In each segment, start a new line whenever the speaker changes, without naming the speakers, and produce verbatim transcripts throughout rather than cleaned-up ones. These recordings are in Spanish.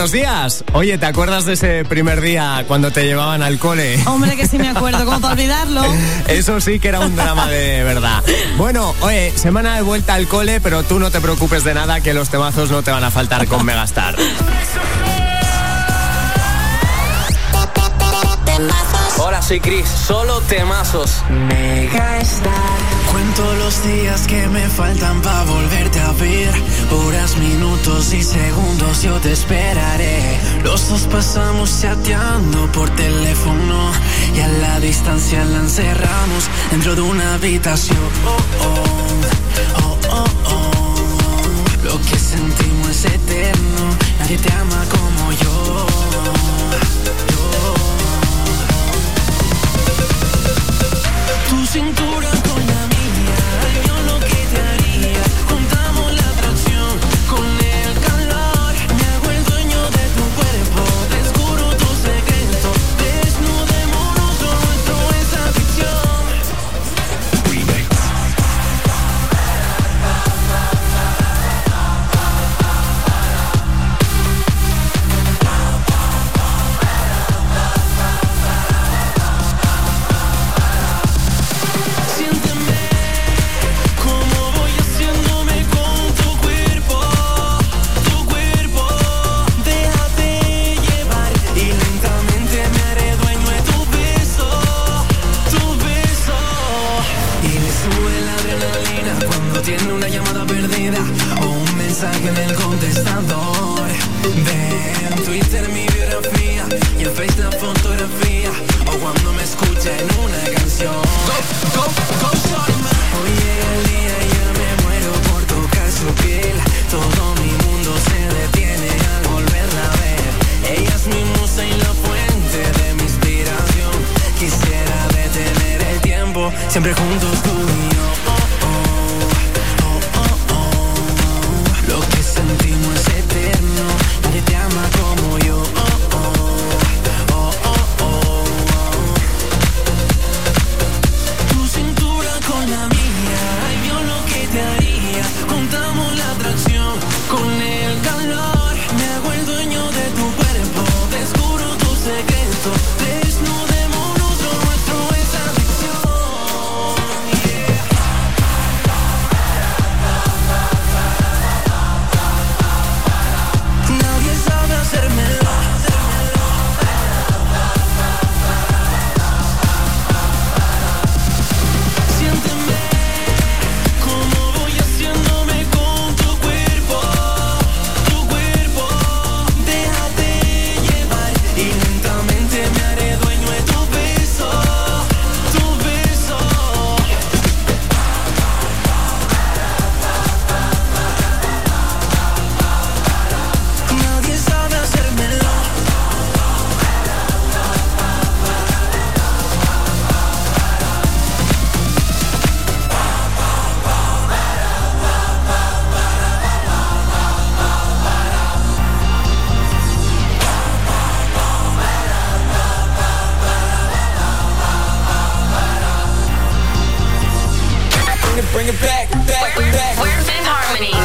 buenos días. Oye, ¿te acuerdas de ese primer día cuando te llevaban al cole?
Hombre, que sí me acuerdo, ¿cómo para olvidarlo?
Eso sí que era un drama de verdad. Bueno, oye, semana de vuelta al cole, pero tú no te preocupes de nada, que los temazos no te van a faltar con Megastar.
Hola, soy Chris, solo temazos.
Megastar. Cuento los días que me faltan para volverte a ver. Horas, minutos y segundos yo te esperaré. Los dos pasamos chateando por teléfono y a la distancia la encerramos dentro de una habitación. Oh, oh, oh, oh, oh. Lo que sentimos es eterno. Nadie te ama como yo. Tu cintura con la mía, yo lo que te haría. Juntamos la atracción con el calor. Me hago el dueño de tu cuerpo, descubro tu secreto. Desnudémonos, lo nuestro es adicción. Remix. Tiene una llamada perdida o un mensaje en el contestador. Ve en Twitter mi biografía y en Face la fotografía, o cuando me escucha en una canción. Go, go, go, Sharma. Hoy llega el día y ya me muero por tocar su piel. Todo mi mundo se detiene al volverla a ver. Ella es mi musa y la fuente de mi inspiración. Quisiera detener el tiempo, siempre juntos tú y yo. Sentimos es eterno, nadie te ama como yo. Oh, oh, oh, oh, oh, oh. Tu cintura con la mía, yo lo que te haría. Juntamos la atracción con el calor. Me hago el dueño de tu cuerpo, descubro tu secreto. Desnudémonos, lo nuestro es adicción. Yeah. Nadie sabe hacérmelo. Siénteme como voy haciéndome con tu cuerpo, tu cuerpo. Déjate llevar y lentamente me haré dueño de tu beso, tu beso. Nadie sabe hacérmelo. Bring it, bring it back, back, back.
We're Fifth Harmony.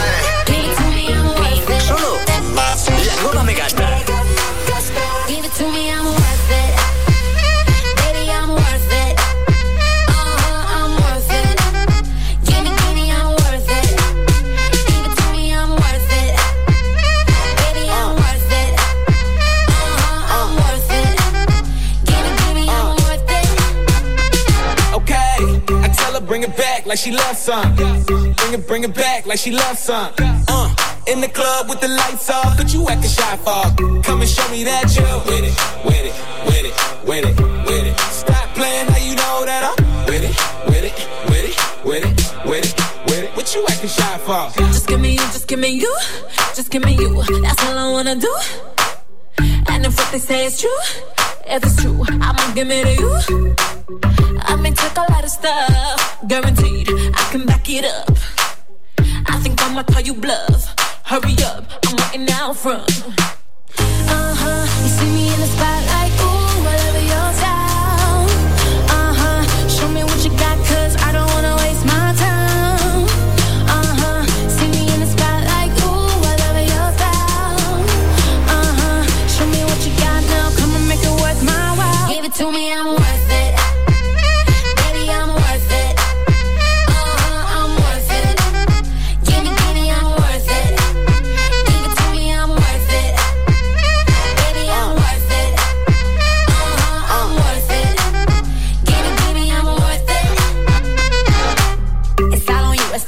Solo la nueva Megastar.
Give it to me, I'm worth it. Baby, I'm worth it. Uh-huh, I'm worth it. Give me, give me, I'm worth it. Give it to me, I'm worth it. Baby, I'm worth it. Uh-huh, I'm worth it. Give me, give me, I'm worth it.
Okay, I tell her bring it back like she loves some. Bring it, bring it back like she loves some. Uh, in the club with the lights off, but you acting shy for. Come and show me that you're with it, with it, with it, with it, with it. Stop playing, now you know that I'm with it, with it, with it, with it, with it, with it. What you acting shy for?
Just give me you, just give me you. Just give me you, that's all I wanna do. And if what they say is true, if it's true, I'ma give it to you. I may take a lot of stuff, guaranteed I can back it up. I think I'ma call you bluff. Hurry up, I'm waiting out front. Uh-huh, you see me in the spotlight, ooh, whatever your style. Uh-huh, show me what you got, cause I don't wanna waste my time. Uh-huh, see me in the spotlight, ooh, whatever your style. Uh-huh,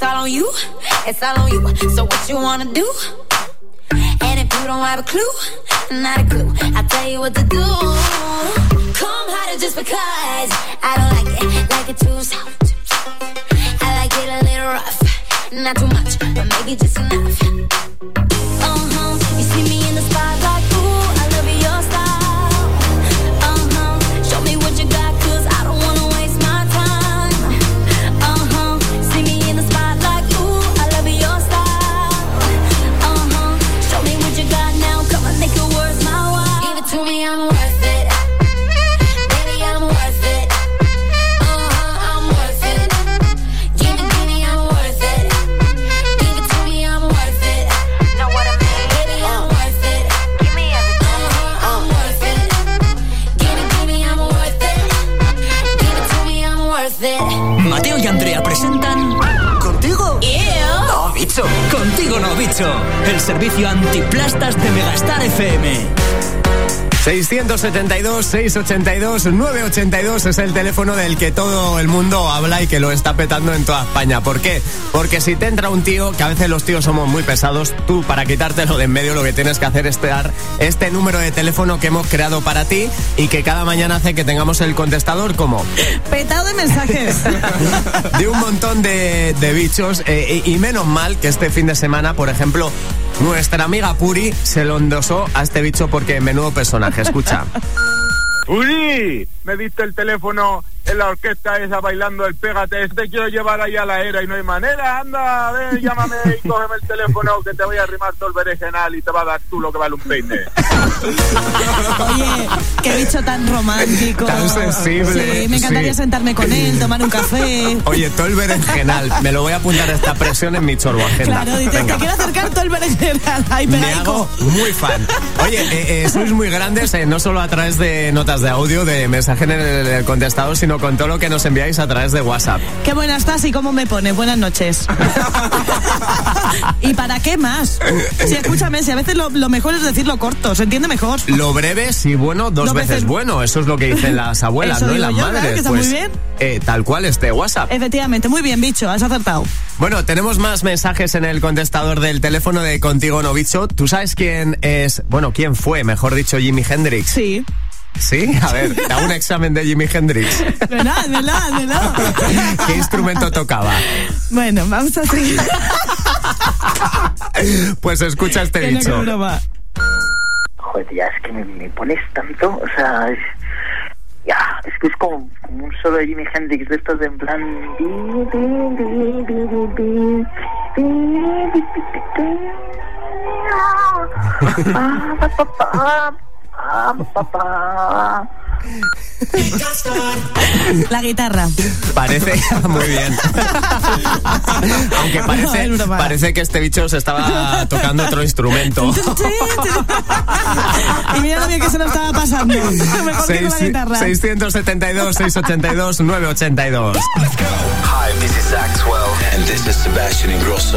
it's all on you, it's all on you. So what you wanna do? And if you don't have a clue, not a clue, I'll tell you what to do. Come harder just because I don't like it, like it too soft. I like it a little rough, not too much, but maybe just enough. Uh-huh, you see me in the spotlight, ooh, I love your style. Uh-huh, show me what you got, cause I don't wanna waste my time. Uh-huh, see me in the spotlight, ooh, I love your style. Uh-huh, show me what you got now, come on, make it worth my while. Give it to me, I'm worth it. Baby, I'm worth it. Uh-huh, I'm worth it. Give it, give me, I'm worth it. Give it to me, I'm worth it. Know what I mean? Baby, I'm worth it. Give me everything. Uh-huh, I'm worth it. Give it, give me, I'm worth it. Give it to me, I'm worth it.
Mateo y Andrea presentan ¿Contigo?
Yeah.
No, bicho. Contigo no, bicho. El servicio antiplastas de Megastar F M.
seiscientos setenta y dos, seiscientos ochenta y dos, novecientos ochenta y dos es el teléfono del que todo el mundo habla y que lo está petando en toda España. ¿Por qué? Porque si te entra un tío, que a veces los tíos somos muy pesados, tú para quitártelo de en medio lo que tienes que hacer es dar este número de teléfono que hemos creado para ti y que cada mañana hace que tengamos el contestador como
petado de mensajes.
de un montón de, de bichos eh, y, y menos mal que este fin de semana, por ejemplo, nuestra amiga Puri se lo endosó a este bicho porque menudo personaje. Escucha.
¡Uri! Me diste el teléfono en la orquesta esa bailando el Pégate. Te quiero llevar ahí a la era y no hay manera. Anda, a ver, llámame y cógeme el teléfono que te voy a arrimar todo el berenjenal y te va a dar tú lo que vale un peine.
Oye, qué bicho tan romántico.
Tan sensible.
Sí, me encantaría
sí.
sentarme con él, tomar un café.
Oye, todo el berenjenal. Me lo voy a apuntar a esta presión en mi chorbo agenda.
Claro, dices,
Venga.
te quiero acercar todo el berenjenal. Ay,
Me
pegaico.
hago muy fan. Oye, eh, eh, sois muy grandes, eh, no solo a través de notas de audio, de mensaje en el, el contestador, sino con todo lo que nos enviáis a través de WhatsApp.
Qué buena estás y cómo me pone. Buenas noches. ¿Y para qué más? Si escúchame, si a veces lo, lo mejor es decirlo corto, se entiende mejor.
Lo breve, si bueno, dos,
Dos
veces,
veces
bueno. Eso es lo que dicen las abuelas,
Eso
¿no? Y
digo
las
yo,
madres.
claro, que está
pues,
muy bien.
Eh, tal cual este WhatsApp.
Efectivamente, muy bien, bicho, has acertado.
Bueno, tenemos más mensajes en el contestador del teléfono de Contigo No Bicho. ¿Tú sabes quién es, bueno, quién fue, mejor dicho, Jimi Hendrix?
Sí.
¿Sí? A ver, da un examen de Jimi Hendrix.
¿Verdad? ¿Verdad? ¿Verdad?
¿Qué instrumento tocaba?
Bueno, vamos a seguir.
Pues escucha este
Que no,
bicho.
que broma.
Joder, ya es que me, me pones tanto, o sea, es, ya, es que es como, como un solo de Jimi Hendrix de estos de en plan... Ah, papá, ah, papá.
La guitarra.
Parece, muy bien. Aunque parece,
No, es broma.
parece que este bicho se estaba tocando otro instrumento.
Y mira lo bien que se lo estaba pasando. Mejor que con la guitarra.
seiscientos setenta y dos, seiscientos ochenta y dos, novecientos ochenta y dos.
Hi, this is Axwell, and this is Sebastian Ingrosso.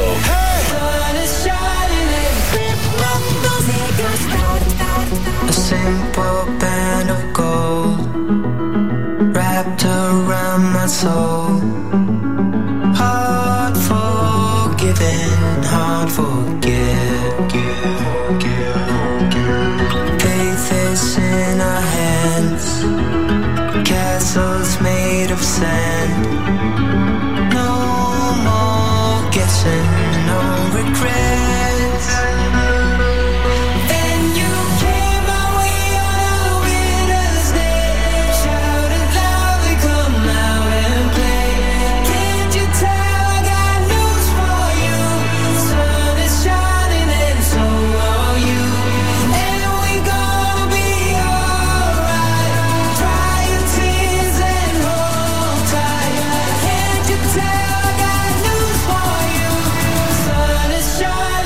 A simple band of gold wrapped around my soul. Hard forgiven, hard forget. Faith is in our hands, castles made of sand. No more guessing, no regrets. Shine.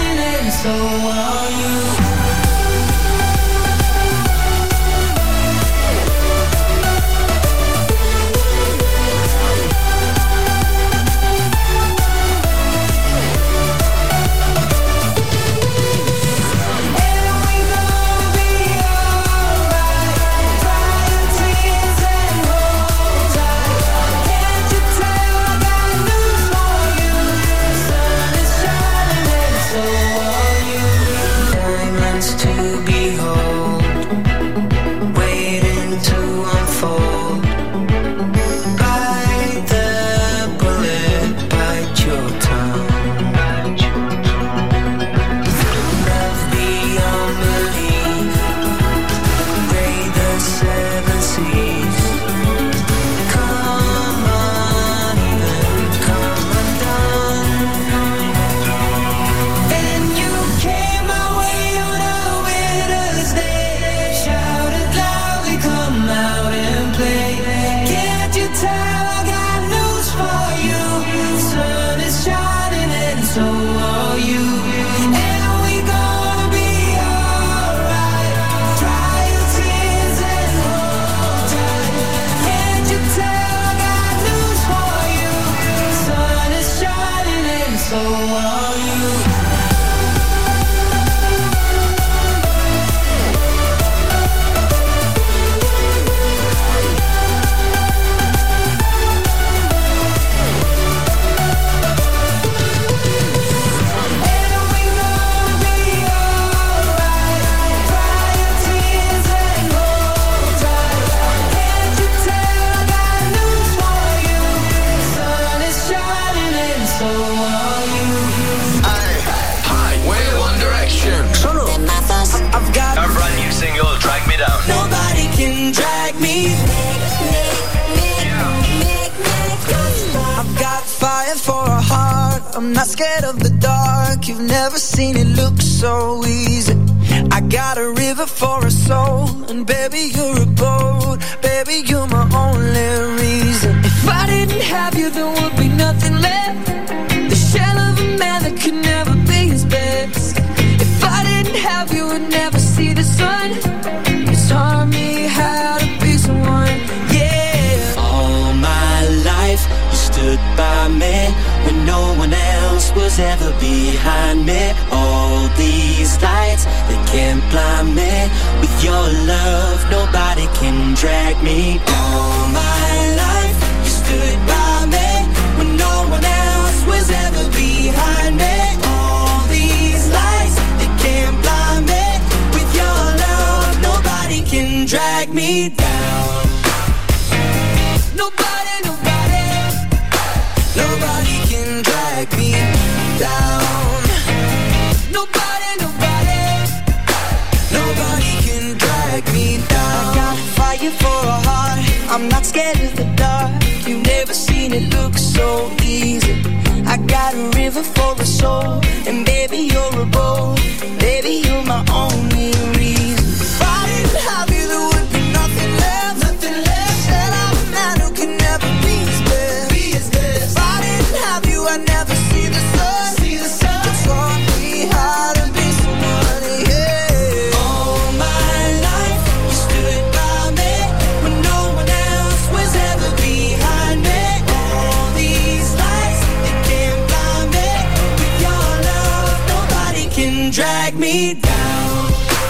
for a heart. I'm not scared of the dark. You've never seen it look so easy. I got a river for a soul, and baby you're a boat. Baby you're my only reason. If I didn't have you, there would be nothing left. The shell of a man that could never be his best. If I didn't have you, I'd never see the sun. You taught me how to be someone, yeah.
All my life, you stood by me when no one else was ever behind me. All these lights, they can't blind me. With your love, nobody can drag me. All my life, you stood by me when no one else was ever behind me. All these lights, they can't blind me. With your love, nobody can drag me down. Nobody, nobody, nobody can drag me down. Nobody, nobody, nobody can drag me down.
I got fire for a heart. I'm not scared of the dark. You've never seen it look so easy. I got a river for a soul, and baby you're a boat. Baby you're my only reason. If I didn't have you, there would be nothing left. Nothing left. Said I'm a man who can never be his best. Be his best. If I didn't have you, I'd never see the sun. See the sun. You taught me how to be someone, yeah.
All my life, you stood by me when no one else was ever behind me. All these lights, they can't blind me. With your love, nobody can drag me down.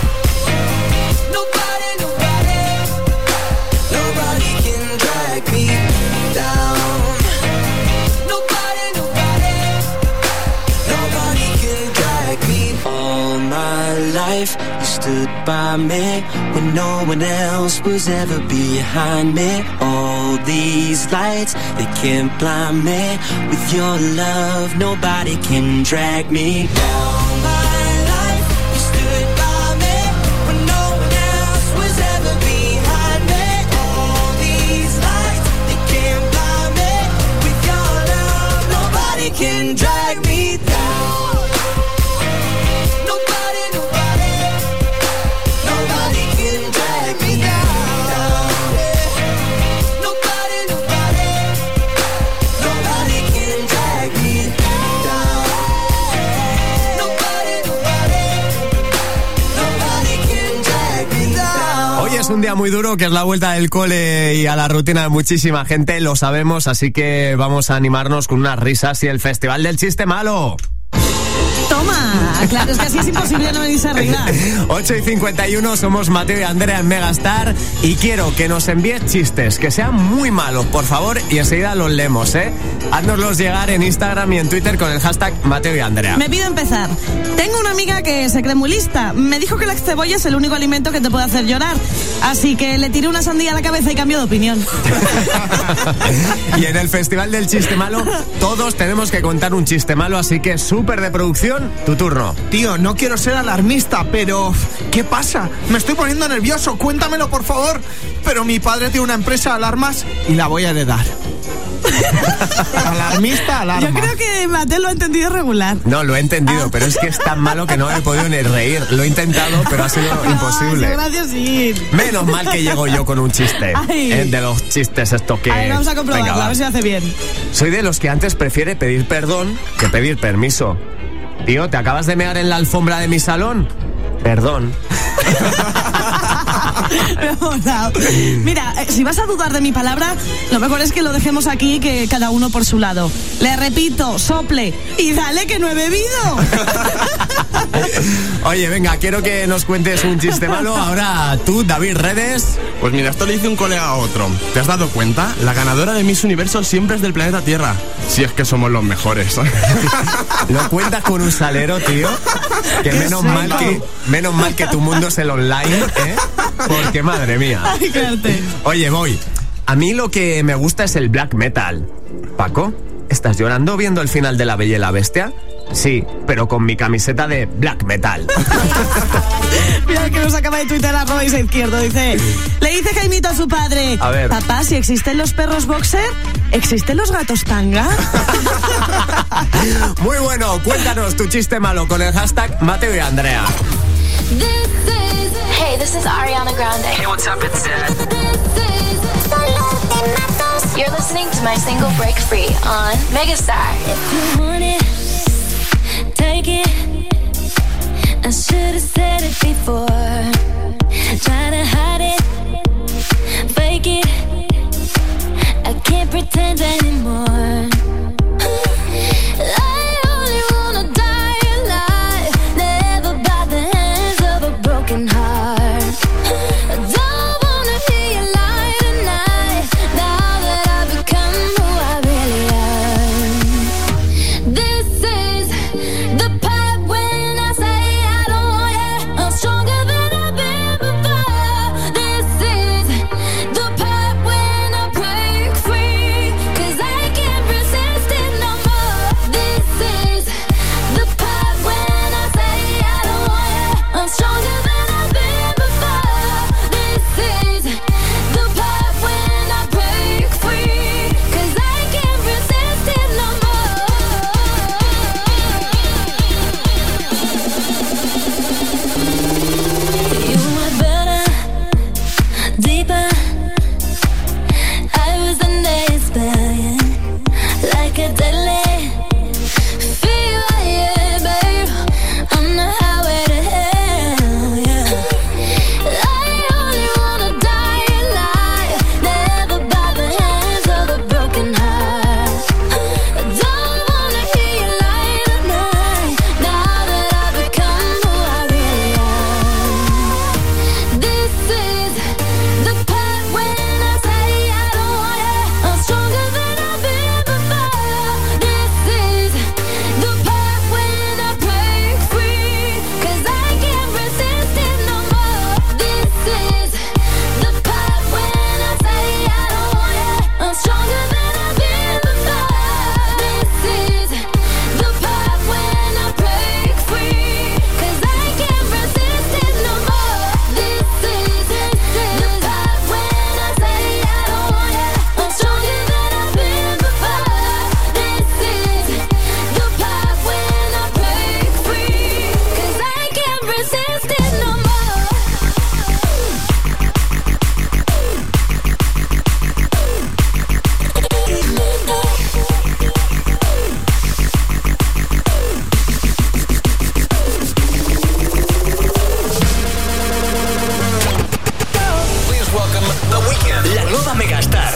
Nobody, nobody, nobody can drag me down. Nobody, nobody, nobody can drag me.
All my life, you stood by me when no one else was ever behind me. All these lights, they can't blind me. With your love, nobody can drag me down.
Can drag me down. Nobody, nobody, nobody can drag me down. Nobody, nobody, nobody can drag me down. Nobody, nobody, nobody can drag me down.
Hoy es un día muy duro, que es la vuelta del cole y a la rutina de muchísima gente, lo sabemos, así que vamos a animarnos con unas risas y el Festival del Chiste Malo.
Toma, claro, es que así es imposible no venirse arriba.
ocho y cincuenta y uno, somos Mateo y Andrea en Megastar y quiero que nos envíes chistes que sean muy malos, por favor, y enseguida los leemos, ¿eh? Háznoslos llegar en Instagram y en Twitter con el hashtag Mateo y Andrea.
Me pido empezar. Tengo una amiga que se cree muy lista. Me dijo que la cebolla es el único alimento que te puede hacer llorar. Así que le tiré una sandía a la cabeza y cambió de opinión.
Y en el Festival del Chiste Malo, todos tenemos que contar un chiste malo, así que súper de producción, tu turno.
Tío, no quiero ser alarmista, pero ¿qué pasa? Me estoy poniendo nervioso, cuéntamelo por favor. Pero mi padre tiene una empresa de alarmas y la voy a heredar. Alarmista, alarma.
Yo creo que Mateo lo ha entendido regular.
No, lo he entendido, ah. pero es que es tan malo que no me he podido ni reír. Lo he intentado, pero ha sido no, imposible.
Gracias, sí.
Menos mal que llego yo con un chiste. Eh, de los chistes estos que...
A ver, vamos a comprobarlo, Venga, a ver si hace bien.
Soy de los que antes prefiere pedir perdón que pedir permiso. Tío, ¿te acabas de mear en la alfombra de mi salón? Perdón.
Mira, eh, si vas a dudar de mi palabra, lo mejor es que lo dejemos aquí, que cada uno por su lado. Le repito, sople y dale que no he bebido.
Oye, venga, quiero que nos cuentes un chiste malo. Ahora tú, David Redes.
Pues mira, esto le dice un colega a otro. ¿Te has dado cuenta? La ganadora de Miss Universo siempre es del planeta Tierra. Si es que somos los mejores.
¿Lo cuentas con un salero, tío? Que menos mal que, menos mal que tu mundo es el online, ¿eh? Porque madre mía.
Ay,
Oye, voy. A mí lo que me gusta es el black metal. ¿Paco? ¿Estás llorando viendo el final de La Bella y la Bestia? Sí, pero con mi camiseta de black metal.
Mira el que nos acaba de tuitear arroba Isa Izquierdo. Dice, le dice Jaimito a su padre,
a ver.
papá, si existen los perros boxer, ¿existen los gatos tanga?
Muy bueno, cuéntanos tu chiste malo con el hashtag Mateo y Andrea.
Hey, this is Ariana Grande.
Hey, what's up, it's Zed.
You're listening to my single Break Free on Megastar.
If you want it, take it. I should have said it before. Try to hide it, fake it. I can't pretend anymore. I only wanna die alive, never by the hands of a broken heart. I don't wanna hear you lie tonight, now that I've become who I really am. This is the part when I say I don't want it. I'm stronger than I've been before. This is the part when I break free, 'cause I can't resist it no more. This is the part when I say I don't want it. I'm stronger than I've been before. This is the part when I break free, 'cause I can't resist it no more. You were better, deeper. I was a nice man, like a deadly fever, yeah, babe. On the highway to hell, yeah. I only wanna die alive, never by the hands of a broken heart. I don't wanna hear you lie tonight, now that I've become who I really am. This is the part when I say I don't want it. I'm stronger than I've been before. This is the part when I break free, 'cause I can't resist it no more. This is the part when I say I don't want it. I'm stronger than I've been before. This is the part when I break free, 'cause I can't resist it no more. This is the part when I say I don't want it. I'm stronger than I've been before. This is the part when I break free, 'cause I can't resist it no more.
Please welcome The Weeknd.
La nueva Megastar.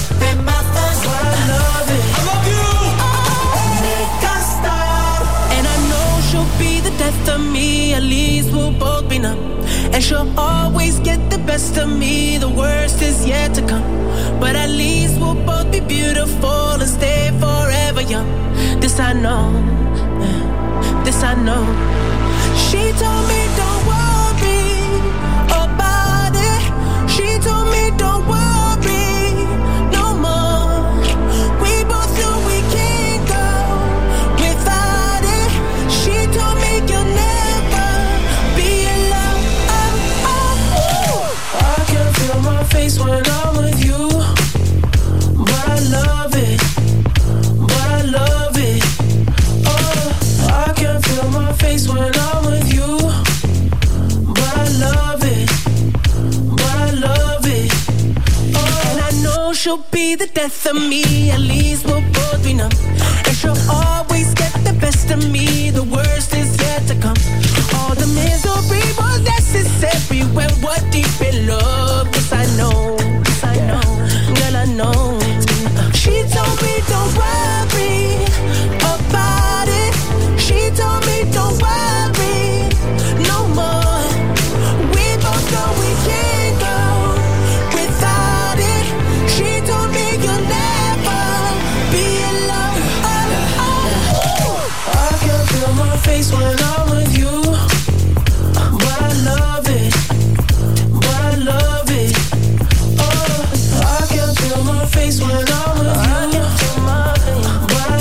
And I know she'll be the death of me, at least we'll both be numb. And she'll always get the best of me, the worst is yet to come. But at least we'll both be beautiful and stay forever young. This I know, this I know. She told me don't worry about it. She told me don't worry no more. We both know we can't go without it. She told me you'll never be alone. Oh, oh. I can feel my face when I'm with you, but I love it, but I love it. Oh, I can feel my face when I'm with you, but I love it, but I love it. Oh, and I know she'll be the death of me, at least we'll both be numb. And she'll always get the best of me, the worst is yet to come. All the misery was necessary when we're deep in love. Yes, I know, yes, I know, girl, I know. She told me don't worry about it. She told me don't worry no more. We both know we can't go without it. She told me you'll never be alone. Oh, oh, oh. I can feel my face when I'm with you, but I love it, but I love it. Oh, I can feel my face when I'm with you, but I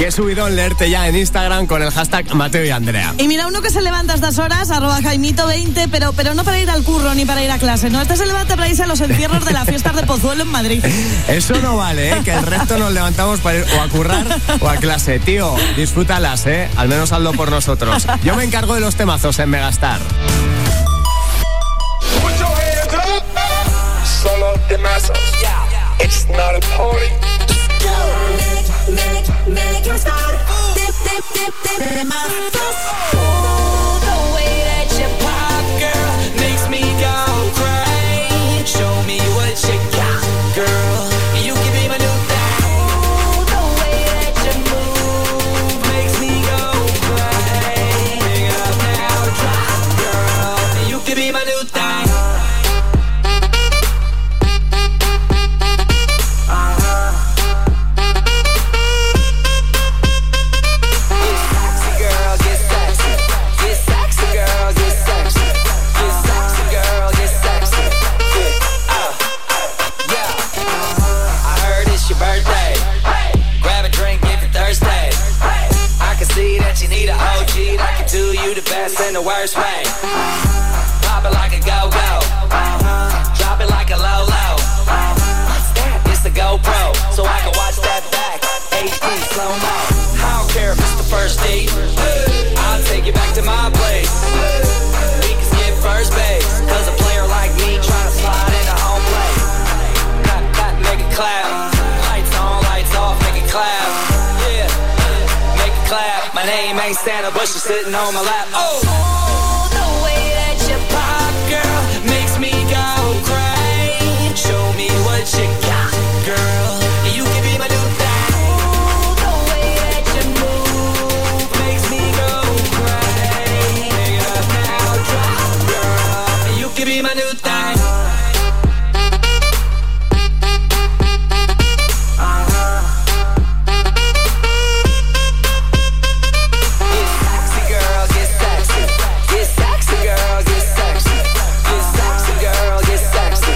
qué subidón leerte ya en Instagram con el hashtag Mateo y Andrea.
Y mira, uno que se levanta a estas horas, arroba Jaimito veinte, pero, pero no para ir al curro ni para ir a clase, no, este se levanta para irse a los encierros de las fiestas de Pozuelo en Madrid.
Eso no vale, ¿eh? Que el resto nos levantamos para ir o a currar o a clase. Tío, disfrútalas, ¿eh? Al menos hazlo por nosotros. Yo me encargo de los temazos en Megastar.
Solo temazos. It's not a party.
The way that you pop, girl, makes me go crazy. Show me what you got, girl. You can be my new thing. The way that you move makes me go crazy. Pick up now, drop, girl. You can be my new thing.
In the worst way. Pop it like a go-go. Drop it like a low-low. It's the GoPro, so I can watch that back. H D slow-mo. I don't care if it's the first date. I'll take you back to my place. We can skip first base, cause a player like me trying to slide into home plate. Clap, clap, make it clap. Lights on, lights off, make it clap. Yeah, make it clap. My name ain't Santa, but she's sitting on my lap. Oh! You got, girl, you can be my new thing. The way that you move makes me go crazy. Pick it up now, drop, girl. You can be my new thing. Uh-huh. Get sexy, girl, get sexy. Get sexy, girl, get sexy. Get sexy, girl, get sexy.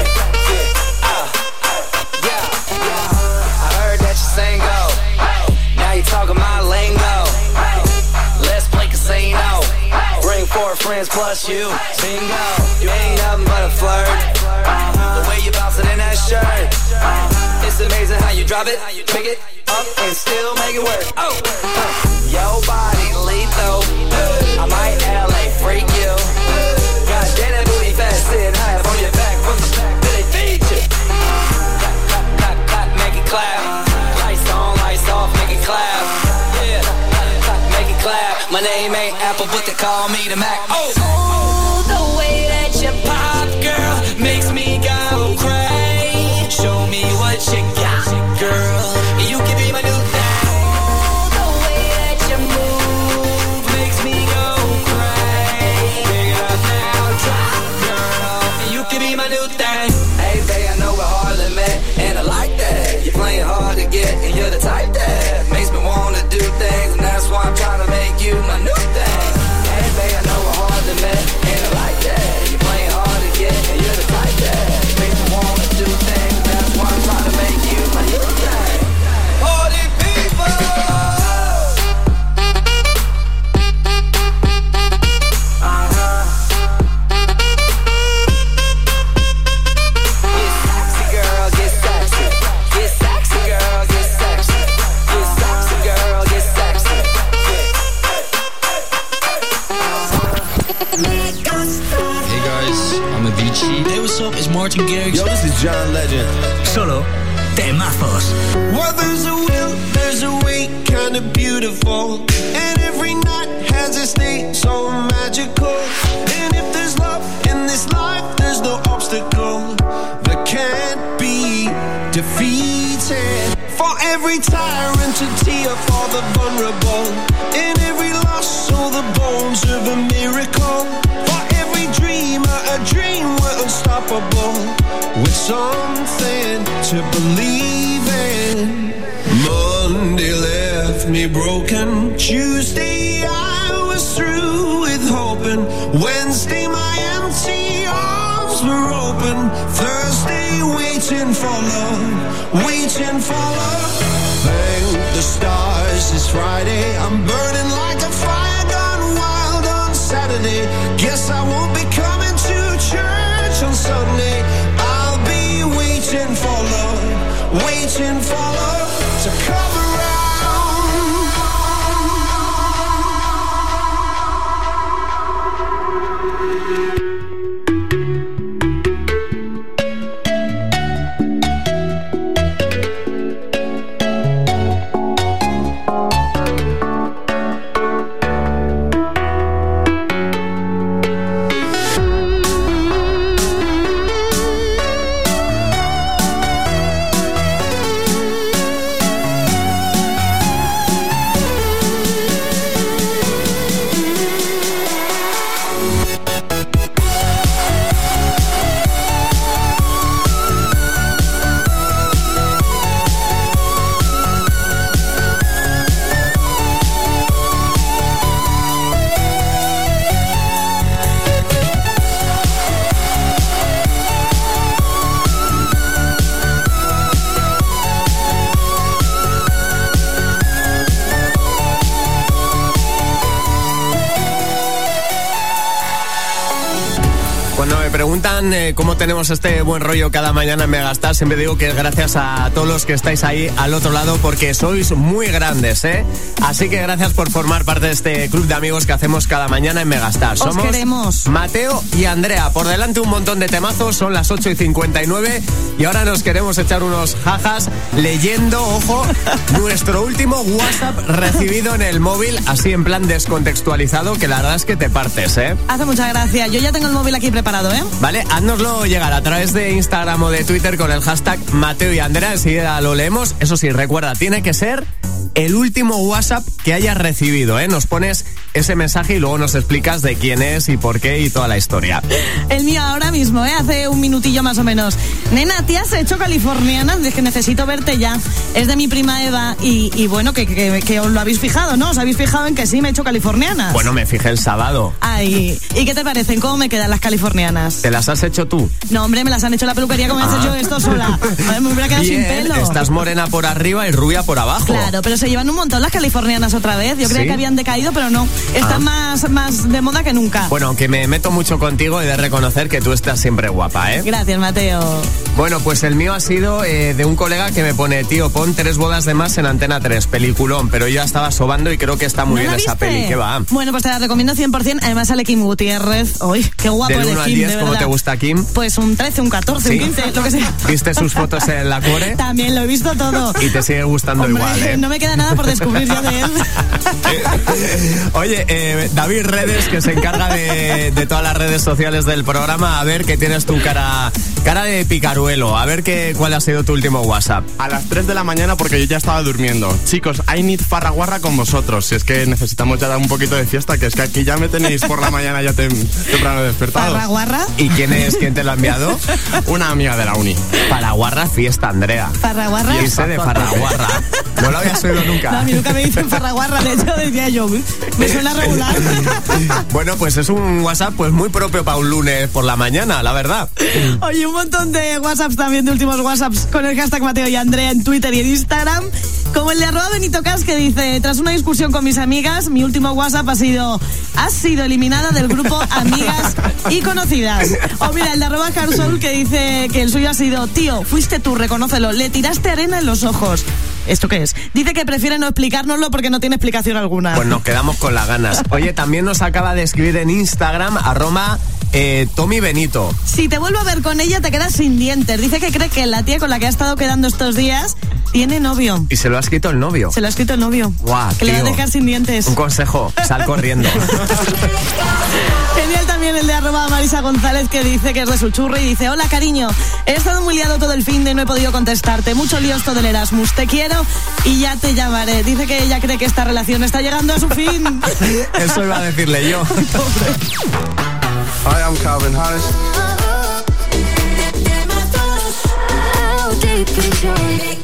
Single. Now you talking my lingo. Let's play casino. Bring four friends plus you. Bingo. You ain't nothing but a flirt. The way you bounce it in that shirt. It's amazing how you drop it, pick it up, and still make it work. Oh, your body lethal. I might L A freak you. God damn that booty fat, sitting high up on your back. From the back, do they feed you? Clap, clap, clap, clap, make it clap. Off, make it clap. Yeah, clap, make it clap. My name ain't Apple, but they call me the Mac. Oh, oh the way that you pop, girl, makes me go crazy. Show me what you got, girl. You can be my new thing. The way that you move makes me go crazy. Pick it up now, drop, girl. You can be my new thing. Hey, babe, I know we're hardly met, and I like that. You're playing hard to get, and you're the type that makes me wanna do things, and that's why I'm trying to make you my new thing. Hey, babe, I know we're hardly met, and I like that. You're playing hard to get, and you're the type that makes me wanna do things, and that's why I'm trying to make you my new thing. Party people.
Hey, what's up? It's Martin Garrix.
Yo, this is John Legend.
Solo temazos.
Well, there's a will, there's a way, kind of beautiful. And every night has a state so magical. And if there's love in this life, there's no obstacle that can't be defeated. For every tyrant to tear for the vulnerable. In every loss, all the bones of a miracle. For every dreamer, a dream we're unstoppable. With something to believe in. Monday left me broken. Tuesday I was through with hoping. Wednesday my empty arms were open. Thursday waiting for love, waiting for love. Thank the stars it's Friday.
Yes, I won't be coming to church on Sunday. I'll be waiting for love, waiting for love to come around.
Eh, cómo tenemos este buen rollo cada mañana en Megastar, siempre digo que es gracias a todos los que estáis ahí al otro lado, porque sois muy grandes, ¿eh? Así que gracias por formar parte de este club de amigos que hacemos cada mañana en Megastar.
Os
Somos
queremos.
Mateo y Andrea. Por delante un montón de temazos, son las ocho y cincuenta y nueve y ahora nos queremos echar unos jajas leyendo, ojo, nuestro último WhatsApp recibido en el móvil, así en plan descontextualizado, que la verdad es que te partes, ¿eh?
Hace mucha gracia. Yo ya tengo el móvil aquí preparado, ¿eh?
Vale, haznoslo llegar a través de Instagram o de Twitter con el hashtag Mateo y Andrea, enseguida lo leemos. Eso sí, recuerda, tiene que ser el último WhatsApp que hayas recibido, ¿eh? Nos pones ese mensaje y luego nos explicas de quién es y por qué y toda la historia.
El mío ahora mismo, ¿eh? Hace un minutillo más o menos. Nena, ¿te has hecho californiana? Es que necesito verte ya. Es de mi prima Eva y, y bueno, que, que, que os lo habéis fijado, ¿no? Os habéis fijado en que sí me he hecho californianas.
Bueno, me fijé el sábado.
Ay, ¿y qué te parecen? ¿Cómo me quedan las californianas?
¿Te las has hecho tú?
No, hombre, me las han hecho la peluquería. ¿Cómo voy a hacer yo esto sola? A ver, me hubiera quedado
Bien,
sin pelo.
Estás morena por arriba y rubia por abajo.
Claro, pero se llevan un montón las californianas otra vez. Yo creía
¿Sí?
que habían decaído, pero no. Están
Ah.
más, más de moda que nunca.
Bueno, aunque me meto mucho contigo, he de reconocer que tú estás siempre guapa, ¿eh?
Gracias, Mateo.
Bueno, pues el mío ha sido eh, de un colega que me pone, tío, pon tres bodas de más en Antena tres, peliculón, pero yo ya estaba sobando y creo que está muy
¿No
bien
la
esa
viste?
peli, ¿qué va?
Bueno, pues te la recomiendo cien por ciento. Además sale Kim Gutiérrez. Uy, qué guapo
Del
eres,
uno al
Kim,
diez,
de
¿cómo
verdad.
te gusta Kim?
Pues un trece, un catorce,
¿Sí?
un quince, lo que sea.
¿Viste sus fotos en la cuore?
También lo he visto todo.
Y te sigue gustando
Hombre,
igual, ¿eh?
no me queda nada por descubrir yo de él.
Oye, eh, David Redes, que se encarga de, de todas las redes sociales del programa, a ver que tienes tu cara cara de picaruelo, a ver qué, cuál ha sido tu último WhatsApp.
A las tres de la mañana porque yo ya estaba durmiendo. Chicos, I need farraguarra con vosotros. Si es que necesitamos ya dar un poquito de fiesta, que es que aquí ya me tenéis por la mañana ya tem temprano despertados.
¿Farraguarra?
¿Y quién es? ¿Quién te lo ha enviado?
Una amiga de la uni.
Farraguarra fiesta, Andrea.
¿Farraguarra?
Y ese de farraguarra. No lo habías oído nunca.
No, a mí nunca me dicen farraguarra, de hecho decía yo, me suena regular.
Bueno, pues es un WhatsApp pues muy propio para un lunes por la mañana, la verdad.
Oye, un montón de WhatsApps también, de últimos WhatsApps con el hashtag Mateo y Andrea en Twitter y en Instagram. Como el de arroba Benito Cas, que dice, tras una discusión con mis amigas, mi último WhatsApp ha sido, has sido eliminada del grupo Amigas y Conocidas. O mira, el de arroba Carsol, que dice que el suyo ha sido, tío, fuiste tú, reconócelo, le tiraste arena en los ojos. ¿Esto qué es? Dice que prefiere no explicárnoslo porque no tiene explicación alguna.
Pues nos quedamos con las ganas. Oye, también nos acaba de escribir en Instagram, arroba eh, Tommy Benito.
Si te vuelvo a ver con ella, te quedas sin dientes. Dice que cree que la tía con la que ha estado quedando estos días tiene novio.
Y se lo ha escrito el novio.
Se lo ha escrito el novio.
Guau,
que
tío.
le va a dejar sin dientes.
Un consejo, sal corriendo.
Genial también el de arroba Marisa González, que dice que es de su churro y dice, hola cariño, he estado muy liado todo el fin de y no he podido contestarte. Mucho lío esto del Erasmus. Te quiero y ya te llamaré. Dice que ella cree que esta relación está llegando a su fin.
Eso iba a decirle yo.
Hi, I'm Calvin Harris.
How deep is your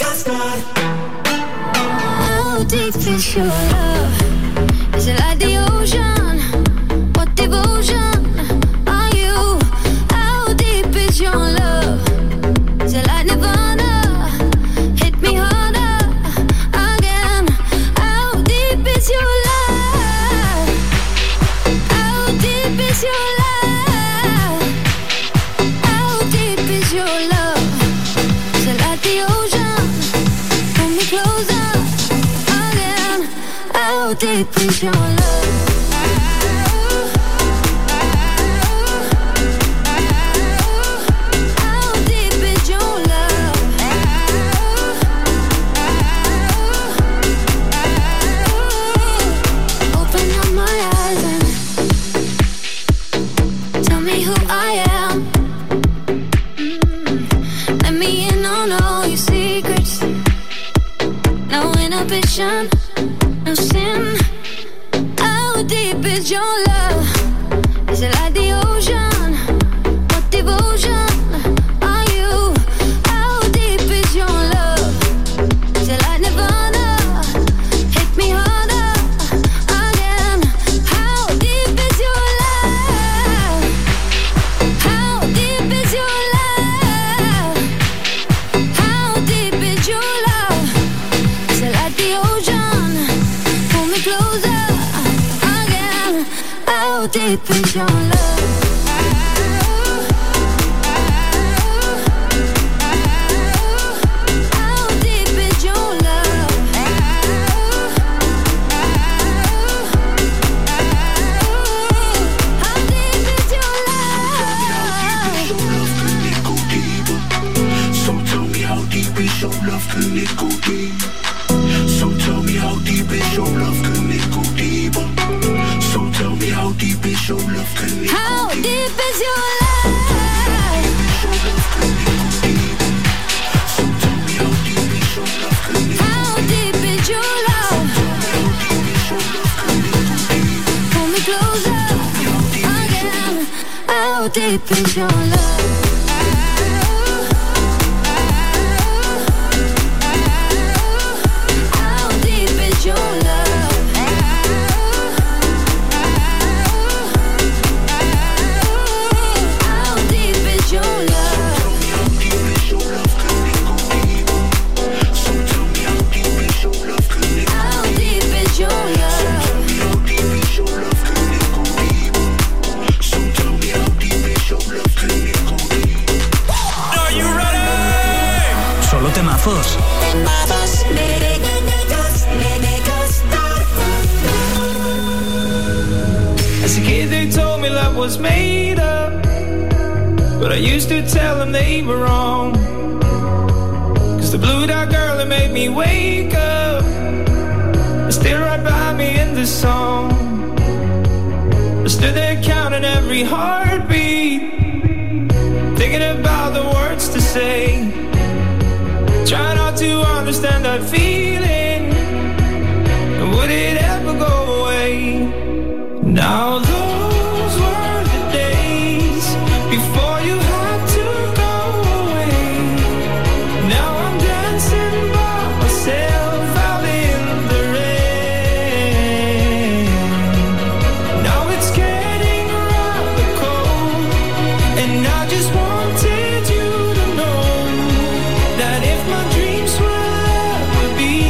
How deep is your love? Is it like the ocean? What devotion are you? How deep is your love? Is it like Nirvana? Hit me harder again. How deep is your love? How deep is is your love? How deep is your love? Is it like the ocean? Pull me closer again. How deep is your love? No sin. How deep is your love? Is it like the ocean? What devotion are you? How deep is your love? Is it like Nirvana? Hit me harder again. How deep is your love? How deep is your love? How deep is your love? Is it like the ocean? Pull me closer again. How deep is your love? How deep is your love? How deep is your love? How deep is your love? So tell me how deep is your love? How deep is your love?
Solo temazos.
As a kid they told me love was made up, but I used to tell them they were wrong. Cause the blue-eyed girl that made me wake up is still right by me in this song. I stood there counting every heartbeat, thinking about the words to say, try not to understand that feeling, and would it ever go away? Now those were the days before you had to go away. Now I'm dancing by myself out in the rain. Now it's getting rather cold, and I just wanted you to know that if my dreams will ever be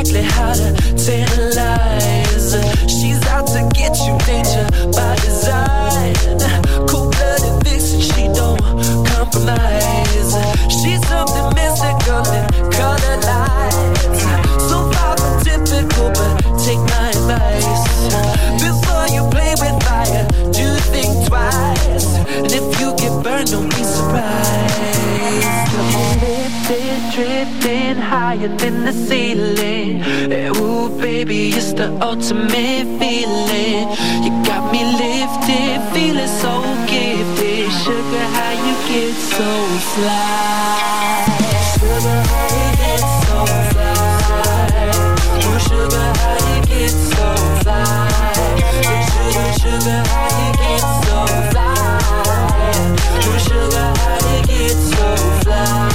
exactly how to tantalize. She's out to get you, danger by design. Cold-blooded vixen, she don't compromise. She's something mystical and color lights. So far from typical, but take my advice. Before you play with fire, do think twice. And if you get burned, don't be surprised. Lifted, drifting higher than the ceiling. Ooh, baby, it's the ultimate feeling. You got me lifted, feeling so gifted. Sugar, how you get so fly? Sugar, how you get so fly? Oh, sugar, how you get so fly? Sugar, sugar, how you get so fly? Oh, sugar, how you get so fly?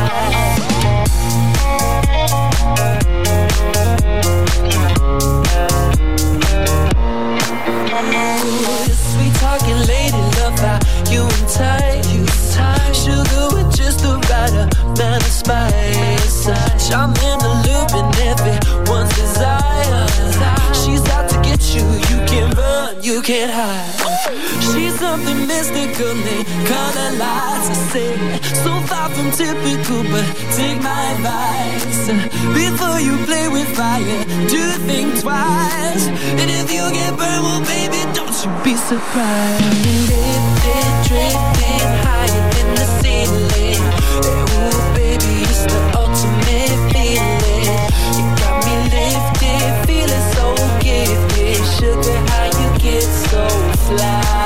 Sweet talking lady, love how you and tight. Sugar with just the right amount of spice. Charming, alluring, everyone's desire. She's out to get you, you can't run, you can't hide. She's something mystical and color lights. I say, so far from typical, but take my advice. Before you play with fire, do think twice. And if you get burned, well baby, don't you be surprised. Lifted, drifting higher than the ceiling. Ooh baby, it's the ultimate feeling. You got me lifted, feeling so gifted. Sugar, how you get so fly?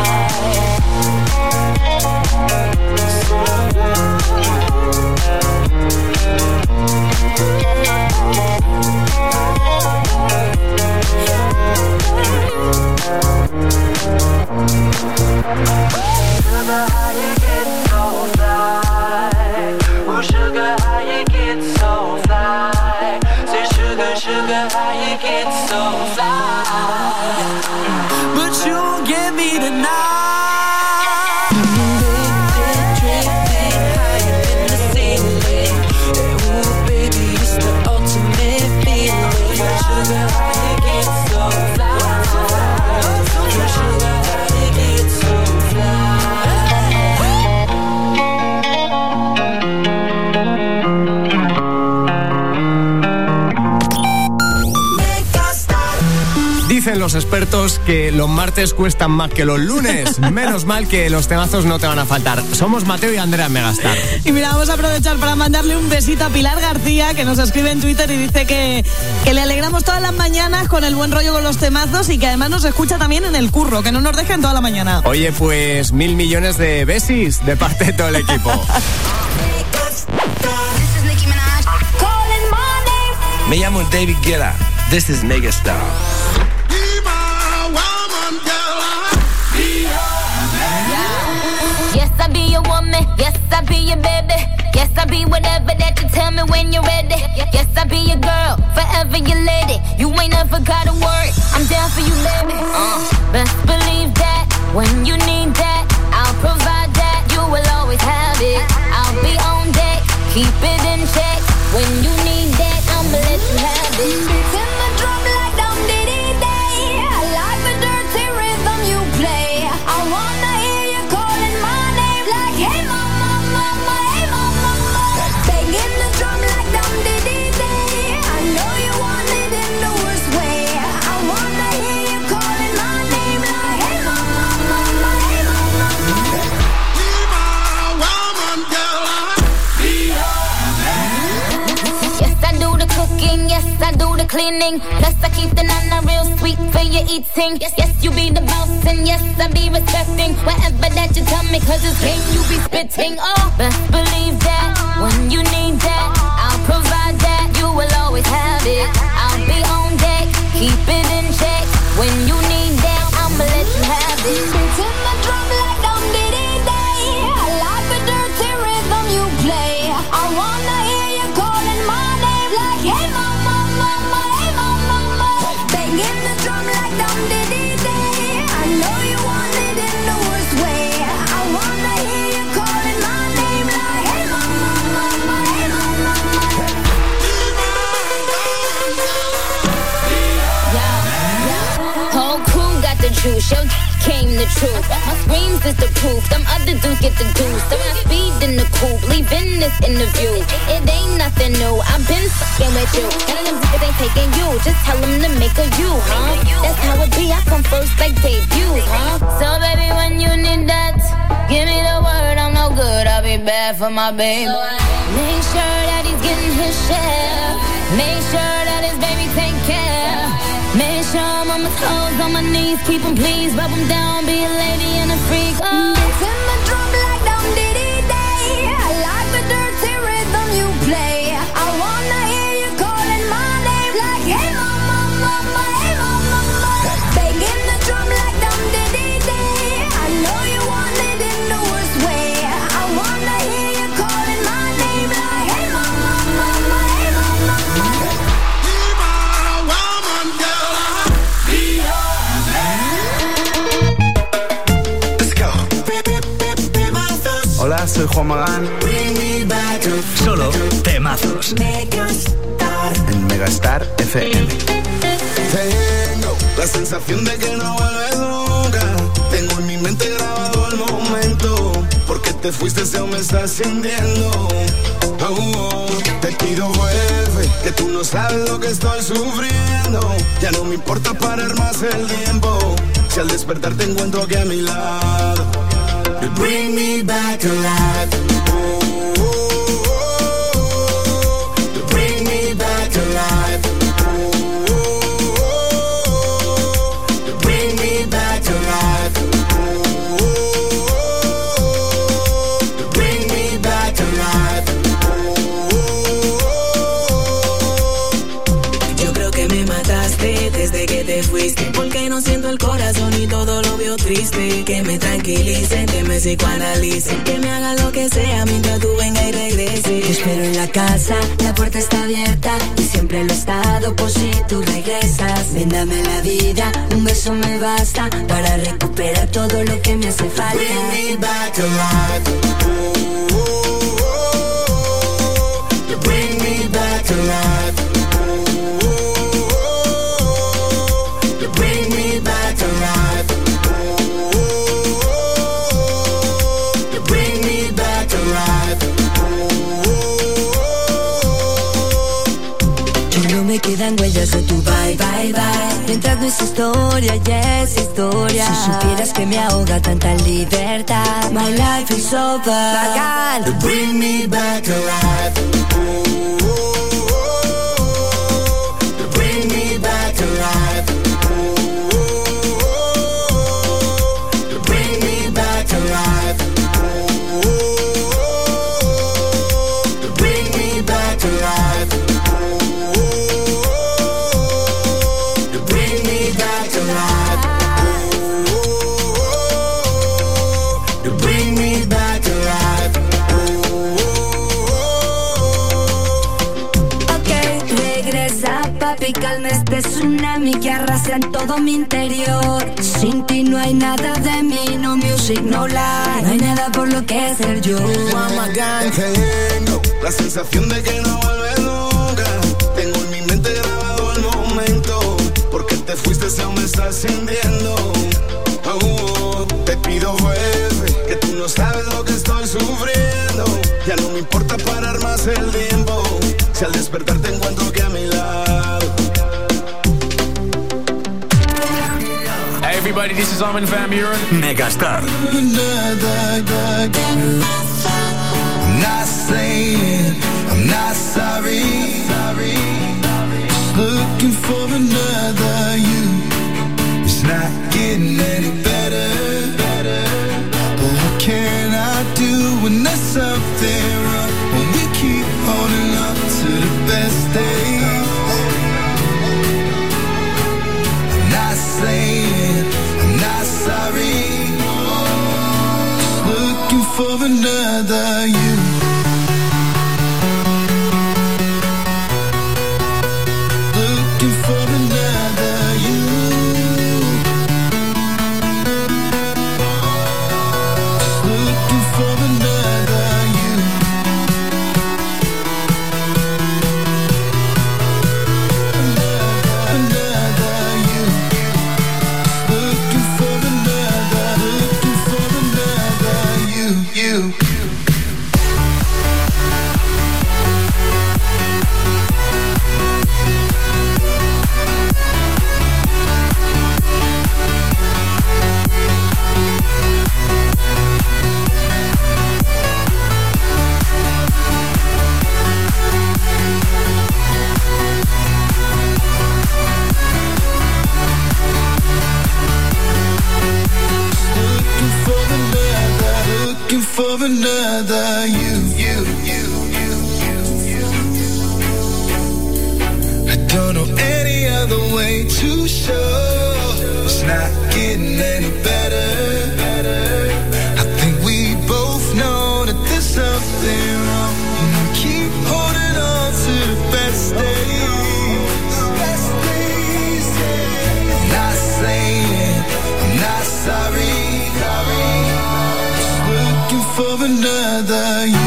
Sugar, how you get so fly? Oh, sugar, how you get so fly? Say, sugar, sugar, how you get so fly? But you won't get me tonight.
Dicen los expertos que los martes cuestan más que los lunes. Menos mal que los temazos no te van a faltar. Somos Mateo y Andrea en Megastar.
Y mira, vamos a aprovechar para mandarle un besito a Pilar García, que nos escribe en Twitter y dice que, que le alegramos todas las mañanas con el buen rollo con los temazos y que además nos escucha también en el curro, que no nos dejen toda la mañana.
Oye, pues mil millones de besis de parte de todo el equipo.
Me llamo David Guetta. This is Megastar.
Yes, I be your woman. Yes, I be your baby. Yes, I be whatever that you tell me when you're ready. Yes, I be your girl, forever your lady. You ain't never gotta worry. I'm down for you, baby. Uh, best believe that when you need that, I'll provide that. You will always have it. I'll be on deck, keep it in check. When you need that, I'ma let you have it. Beats in the drum like dum diddy day. I like the dirty rhythm you play. I wanna hear you calling my name like hey mama, mama, hey mama, mama. Banging the drum like dum diddy day. I know you want it in the worst way. I wanna hear you calling my name like hey mama, mama, hey mama, mama. Be my woman, girl. Be your man. Yes, I do the cooking. Yes, I do the cleaning. Plus, I keep the nana real sweet for your eating. Yes, yes, you be the boss, and yes, I be respecting whatever that you tell me, cause it's game you be spitting. Oh, best believe that when you need that, I'll provide that. You will always have it. I'll be on deck, keep it in check. When you need that, I'ma let you have it. Beats in the drum like dum diddy day. I like the dirty rhythm you play. I wanna hear you calling my name like hey mama, mama, hey mama, mama. Banging the drum like dum diddy day. I know you want it in the worst way. I wanna hear you calling my name like hey mama, mama, hey mama, mama.
juice. Yo came the truth. My screams is the proof. Them other dudes get the deuce. So I speed in the coupe, leaving this interview. It ain't nothing new. I've been fucking with you. None of them niggas ain't taking you. Just tell them to make a you, huh? That's how it be. I come first like debuts, huh? So baby, when you need that, give me the word. I'm no good. I'll be bad for my baby. So make sure that he's getting his share. Make sure that his baby take care. Make sure I'm on my toes, on my knees. Keep him please, rub him down. Be a lady and a freak. Oh.
It's in the drum like dum diddy day. I like the dirty rhythm you play. I wanna hear you calling my name like hey mama, mama, hey mama, mama. Banging the drum like dum diddy day. I know you want it in the worst way. I wanna hear you calling my name like hey mama, mama, hey mama, mama.
Hola, soy Juan Magán.
Solo temazos.
En Megastar F M.
Tengo la sensación de que no vuelves nunca. Tengo en mi mente grabado el momento. Porque te fuiste, se me está sintiendo. Oh, oh, te pido vuelve, que tú no sabes lo que estoy sufriendo. Ya no me importa parar más el tiempo. Si al despertar te encuentro aquí a mi lado. You bring me back alive. Oh, oh, oh, oh. You bring me back alive. Oh, oh, oh, oh. You bring me back alive. Oh, oh, oh, oh. You bring me back alive. Oh, oh, oh.
Yo creo que me mataste desde que te fuiste. Porque no siento el corazón y todo lo veo triste. Que me tranquilicen, que me psicoanalicen, que me haga lo que sea mientras tú venga y regrese.
Te espero en la casa, la puerta está abierta y siempre lo he estado por si tú regresas. Ven, dame la vida, un beso me basta para recuperar todo lo que me hace falta.
Bring me back alive. Oh, oh, oh, oh. You bring me back alive. Oh, oh, oh, oh. You bring me back alive.
Me quedan huellas de tu bye, bye, bye. Mientras no es historia, ya es historia. Si supieras que me ahoga tanta libertad. My life is over. Bacán.
You bring me back alive. Oh, oh, oh, oh. You bring me back alive. Oh, oh, oh, oh. You bring me back alive. Oh, oh, oh, oh. You bring me back alive.
Calma este tsunami que arrasa en todo mi interior. Sin ti no hay nada de mí, no music, no life. No hay nada por lo que ser yo.
Tengo la sensación de que no vuelves nunca. Tengo en mi mente grabado el momento. Porque te fuiste, se me estás sintiendo. Oh, oh, te pido vuelve, que tú no sabes lo que estoy sufriendo. Ya no me importa parar más el tiempo. Si al despertar te encuentro aquí a mi lado.
Hey everybody, this is Armin van Buuren.
Megastar.
I'm not saying I'm not sorry. Just looking for another you. It's not getting any better. But what can I do when there's something wrong? When we keep holding on to the best days. I'm not saying I'm not sorry. Just looking for another you. know any other way to show it's not getting any better. I think we both know that there's something wrong. And we keep holding on to the best days. Best days, yeah. I'm not saying I'm not sorry. Just looking for another you.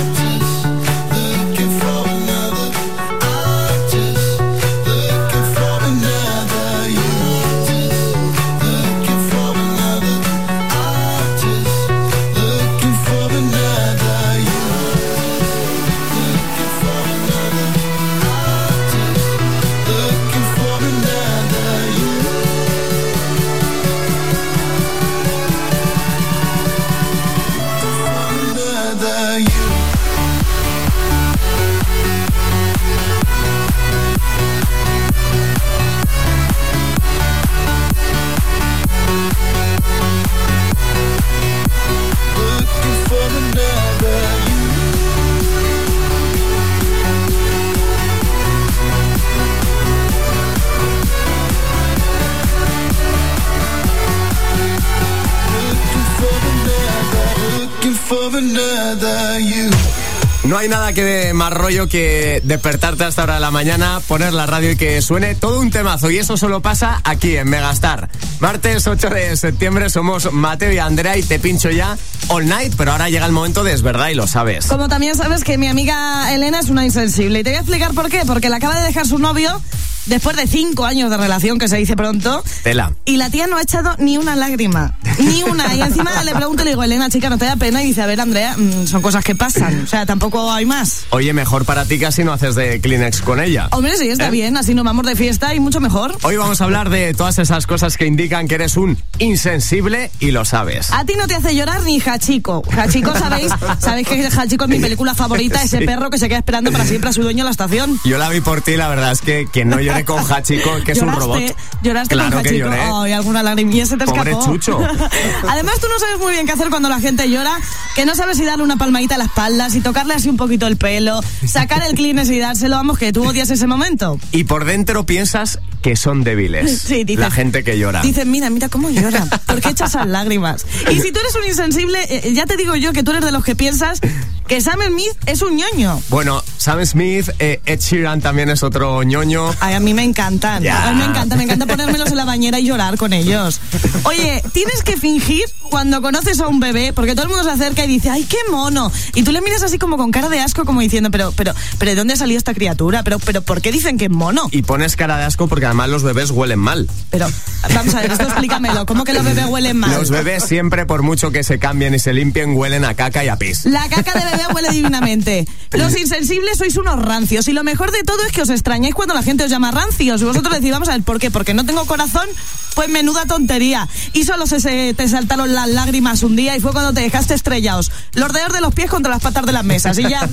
No hay nada que dé más rollo que despertarte a esta hora de la mañana, poner la radio y que suene todo un temazo. Y eso solo pasa aquí en Megastar. Martes ocho de septiembre somos Mateo y Andrea y te pincho ya All Night, pero ahora llega el momento de Es Verdad y lo sabes.
Como también sabes que mi amiga Elena es una insensible. Y te voy a explicar por qué. Porque la acaba de dejar su novio después de cinco años de relación, que se dice pronto.
Tela.
Y la tía no ha echado ni una lágrima. Ni una. Y encima le pregunto y le digo, Elena, chica, ¿no te da pena? Y dice, a ver, Andrea, mmm, son cosas que pasan. O sea, tampoco hay más.
Oye, mejor para ti que así no haces de Kleenex con ella.
Hombre, sí, está ¿Eh? bien. Así nos vamos de fiesta y mucho mejor.
Hoy vamos a hablar de todas esas cosas que indican que eres un insensible y lo sabes.
A ti no te hace llorar ni Hachiko. Hachiko, ¿sabéis? ¿Sabéis que Hachiko es mi película favorita? Ese sí. perro que se queda esperando para siempre a su dueño en la estación.
Yo la vi por ti, la verdad es que quien no llore con Hachiko, que es
¿Lloraste?
un robot.
Lloraste
claro
con
que
Hachiko.
lloré.
Ay, alguna lagrimilla se te
Pobre
escapó.
Chucho.
Además, tú no sabes muy bien qué hacer cuando la gente llora, que no sabes si darle una palmadita a la espalda, si tocarle así un poquito el pelo, sacar el Kleenex y dárselo, vamos, que tú odias ese momento.
Y por dentro piensas que son débiles.
Sí, dices,
la gente que llora.
Dicen, mira, mira cómo llora. ¿Por qué echas esas lágrimas? Y si tú eres un insensible, eh, ya te digo yo que tú eres de los que piensas que Sam Smith es un ñoño.
Bueno, Sam Smith, eh, Ed Sheeran también es otro ñoño.
Ay, a mí me encantan.
Ya.
A mí me encanta, me encanta ponérmelos en la bañera y llorar con ellos. Oye, tienes que fingir cuando conoces a un bebé, porque todo el mundo se acerca y dice, ay, qué mono. Y tú le miras así como con cara de asco, como diciendo, pero, pero, pero ¿de dónde ha salido esta criatura? Pero, pero, ¿por qué dicen que es mono?
Y pones cara de asco porque además los bebés huelen mal.
Pero, vamos a ver, esto explícamelo. ¿Cómo que los bebés huelen mal?
Los bebés siempre, por mucho que se cambien y se limpien, huelen a caca y a pis.
La caca de bebé huele divinamente. Los insensibles sois unos rancios. Y lo mejor de todo es que os extrañáis cuando la gente os llama rancios. Y vosotros decís, vamos a ver, ¿por qué? Porque no tengo corazón. Pues menuda tontería. Y solo se, se te saltaron las lágrimas un día y fue cuando te dejaste estrellados los dedos de los pies contra las patas de las mesas. Y ya.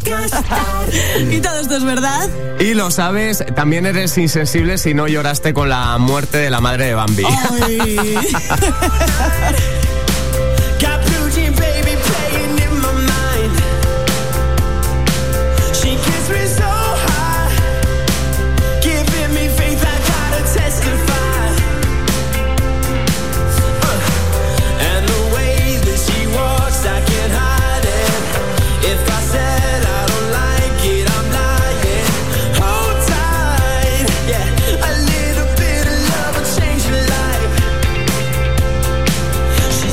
Y todo esto es verdad.
Y lo sabes, también eres insensible si no lloraste con la muerte de la madre de Bambi.
Ay.
She's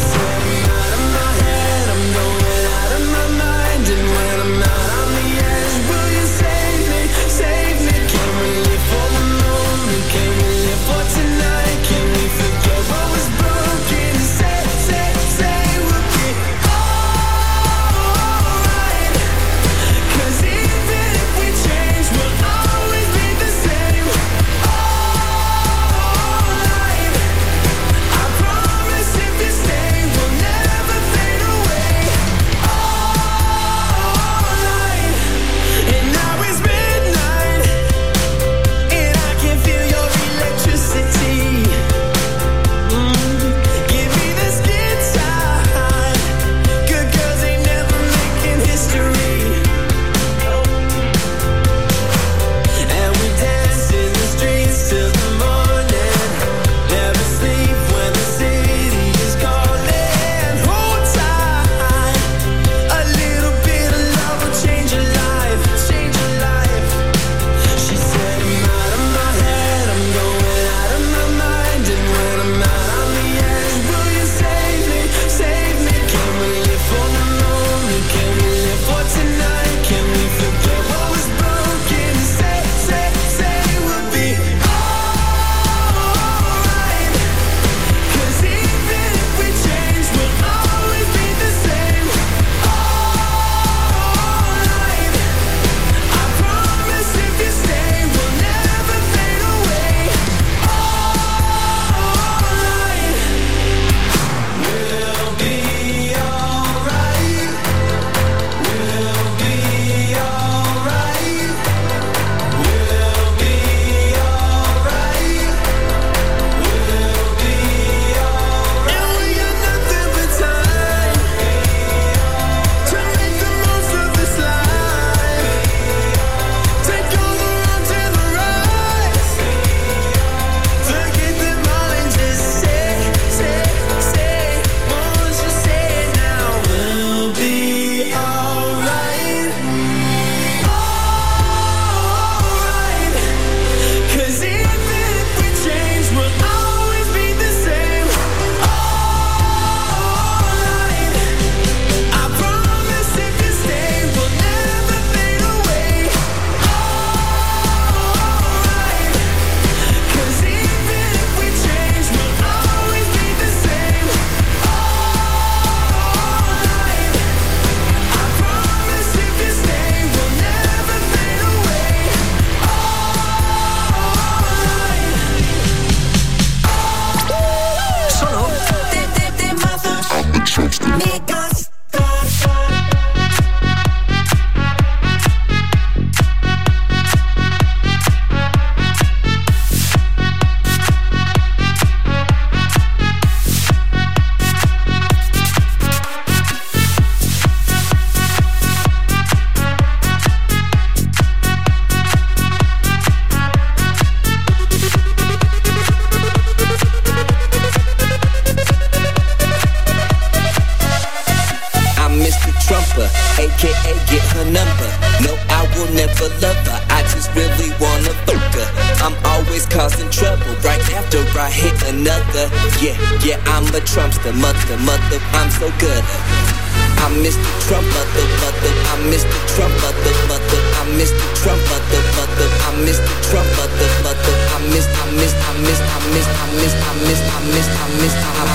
mother. Yeah, yeah, I'm a Trumpster, mother, mother, I'm so good. I'm Mister Trump, mother, mother, I'm Mister Trump, mother, mother, I'm Mister Trump, mother, mother, I'm Mister Trump, mother, mother, I'm Miss, I'm Miss, I'm Miss, I'm Miss, I'm Miss, I'm Miss, I'm Miss, I'm Miss,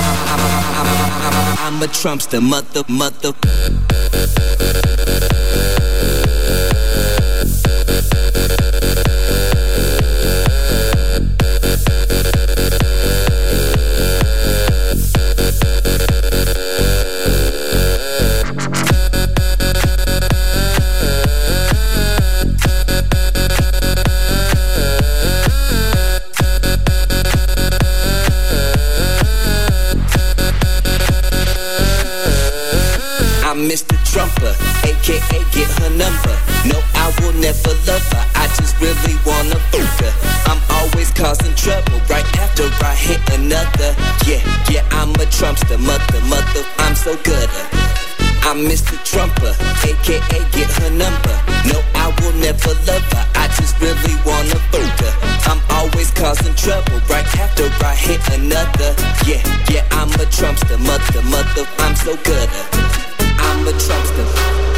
I'm a Trumpster, mother, mother. Mister Trumper, A K A get her number. No, I will never love her, I just really wanna fuck her. I'm always causing trouble, right after I hit another. Yeah, yeah, I'm a Trumpster, mother, mother, I'm so good. I'm Mister Trumper, A K A get her number. No, I will never love her, I just really wanna fuck her. I'm always causing trouble, right after I hit another. Yeah, yeah, I'm a Trumpster, mother, mother, I'm so good. I'm a Trumpster.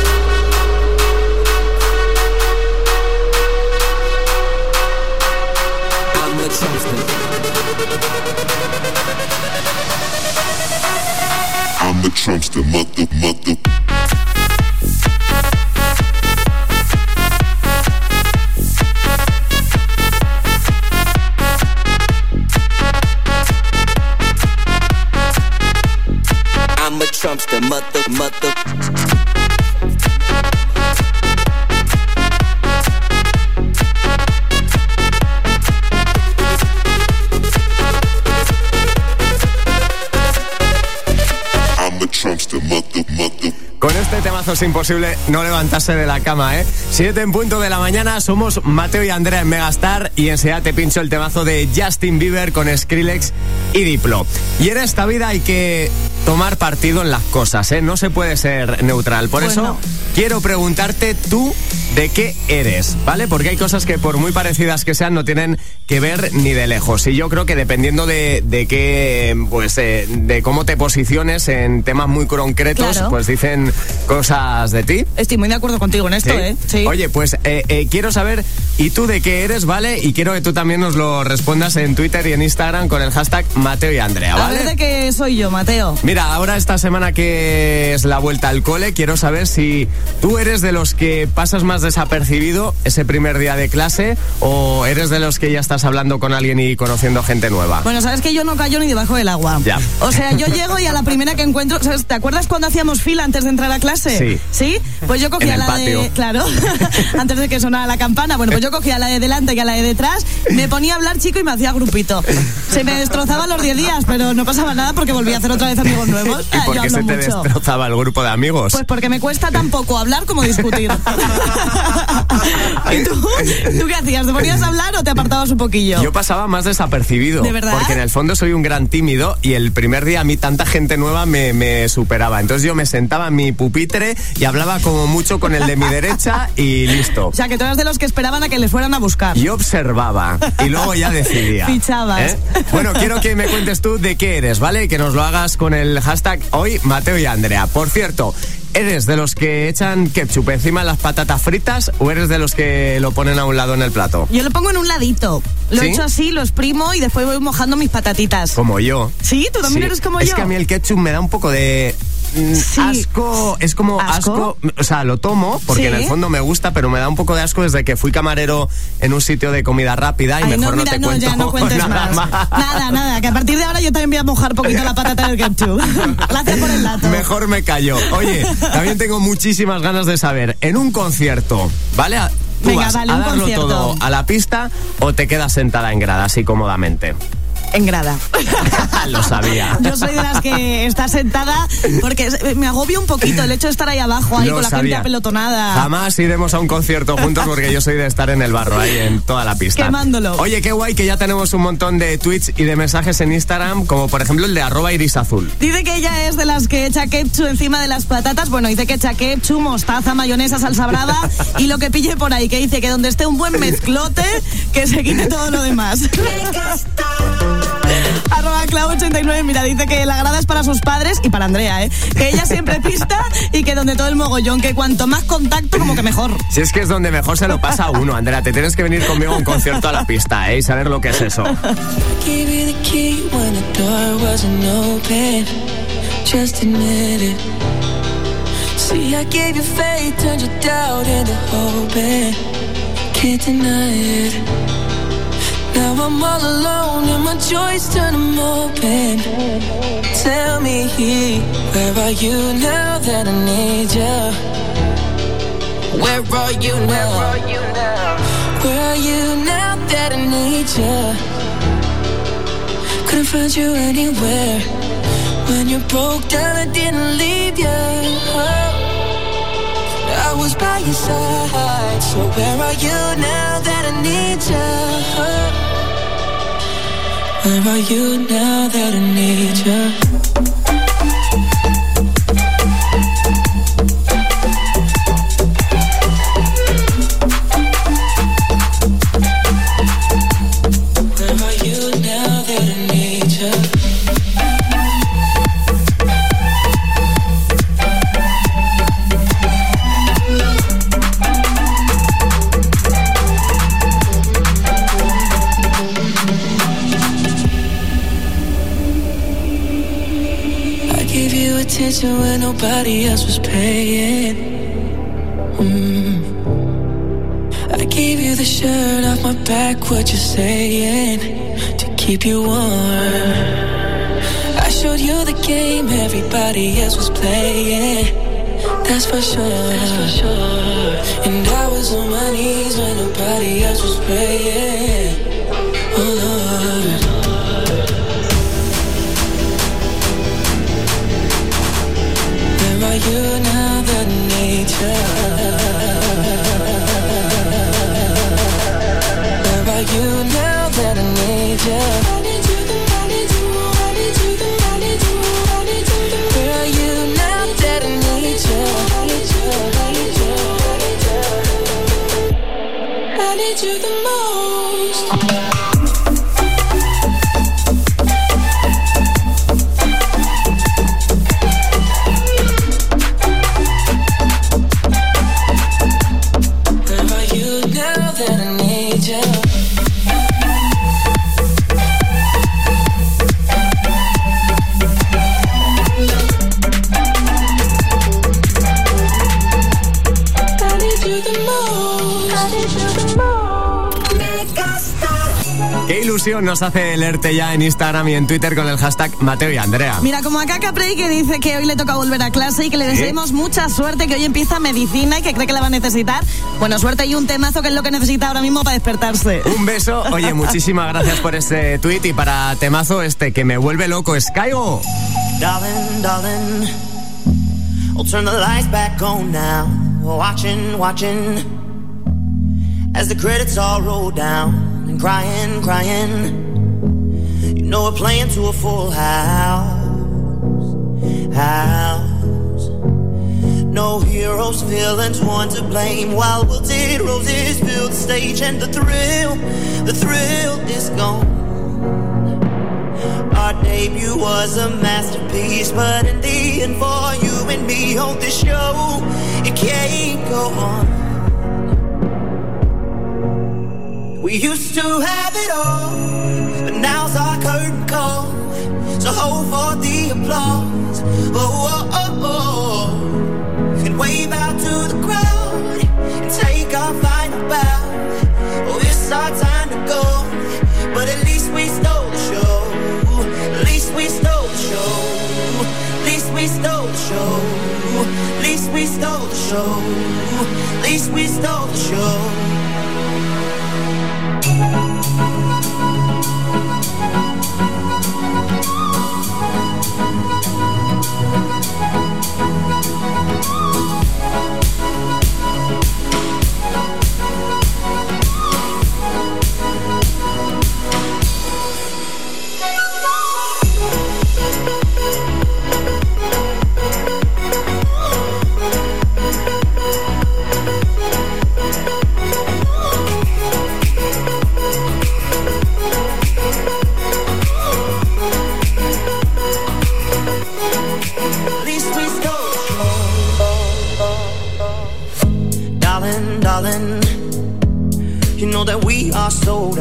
I'm a Trumpster.
I'm a Trumpster, mother, mother.
I'm a Trumpster, mother, mother.
I'm a Trumpster, mother, mother.
Con este temazo es imposible no levantarse de la cama, ¿eh? Siete en punto de la mañana, somos Mateo y Andrea en Megastar y enseguida te pincho el temazo de Justin Bieber con Skrillex y Diplo. Y en esta vida hay que tomar partido en las cosas, ¿eh? No se puede ser neutral. Por bueno. eso quiero preguntarte tú de qué eres, ¿vale? Porque hay cosas que por muy parecidas que sean no tienen que ver ni de lejos. Y yo creo que dependiendo de, de qué, pues, eh, de cómo te posiciones en temas muy concretos, claro, pues dicen cosas de ti.
Estoy muy de acuerdo contigo en esto, ¿Sí? ¿eh? Sí.
Oye, pues eh, eh, quiero saber, ¿y tú de qué eres, vale? Y quiero que tú también nos lo respondas en Twitter y en Instagram con el hashtag Mateo y Andrea, ¿vale?
A ver de qué soy yo, Mateo.
Mira, ahora esta semana que es la vuelta al cole, quiero saber si tú eres de los que pasas más desapercibido ese primer día de clase o eres de los que ya estás hablando con alguien y conociendo gente nueva.
Bueno, sabes que yo no callo ni debajo del agua.
Ya.
O sea, yo llego y a la primera que encuentro, ¿sabes? ¿Te acuerdas cuando hacíamos fila antes de entrar a clase?
Sí.
¿Sí? Pues yo cogía
en el
la
patio.
de... Claro, antes de que sonara la campana. Bueno, pues yo cogía la de delante y a la de detrás, me ponía a hablar, chico, y me hacía grupito. Se me destrozaban los diez días, pero no pasaba nada porque volví a hacer otra vez amigos nuevos.
¿Y por qué se te mucho. destrozaba el grupo de amigos?
Pues porque me cuesta tan poco hablar como discutir. ¿Y tú? ¿Tú qué hacías? ¿Te ponías a hablar o te apartabas un poquillo?
Yo pasaba más desapercibido.
¿De verdad?
Porque en el fondo soy un gran tímido y el primer día a mí tanta gente nueva me, me superaba. Entonces yo me sentaba en mi pupitre y hablaba como mucho con el de mi derecha y listo.
O sea, que tú eras de los que esperaban a que les fueran a buscar.
Yo observaba y luego ya decidía.
Fichabas.
¿Eh? Bueno, quiero que me cuentes tú de qué eres, ¿vale? Y que nos lo hagas con el hashtag hoy Mateo y Andrea. Por cierto, ¿eres de los que echan ketchup encima de las patatas fritas o eres de los que lo ponen a un lado en el plato?
Yo lo pongo en un ladito. Lo
¿Sí?
echo así, lo exprimo y después voy mojando mis patatitas.
Como yo.
¿Sí? ¿Tú también
Sí.
eres como
es
yo?
Es que a mí el ketchup me da un poco de...
Sí.
Asco, es como asco. asco, o sea, lo tomo porque
¿Sí?
en el fondo me gusta, pero me da un poco de asco desde que fui camarero en un sitio de comida rápida y
Ay,
mejor
no, mira,
no te
no,
cuento
ya no cuentes
nada
más.
más.
Nada, nada, que a partir de ahora yo también voy a mojar poquito la patata del ketchup. Gracias por el dato.
Mejor me callo. Oye, también tengo muchísimas ganas de saber, en un concierto, ¿vale? ¿Tú
Venga,
vas
vale,
a
un
darlo
concierto.
todo a la pista o te quedas sentada en grada así cómodamente?
En grada.
Lo sabía.
Yo soy de las que está sentada porque me agobia un poquito el hecho de estar ahí abajo, ahí
Lo
con la
sabía.
gente apelotonada.
Jamás iremos a un concierto juntos porque yo soy de estar en el barro, ahí en toda la pista.
Quemándolo.
Oye, qué guay que ya tenemos un montón de tweets y de mensajes en Instagram, como por ejemplo el de arroba irisazul.
Dice que ella es de las que echa ketchup encima de las patatas. Bueno, dice que echa ketchup, mostaza, mayonesa, salsa brava y lo que pille por ahí, que dice que donde esté un buen mezclote, que se quite todo lo demás. Arroba Clau ochenta y nueve, mira, dice que la grada es para sus padres y para Andrea, ¿eh? Que ella siempre pista y que donde todo el mogollón, que cuanto más contacto, como que mejor.
Si es que es donde mejor se lo pasa a uno, Andrea, te tienes que venir conmigo a un concierto a la pista, ¿eh? Y saber lo que es eso.
Just admit it. See, I gave you faith, turned your doubt into hope, and can't deny it. Now I'm all alone and my joys turn them open. Tell me, where are you now that I need you? Where are you now? Where are you now that I need you? Couldn't find you anywhere. When you broke down, I didn't leave you. I was by your side. So where are you now that I need you? Where are you now that I need you? When nobody else was paying. mm. I gave you the shirt off my back, what you saying, to keep you warm. I showed you the game everybody else was playing. That's for sure, that's for sure. And I was on my knees when nobody else was praying. Oh Lord, where are you now that I need you? Where are you now that I need you? I need you, I need you, I need you, I need you, I need you. Where are you now that I need you? I need you, I need you, I need you. I need you the most.
Qué ilusión nos hace leerte ya en Instagram y en Twitter con el hashtag Mateo y Andrea.
Mira, como acá Caprey, que dice que hoy le toca volver a clase y que le deseemos ¿Sí? mucha suerte, que hoy empieza medicina y que cree que la va a necesitar. Bueno, suerte y un temazo, que es lo que necesita ahora mismo para despertarse.
Un beso. Oye, muchísimas gracias por este tweet y para temazo este que me vuelve loco, es Caigo.
Darling, darling, I'll turn the lights back on now. Watching, watching, as the credits all roll down. And crying, crying, you know we're playing to a full house, house. No heroes, villains, one to blame. While wilted roses fill the stage, and the thrill, the thrill is gone. Our debut was a masterpiece, but in the end, for you and me on this show, it can't go on. We used to have it all, but now's our curtain call. So hold for the applause, oh, oh, oh, oh. And wave out to the crowd, and take our final bow. Oh, it's our time to go, but at least we stole the show. At least we stole the show. At least we stole the show. At least we stole the show. At least we stole the show.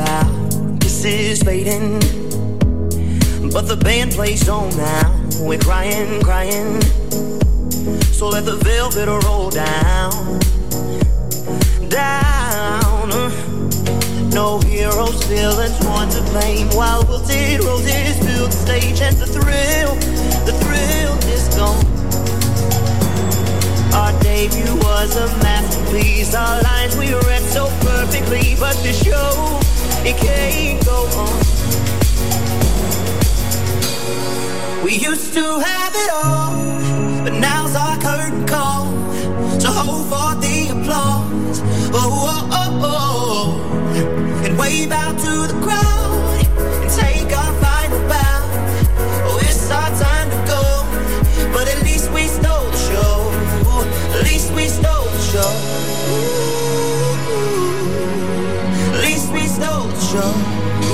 out, this is fading, but the band plays on now. We're crying, crying, so let the velvet roll down, down. No heroes, villains, one to blame, while wilted roses fill the stage, and the thrill, the thrill is gone. Our debut was a masterpiece, our lines we read so perfectly, but the show, it can't go on. We used to have it all, but now's our curtain call, so hold for the applause, oh, oh, oh, oh, and wave out to the crowd, and take our final bow. Oh, it's our time to go, but at least we stole the show, at least we stole the show, at least we stole the show.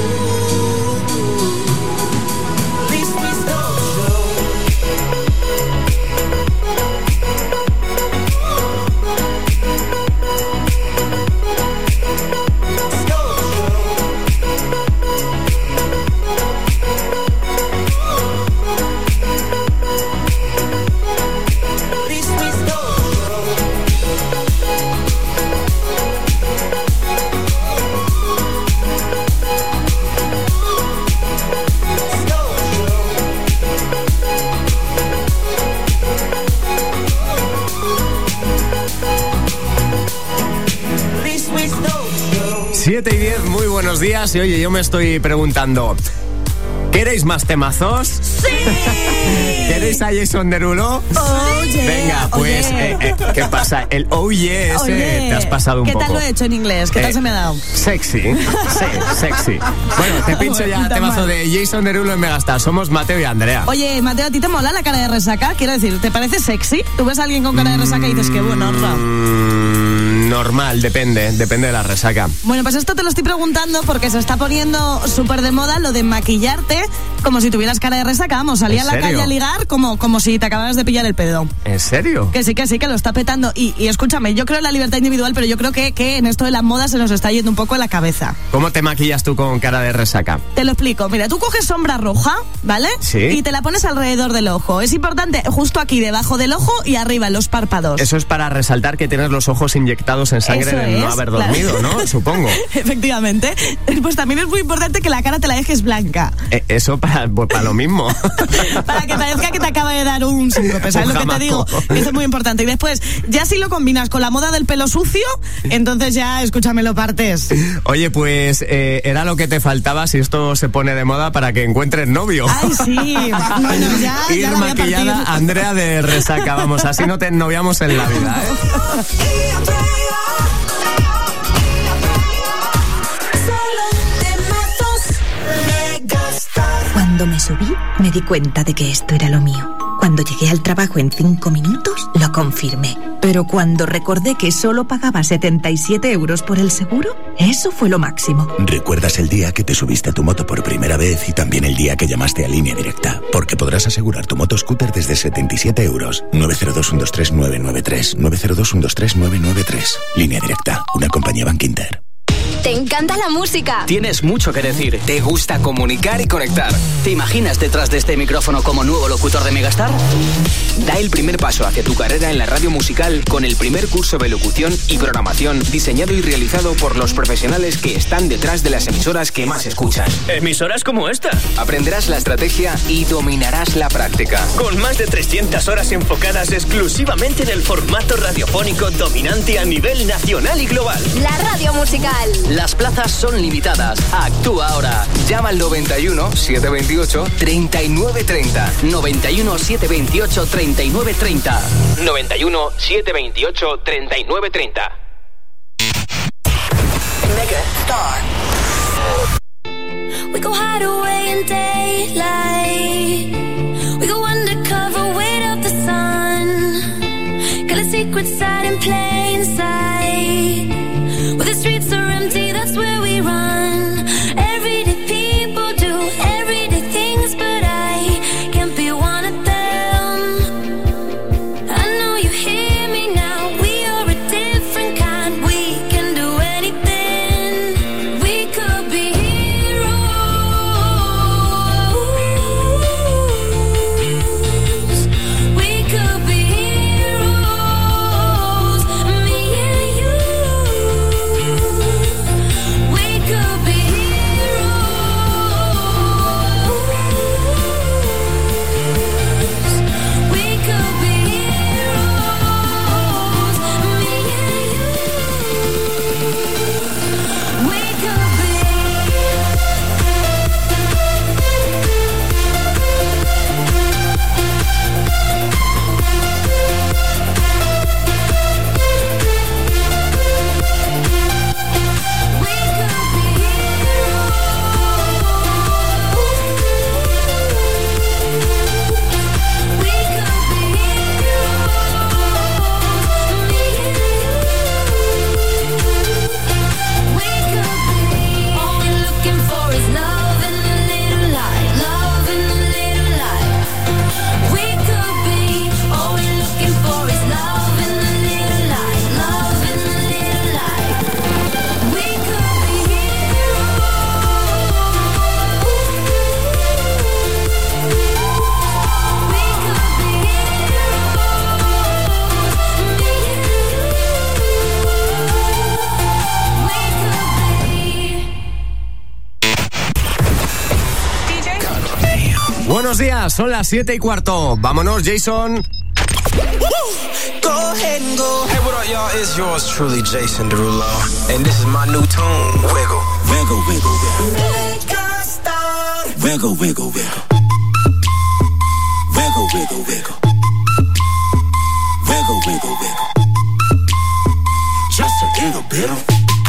siete y diez, muy buenos días. Y oye, yo me estoy preguntando, ¿queréis más temazos?
¡Sí!
¿Queréis a Jason Derulo?
Oh, yeah.
Venga, pues,
Oh, yeah.
eh, eh, ¿qué pasa? El oh yeah ese
Oh, yeah.
te has pasado un
¿Qué
poco.
tal lo he hecho en inglés? ¿Qué tal
Eh,
se me ha dado?
Sexy, sí, sexy. Bueno, te pincho ya
Bueno,
temazo
mal.
de Jason Derulo en Megastar. Somos Mateo y Andrea.
Oye, Mateo, ¿a ti te mola la cara de resaca? Quiero decir, ¿te parece sexy? ¿Tú ves a alguien con cara de resaca y dices que bueno, horror?
Mm, normal, depende, depende de la resaca.
Bueno, pues esto te lo estoy preguntando porque se está poniendo súper de moda lo de maquillarte como si tuvieras cara de resaca. Vamos, salir a
¿En
la
serio?
calle a ligar como, como si te acabaras de pillar el pedo.
¿En serio?
Que sí, que sí, que lo está petando. Y, y escúchame, yo creo en la libertad individual, pero yo creo que, que en esto de la moda se nos está yendo un poco en la cabeza.
¿Cómo te maquillas tú con cara de resaca?
Te lo explico. Mira, tú coges sombra roja, ¿vale?
Sí.
Y te la pones alrededor del ojo. Es importante justo aquí, debajo del ojo y arriba, en los párpados.
Eso es para resaltar que tienes los ojos inyectados en sangre
Eso
de no
es,
haber
claro.
dormido, ¿no? Supongo.
Efectivamente. Pues también es muy importante que la cara te la dejes blanca.
Eh, eso para, pues para lo mismo.
Para que parezca que te acaba de dar un síncope, ¿sabes
Un
lo que te digo?
jamaco.
Eso es muy importante. Y después, ya si lo combinas con la moda del pelo sucio, entonces ya, escúchame, lo partes.
Oye, pues eh, era lo que te faltaba si esto se pone de moda para que encuentres novio.
Ay, sí. Bueno, ya,
Ir
ya la voy a
maquillada
partir.
Andrea de resaca, vamos, así no te ennoviamos en la vida, ¿eh?
Cuando me subí, me di cuenta de que esto era lo mío. Cuando llegué al trabajo en cinco minutos, lo confirmé. Pero cuando recordé que solo pagaba setenta y siete euros por el seguro, eso fue lo máximo.
¿Recuerdas el día que te subiste a tu moto por primera vez y también el día que llamaste a Línea Directa? Porque podrás asegurar tu moto scooter desde setenta y siete euros. nueve cero dos, uno dos tres, nueve nueve tres. nueve cero dos, uno dos tres, nueve nueve tres. Línea Directa, una compañía Bankinter.
¿Te encanta la música?
Tienes mucho que decir. Te gusta comunicar y conectar. ¿Te imaginas detrás de este micrófono como nuevo locutor de Megastar? Da el primer paso hacia tu carrera en la radio musical con el primer curso de locución y programación diseñado y realizado por los profesionales que están detrás de las emisoras que más escuchan.
Emisoras como esta.
Aprenderás la estrategia y dominarás la práctica.
Con más de trescientas horas enfocadas exclusivamente en el formato radiofónico dominante a nivel nacional y global.
La radio musical.
Las plazas son limitadas. Actúa ahora. Llama al noventa y uno, setecientos veintiocho, treinta y nueve treinta. noventa y uno, setecientos veintiocho, treinta y nueve treinta.
noventa y uno, setecientos veintiocho, treinta y nueve treinta.
We go hide away in daylight. We go undercover, wait up the sun. Got a secret side in plain sight. Where the streets are empty, that's where we run. Everyday people do everyday things, but I can't be one of them. I know you hear me now. We are a different kind. We can do anything. We
buenos días, son las siete y cuarto. Vámonos, Jason.
Go ahead and go.
Hey, what up, y'all? It's yours truly, Jason Derulo. And this is my new tune, Wiggle.
Wiggle, wiggle, wiggle. Wiggle, wiggle, wiggle. Wiggle, wiggle, wiggle. Wiggle, wiggle, wiggle. Just a little bit of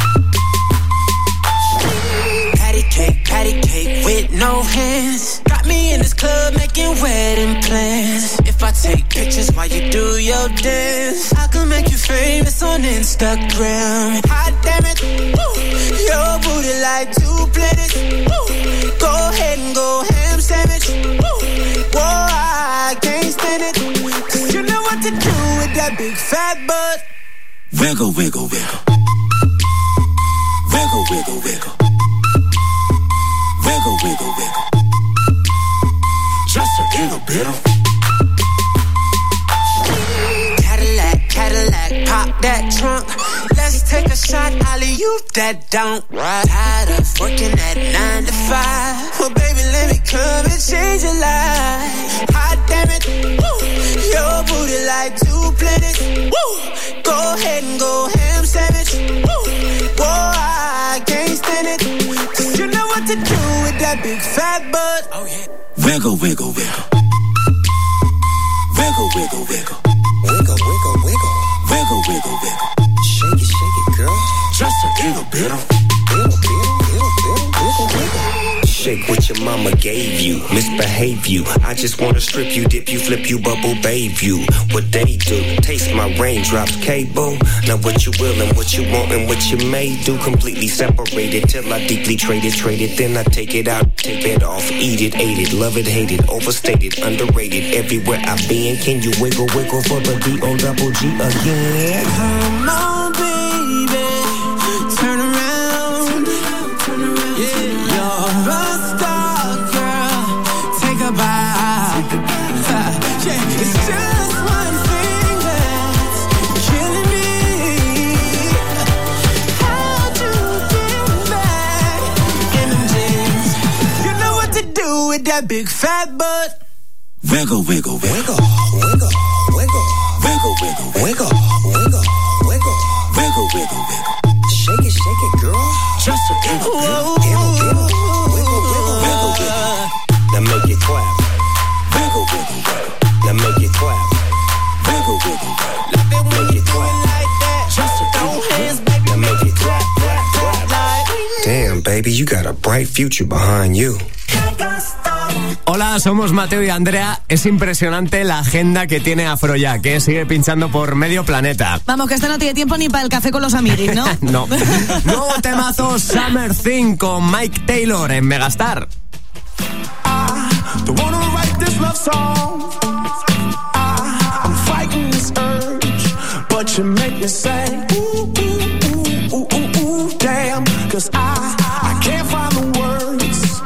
patty cake, patty cake with no hands. Got me in this club making wedding plans. If I take pictures while you do your dance, I can make you famous on Instagram. Hot damn it, woo. Your booty like two planets. Woo. Go ahead and go ham sandwich. Woo. Whoa, I can't stand it. Cause you know what to do with that big fat butt. Wiggle, wiggle, wiggle. Wiggle, wiggle, wiggle. Wiggle, wiggle, wiggle. Just a little bit of Cadillac, Cadillac, pop that trunk. Let's take a shot, alley-oop that don't. Tired of working at nine to five. Well, baby, let me come and change your life. Hot damn it, woo. Your booty like two planets. Woo. Go ahead and go ham sandwich. Woo. Whoa, I can't stand it. Cause you know what to do with that big fat butt. Oh, yeah. Wiggle, wiggle, wiggle. Wiggle, wiggle, wiggle. Wiggle, wiggle, wiggle. Wiggle, wiggle, wiggle. Shake it, shake it, girl. Just a little bit of little, little, little, little, wiggle, wiggle.
Shake what your mama gave you, misbehave you. I just wanna strip you, dip you, flip you, bubble babe you. What they do, taste my raindrops, cable. Now what you will and what you want and what you may do. Completely separated till I deeply trade it, trade it. Then I take it out, take it off, eat it, ate it, love it, hate it, overstated, underrated. Everywhere I've been, can you wiggle, wiggle for the D O double G again?
Come on, baby, turn around. Yeah, you're a star, girl. Take a bow. Yeah, it's just one thing that's killing me. How'd you get back in them jeans? You know what to do with that big fat butt. Wiggle, wiggle, wiggle, wiggle, wiggle, wiggle, wiggle, wiggle, wiggle, wiggle, wiggle, wiggle, wiggle. Shake it, shake it, girl. Just a little bit, wiggle, wiggle, wiggle, wiggle, wiggle, wiggle.
Now make it clap.
Wiggle, wiggle, wiggle.
Now make it clap.
Wiggle, wiggle, wiggle.
Make it clap.
Just a throw hands, baby.
Now make it clap, clap, clap. Damn, baby, you got a bright future behind you.
Hola, somos Mateo y Andrea. Es impresionante la agenda que tiene Afrojack, que sigue pinchando por medio planeta.
Vamos, que este no tiene tiempo ni para el café con los amiguis, ¿no?
No. Nuevo temazo Summer Thing con Mike Taylor en Megastar.
The one who write this love song. I, I'm fighting this urge, but you make me say, ooh, ooh, ooh, ooh, ooh, ooh, damn. Cause I, I can't find the words.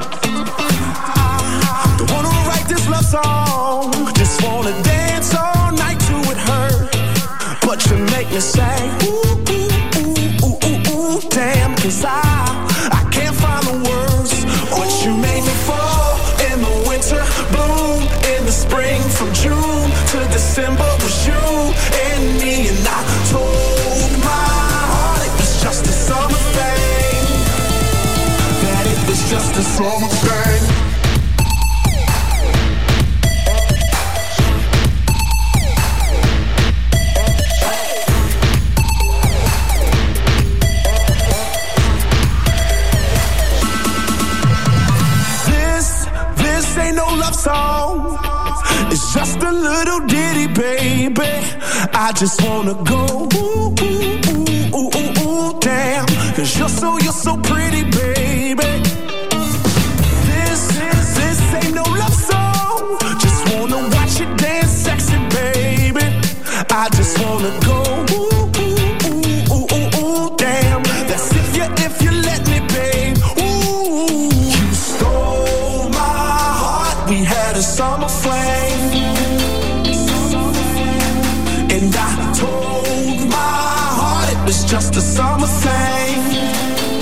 I, the one who write this love song, just wanna dance all night to it hurt. But you make me say, ooh, ooh, ooh, ooh, ooh, ooh, damn. Cause I, I can't find the words. What you made me fall in the winter, bloom in the spring, from June to December was you and me. And I told my heart it was just a summer thing, that it was just a summer thing. Ain't no love song, it's just a little ditty, baby. I just wanna go ooh, ooh, ooh, ooh, ooh, ooh, damn. Cause you're so, you're so pretty, baby. This, this, this ain't no love song, just wanna watch you dance sexy, baby. I just wanna go ooh, ooh, ooh, ooh, ooh, ooh, damn. That's if you, if you let me, babe. Ooh, you stole my heart. We had a summer flame, and I told my heart it was just a summer thing.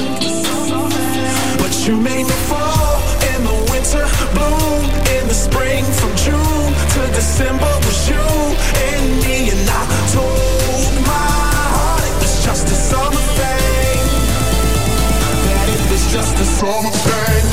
But you made me fall in the winter, bloom in the spring. December was you and me, and I told my heart it was just a summer thing, that it was just a summer thing.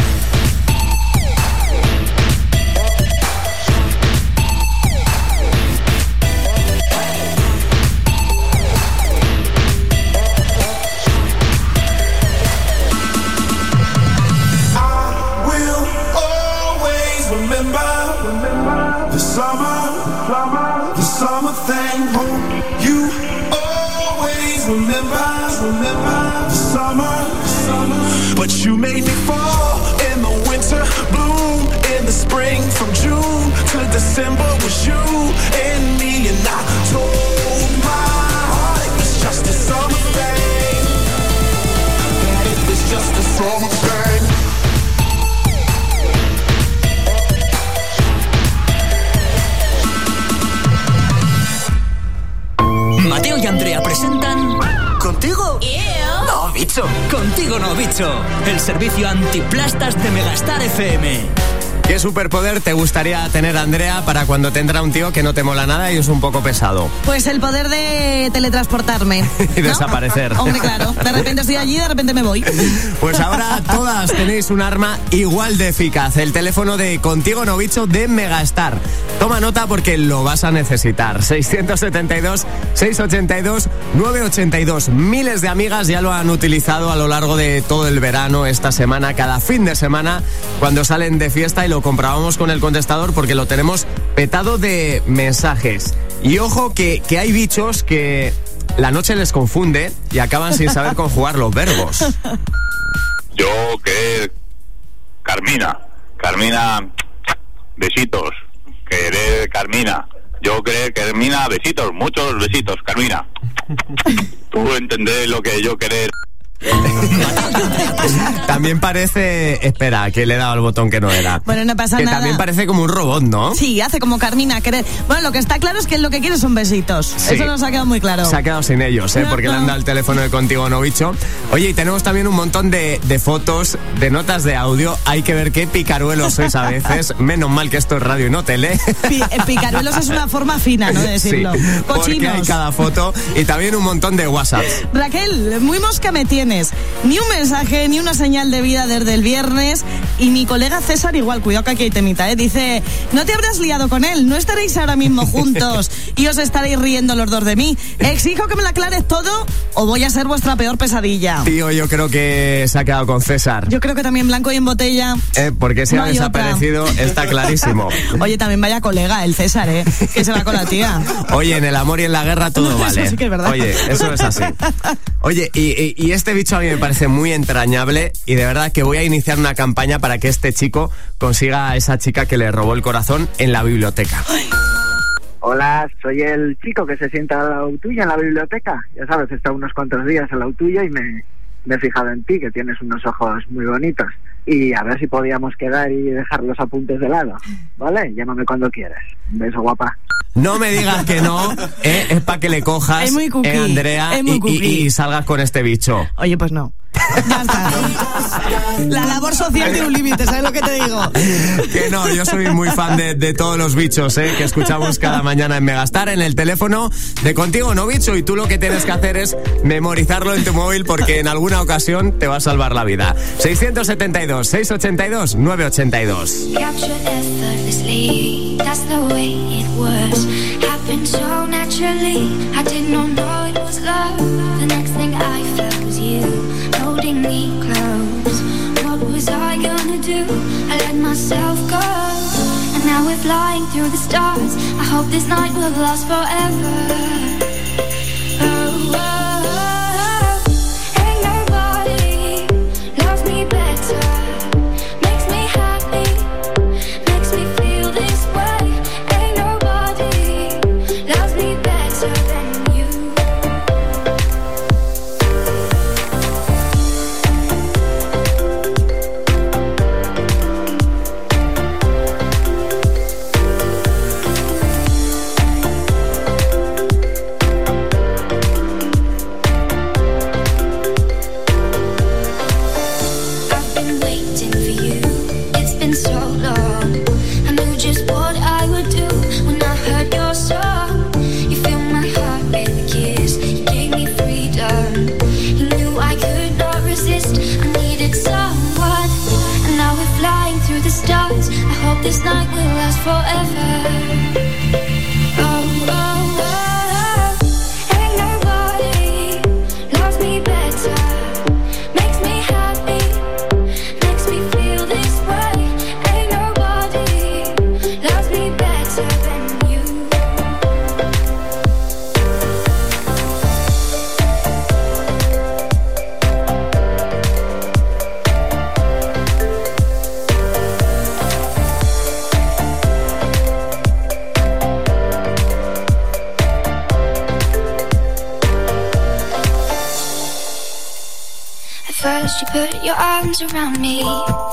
Summer, the summer thing. Oh, you always remember, remember the summer, summer. But you made me fall in the winter, bloom in the spring. From June to December was you and me, and I told my heart it was just a summer thing, that it was just a summer thing.
Mateo y Andrea presentan ¿Contigo?
Yeah.
No, bicho. Contigo no, bicho. El servicio antiplastas de Megastar F M.
¿Qué superpoder te gustaría tener, Andrea, para cuando te entra un tío que no te mola nada y es un poco pesado?
Pues el poder de teletransportarme.
Y
¿no?
desaparecer.
Hombre, claro. De repente estoy allí y de repente me voy.
Pues ahora todas tenéis un arma igual de eficaz. El teléfono de Contigo no, bicho de Megastar. Toma nota porque lo vas a necesitar. seiscientos setenta y dos, seiscientos ochenta y dos, novecientos ochenta y dos. Miles de amigas ya lo han utilizado a lo largo de todo el verano, esta semana, cada fin de semana, cuando salen de fiesta, y lo comprobamos con el contestador porque lo tenemos petado de mensajes. Y ojo que, que hay bichos que la noche les confunde y acaban sin saber conjugar los verbos.
Yo que Carmina, Carmina, besitos, querer Carmina, yo querer Carmina, besitos, muchos besitos, Carmina. Tú entendés lo que yo querer.
También parece... Espera, que le he dado al botón que no era.
Bueno, no pasa
que
nada.
Que también parece como un robot, ¿no?
Sí, hace como Carmina querer. Bueno, lo que está claro es que lo que quiere son besitos.
Sí.
Eso nos ha quedado muy claro.
Se ha quedado sin ellos, ¿eh? Porque le han dado el teléfono de Contigo no, bicho. Oye, y tenemos también un montón de, de fotos, de notas de audio. Hay que ver qué picaruelos sois a veces. Menos mal que esto es radio y no tele.
Pi picaruelos es una forma fina, ¿no?, de decirlo.
Sí,
cochinos.
Porque hay cada foto. Y también un montón de WhatsApps.
Raquel, muy mosca me tienes. Ni un mensaje, ni una señal de vida desde el viernes. Y mi colega César igual, cuidado que aquí hay temita, ¿eh? Dice, no te habrás liado con él, no estaréis ahora mismo juntos y os estaréis riendo los dos de mí. Exijo que me lo aclares todo o voy a ser vuestra peor pesadilla.
Tío, yo creo que se ha quedado con César.
Yo creo que también blanco y en botella.
Eh, porque se
no
ha desaparecido, otra. Está clarísimo.
Oye, también vaya colega, el César, ¿eh? Que se va con la tía.
Oye, en el amor y en la guerra todo vale.
Eso sí que es verdad.
Oye, eso es así. Oye, y, y, y este bicho a mí me parece muy entrañable y de verdad que voy a iniciar una campaña para que este chico consiga a esa chica que le robó el corazón en la biblioteca.
Ay.
Hola, soy el chico que se sienta al lado tuyo en la biblioteca. Ya sabes, he estado unos cuantos días al lado tuyo y me, me he fijado en ti, que tienes unos ojos muy bonitos. Y a ver si podíamos quedar y dejar los apuntes de lado, ¿vale? Llámame cuando quieras. Un beso, guapa.
No me digas que no, eh, es para que le cojas,
es muy cookie,
eh, Andrea,
es muy
y, y, y salgas con este bicho.
Oye, pues no. Ya está. La labor social tiene un límite, ¿sabes lo que te digo?
Que no, yo soy muy fan de, de todos los bichos, ¿eh? Que escuchamos cada mañana en Megastar, en el teléfono de Contigo no, bicho, y tú lo que tienes que hacer es memorizarlo en tu móvil porque en alguna ocasión te va a salvar la vida. seiscientos setenta y dos, seiscientos ochenta y dos, novecientos ochenta y dos.
Happened so naturally, I did not know it was love. The next thing I felt was you holding me close. What was I gonna do? I let myself go, and now we're flying through the stars. I hope this night will last forever. Oh, oh, oh, oh. Ain't nobody loves me better. Makes me happy, makes me feel this way. Ain't nobody loves me better than you. I've been waiting for you. It's been so long. I knew just what I would do when I stars. I hope this night will last forever. Oh, oh, oh, oh. Ain't nobody loves me better. Makes me happy, makes me feel this way. Ain't nobody loves me better than you. First you put your arms around me,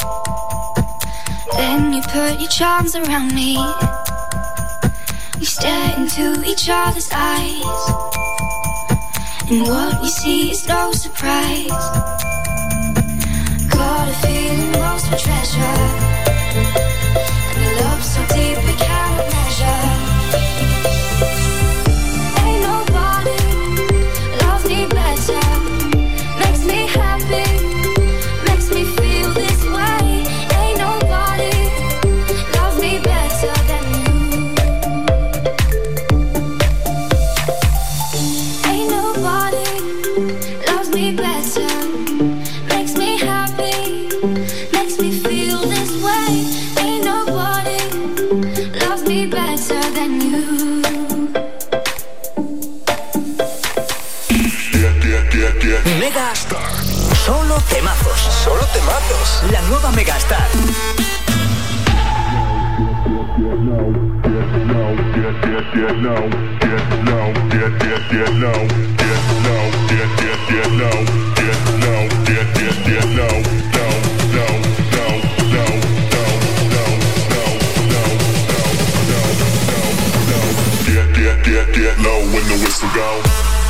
then you put your charms around me. We stare into each other's eyes, and what we see is no surprise. Got a feeling lost for treasure, and a love so deep we cannot measure. Ain't nobody loves me better. Makes me happy, makes me feel this way. Ain't nobody loves me better than you. Ain't nobody loves me better. Makes me happy, makes me feel this way. Ain't nobody loves me better than you.
Megastar. Solo temazos. Solo temazos. La nueva Megastar.
Get low when the whistle go.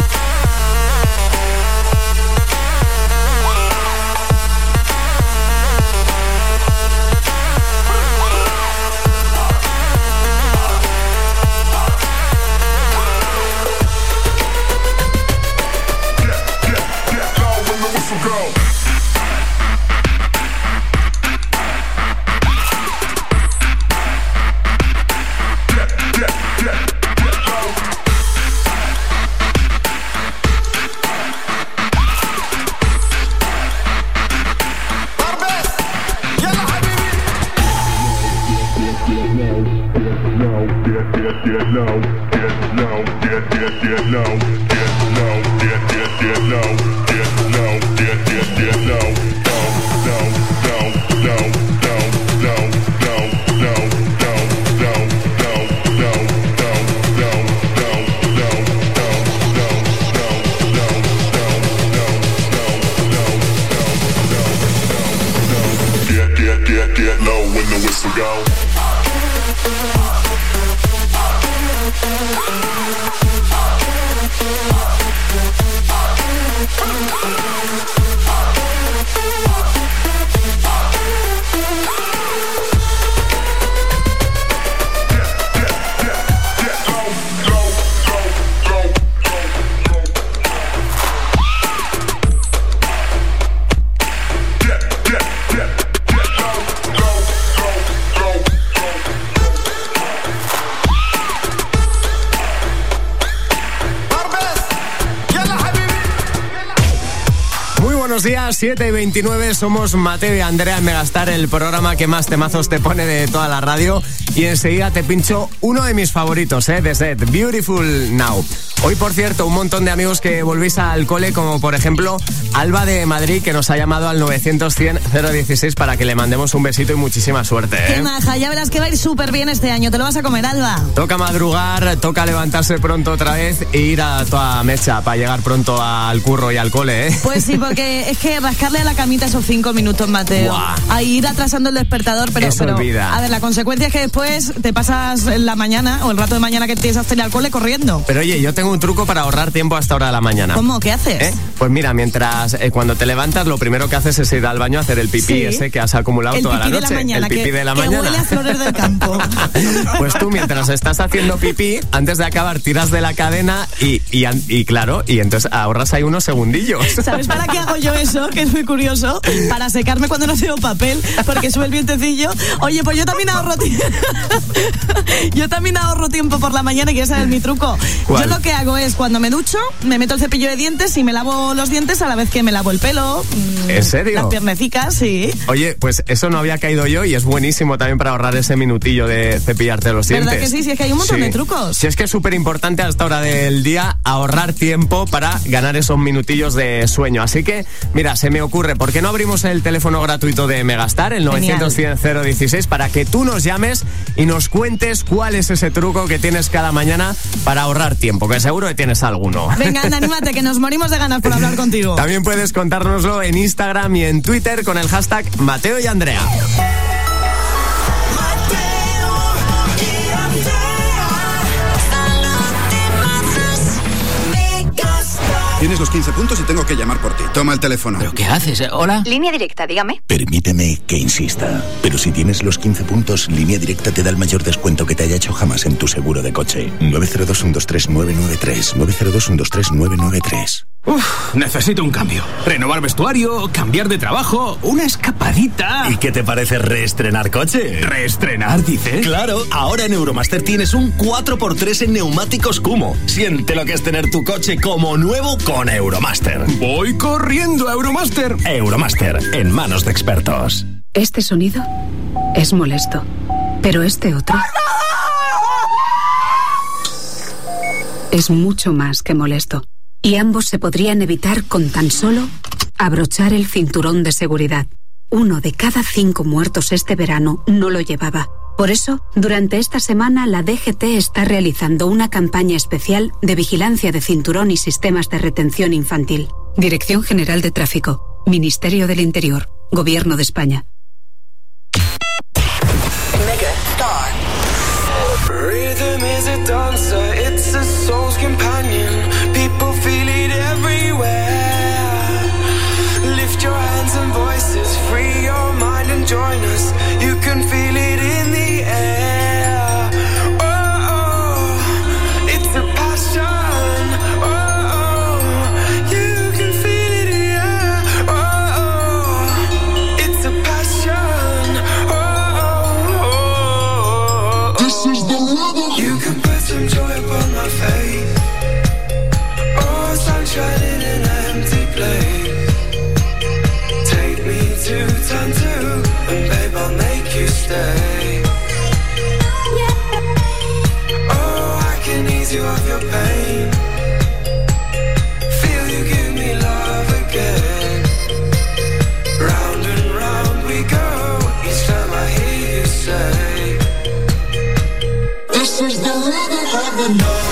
Buenos días, siete y veintinueve, somos Mateo y Andrea en Megastar, el programa que más temazos te pone de toda la radio. Y enseguida te pincho uno de mis favoritos, ¿eh? De Set, Beautiful Now. Hoy, por cierto, un montón de amigos que volvéis al cole, como por ejemplo Alba de Madrid, que nos ha llamado al novecientos cien cero dieciséis para que le mandemos un besito y muchísima suerte, ¿eh?
Qué maja, ya verás que va a ir súper bien este año. Te lo vas a comer, Alba.
Toca madrugar, toca levantarse pronto otra vez e ir a toda mecha para llegar pronto al curro y al cole, ¿eh?
Pues sí, porque es que rascarle a la camita esos cinco minutos, Mateo.
Buah.
A ir atrasando el despertador, pero,
Eso
pero
olvida.
a ver, la consecuencia es que después te pasas la mañana o el rato de mañana que tienes hasta ir al cole corriendo.
Pero oye, yo tengo un truco para ahorrar tiempo hasta hora de la mañana.
¿Cómo? ¿Qué haces?
¿Eh? Pues mira, mientras eh, cuando te levantas, lo primero que haces es ir al baño a hacer el pipí
Sí.
ese que has acumulado
El
toda la
pipí de
noche.
la mañana,
el pipí
que-
de la
que
mañana.
huele a flores del campo.
Pues tú, mientras estás haciendo pipí, antes de acabar, tiras de la cadena y, y, y claro, y entonces ahorras ahí unos segundillos.
¿Sabes para qué hago yo eso, que es muy curioso, para secarme cuando no tengo papel, porque sube el vientecillo. Oye, pues yo también ahorro tiempo. Yo también ahorro tiempo por la mañana y quieres saber mi truco.
¿Cuál?
Yo lo que hago es, cuando me ducho, me meto el cepillo de dientes y me lavo los dientes a la vez que me lavo el pelo.
¿En serio?
Las piernecicas, sí.
Oye, pues eso no había caído yo y es buenísimo también para ahorrar ese minutillo de cepillarte los dientes.
¿Verdad que sí? Sí, es que hay un montón
Sí.
de trucos.
Sí, es que es súper importante a esta hora del día ahorrar tiempo para ganar esos minutillos de sueño. Así que, mira, se me ocurre, ¿por qué no abrimos el teléfono gratuito de Megastar, el novecientos cien cero dieciséis, para que tú nos llames y nos cuentes cuál es ese truco que tienes cada mañana para ahorrar tiempo, que seguro que tienes alguno.
Venga, anda, anímate, que nos morimos de ganas por hablar contigo.
También puedes contárnoslo en Instagram y en Twitter con el hashtag Mateo y Andrea.
Tienes los quince puntos y tengo que llamar por ti. Toma el teléfono.
¿Pero qué haces? ¿Hola?
Línea directa, dígame.
Permíteme que insista, pero si tienes los quince puntos, Línea Directa te da el mayor descuento que te haya hecho jamás en tu seguro de coche. nueve cero dos, uno dos tres, nueve nueve tres. nueve cero dos, uno dos tres, nueve nueve tres.
Uf, necesito un cambio. Renovar vestuario, cambiar de trabajo, una escapadita.
¿Y qué te parece reestrenar coche?
¿Reestrenar, dices?
Claro, ahora en Euromaster tienes un cuatro por tres en neumáticos Kumo. Siente lo que es tener tu coche como nuevo con Euromaster.
Voy corriendo a Euromaster.
Euromaster, en manos de expertos.
Este sonido es molesto, pero este otro es mucho más que molesto. Y ambos se podrían evitar con tan solo abrochar el cinturón de seguridad. Uno de cada cinco muertos este verano no lo llevaba. Por eso, durante esta semana, la D G T está realizando una campaña especial de vigilancia de cinturón y sistemas de retención infantil. Dirección General de Tráfico, Ministerio del Interior, Gobierno de España.
Rhythm is a dancer, it's a soul's companion. People feel it everywhere. Lift your hands and voices, free your mind and join us. You can feel it in the air. Oh, oh, it's a passion. Oh, oh, you can feel it, yeah. Oh, oh, it's a passion. Oh, oh, oh, oh. This is the rhythm. You can put some joy upon my face. Oh, sunshine in an empty place. Take me to turn two, and babe, I'll make you stay. Oh, I can ease you of your pain. Feel you give me love again. Round and round we go, each time I hear you say, this is the rhythm of the night.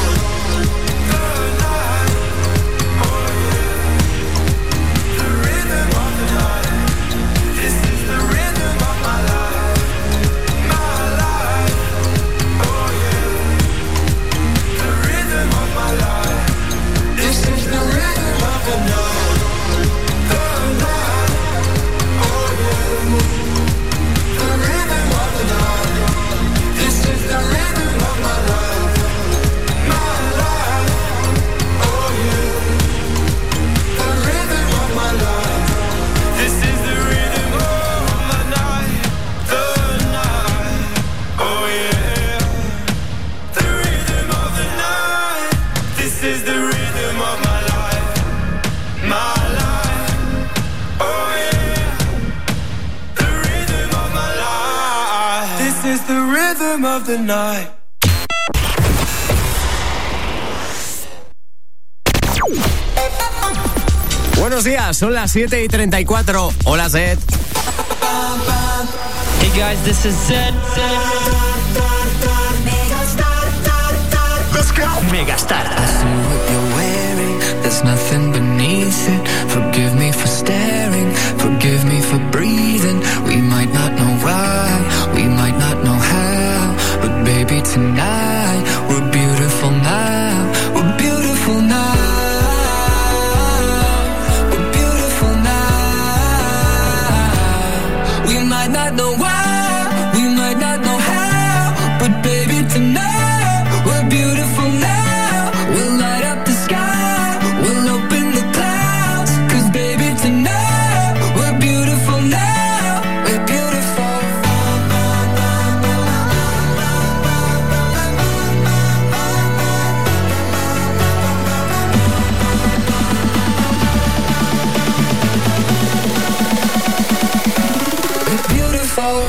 Is the rhythm of the night.
Buenos días, son las siete y treinta y cuatro. Hola, Zed.
Hey guys, this is Zed.
Let's go.
Megastar.
I see what you're wearing, there's nothing beneath it. Forgive me for staring, forgive me for breathing. We might not know why, we might not know how, but baby tonight, we're beautiful now, we're beautiful now. We're beautiful now. We might not know why, we might not know how, but baby tonight, we're beautiful now. We'll light up the sky, we'll open the clouds, 'cause baby tonight beautiful.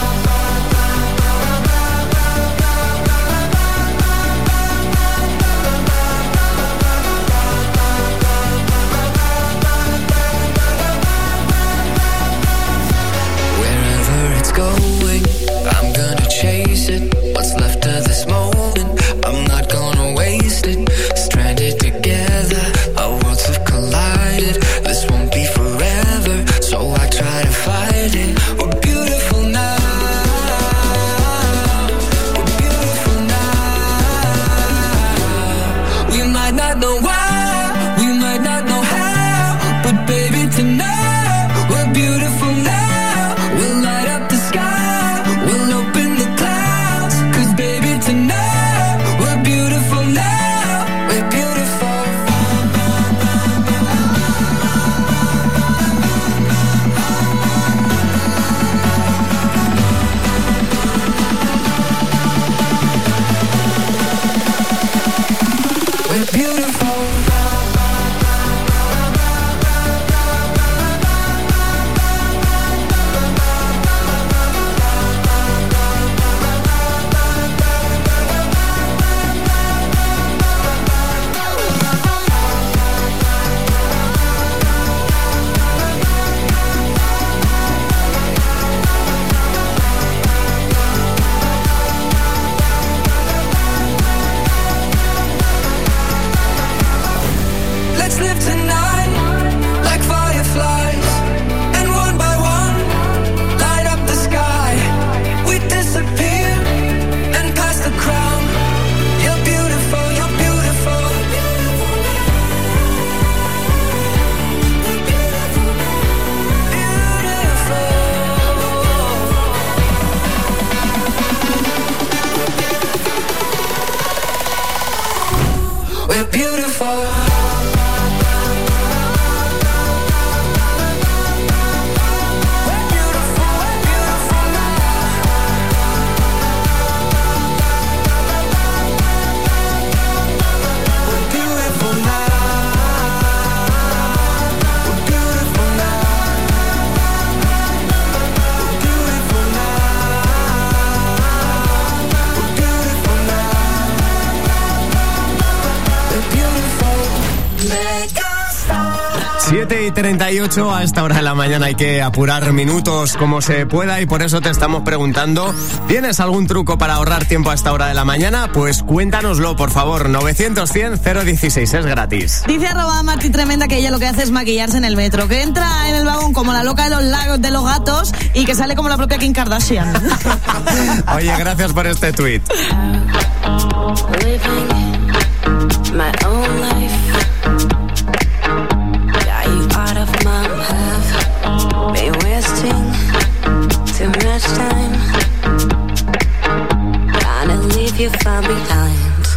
Wherever it's going, I'm gonna chase it. What's left of this moment, I'm not gonna waste it. Stranded together, our worlds have collided. This won't be forever, so I try to fight it. We're beautiful now. We're beautiful now. We might not know why, we might not know how, but baby tonight we're beautiful now. We'll light up the sky, we'll open the clouds, 'cause baby tonight we're beautiful now. We're beautiful. We're beautiful. Let's live tonight like fireflies, and one by one light up the sky. We disappear and pass the crown. You're beautiful, you're beautiful. Beautiful. We're beautiful.
siete y treinta y ocho, a esta hora de la mañana hay que apurar minutos como se pueda y por eso te estamos preguntando, ¿tienes algún truco para ahorrar tiempo a esta hora de la mañana? Pues cuéntanoslo, por favor, novecientos cien cero dieciséis, es gratis.
Dice arroba Marti Tremenda que ella lo que hace es maquillarse en el metro, que entra en el vagón como la loca de los lagos de los gatos y que sale como la propia Kim Kardashian.
Oye, gracias por este tuit.
My own life. Got you out of my path. Been wasting too much time. Trying to leave you far behind.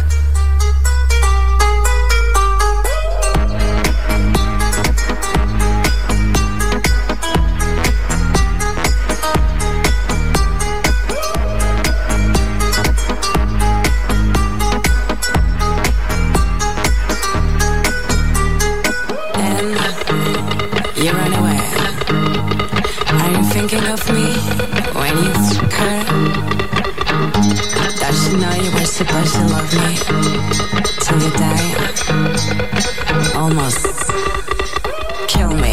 You run away. Are you thinking of me when you hurt? Don't you know you were supposed to love me till you die? Almost kill me.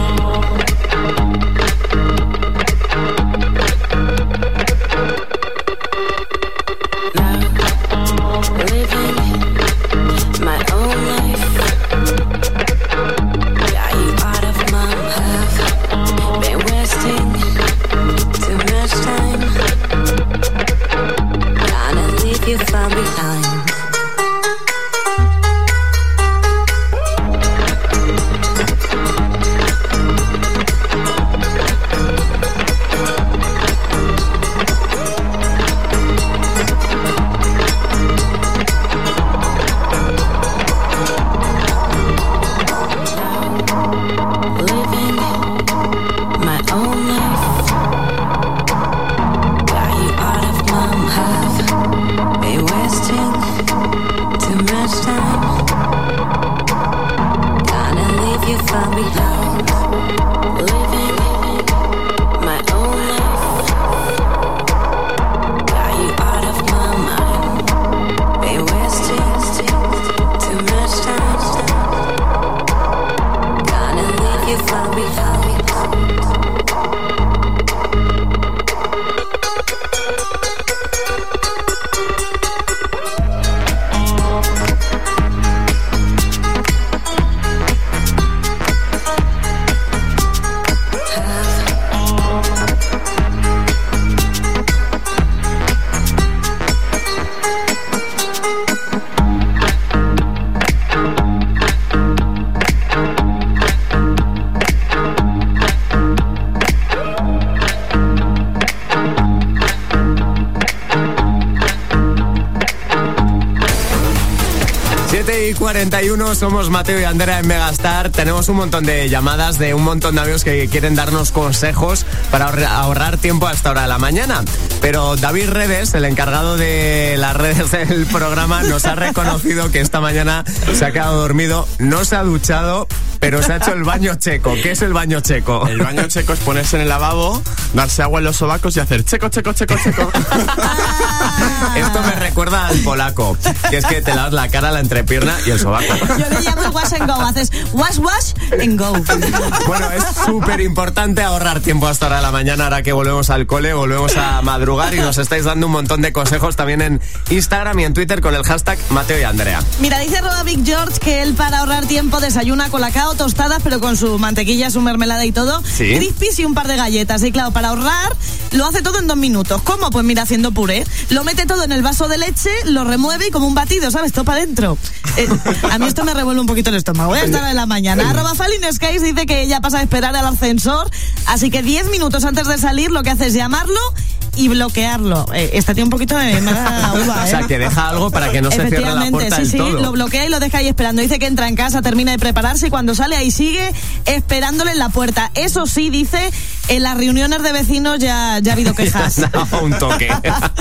Now, living my own life. You far behind.
siete y cuarenta y uno, somos Mateo y Andrea en Megastar. Tenemos un montón de llamadas de un montón de amigos que quieren darnos consejos para ahorrar tiempo a esta hora de la mañana. Pero David Redes, el encargado de las redes del programa, nos ha reconocido que esta mañana se ha quedado dormido, no se ha duchado, pero se ha hecho el baño checo. ¿Qué es el baño checo?
El baño checo es ponerse en el lavabo, darse agua en los sobacos y hacer checo, checo, checo, checo.
Esto me recuerda al polaco, que es que te lavas la cara, la entrepierna y el sobaco.
Yo le llamo wash and go, haces wash, wash and go.
Bueno, es súper importante ahorrar tiempo hasta hora de la mañana, ahora que volvemos al cole, volvemos a madrugar y nos estáis dando un montón de consejos también en Instagram y en Twitter con el hashtag Mateo y Andrea.
Mira, dice Roba Big George que él para ahorrar tiempo desayuna colacao, tostadas, pero con su mantequilla, su mermelada y todo,
¿sí?
Crispies y un par de galletas. Y claro, para ahorrar lo hace todo en dos minutos. ¿Cómo? Pues mira, haciendo puré. Lo mete todo en el vaso de leche, lo remueve y como un batido, ¿sabes? Todo para adentro. Eh, a mí esto me revuelve un poquito el estómago, ¿eh? Esta hora de la mañana. Arroba Falling Skies dice que ella pasa a esperar al ascensor, así que diez minutos antes de salir lo que hace es llamarlo y bloquearlo. Eh, esta tiene un poquito de mala uva, ¿eh?
O sea, que deja algo para que no se cierre la puerta
sí,
del
sí,
todo.
Lo bloquea y lo deja ahí esperando. Dice que entra en casa, termina de prepararse y cuando sale ahí sigue esperándole en la puerta. Eso sí, dice, en las reuniones de vecinos ya, ya ha habido quejas.
No, un toque.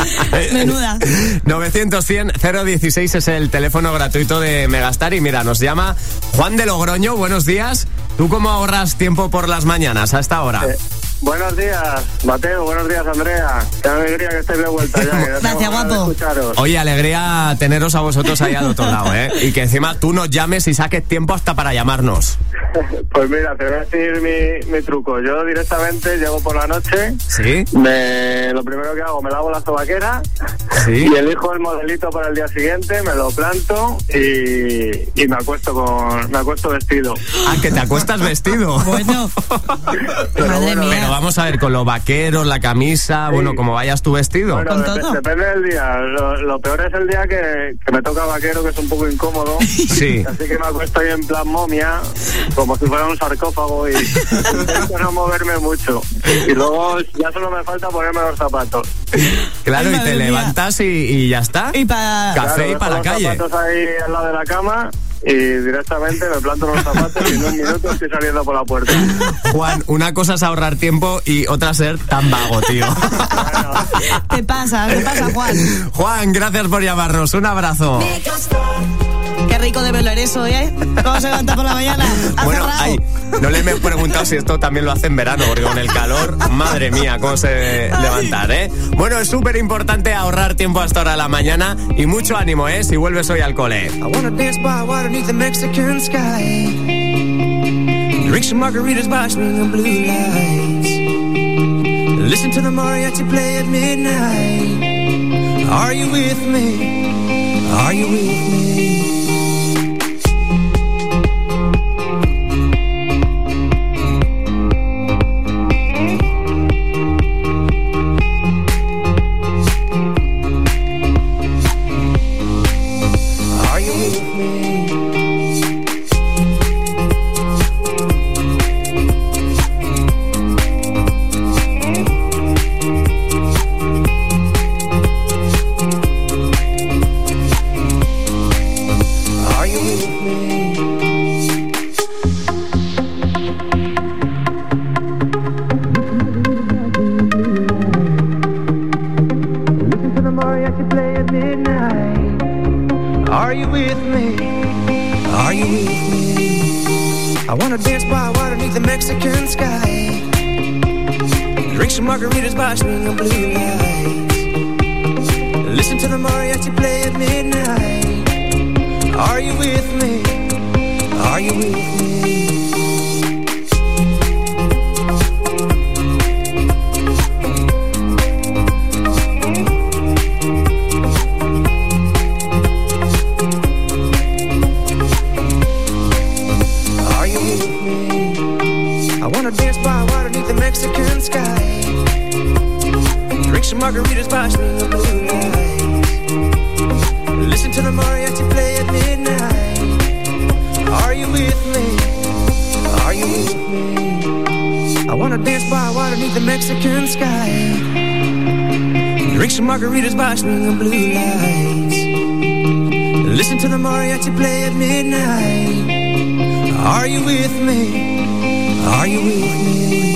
Menuda.
novecientos cien cero dieciséis es el teléfono gratuito de Megastar y mira, nos llama Juan de Logroño. Buenos días. ¿Tú cómo ahorras tiempo por las mañanas a esta hora?
Eh. Buenos días, Mateo. Buenos días, Andrea. Qué alegría que estéis de vuelta ya.
Gracias, guapo.
Oye, alegría teneros a vosotros ahí al otro lado, ¿eh? Y que encima tú nos llames y saques tiempo hasta para llamarnos.
Pues mira, te voy a decir mi, mi truco. Yo directamente llego por la noche.
¿Sí?
Me, lo primero que hago, me lavo la sobaquera.
¿Sí?
Y elijo el modelito para el día siguiente, me lo planto y, y me acuesto con me acuesto vestido.
Ah, que te acuestas vestido.
Bueno.
Pero
Madre
bueno,
mía.
Pero vamos a ver, con los vaqueros, la camisa, sí. Bueno, como vayas tu vestido.
Bueno,
¿Con
dep-
todo?
depende del día. Lo, lo peor es el día que, que me toca vaquero, que es un poco incómodo.
Sí.
Así que me acuesto ahí en plan momia, como si fuera un sarcófago y intento no moverme mucho. Y luego ya solo me falta ponerme los zapatos.
Claro,
Ay,
y te
mía.
levantas y, y ya está.
Y para...
Café
Claro,
y para la
dejo
calle.
los zapatos ahí al lado de la cama y directamente me planto los zapatos y en un minuto estoy saliendo por la puerta.
Juan, una cosa es ahorrar tiempo y otra ser tan vago, tío.
Te pasa, ¿qué pasa, Juan?
Juan, gracias por llamarnos. Un abrazo.
Qué rico de velar eso, ¿eh? ¿Cómo se levanta por la mañana? Ha
Bueno,
cerrado.
ay, no le he preguntado si esto también lo hace en verano, porque con el calor, madre mía, cómo se debe levantar, ¿eh? Bueno, es súper importante ahorrar tiempo hasta hora de la mañana y mucho ánimo, ¿eh? Si vuelves hoy al cole.
I wanna dance by water beneath the Mexican sky. Drink some margaritas by swinging blue lights. Listen to the mariachi play at midnight. Are you with me? Are you with me? Margaritas by swinging blue lights. Listen to the mariachi play at midnight. Are you with me? Are you with me? Are you with me? I wanna dance by water beneath the Mexican sky. Drink some margaritas by swinging blue lights. Listen to the mariachi play at midnight. Are you with me? Are you with me? I wanna dance by water beneath the Mexican sky. Drink some margaritas by swinging blue lights. Listen to the mariachi play at midnight. Are you with me? Are you with me?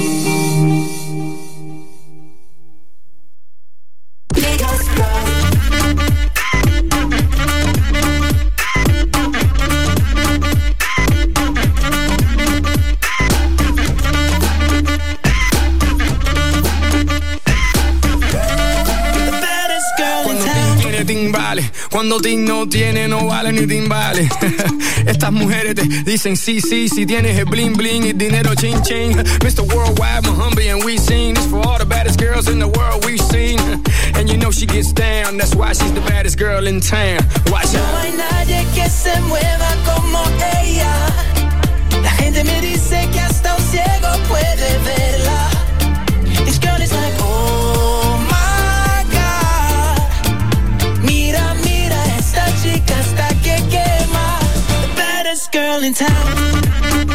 Cuando Tim no tiene, no vale ni timbales. Estas mujeres te dicen sí, sí, si tienes el bling bling y dinero ching ching. mister Worldwide, Muhammad, and we sing this for all the baddest girls in the world we've seen. And you know she gets down, that's why she's the baddest girl in town. Watch out.
No hay nadie que se mueva como ella. La gente me dice que hasta un ciego puede verla. This girl is like, oh my God. Mira, mira, esta chica hasta que quema. The baddest girl in town.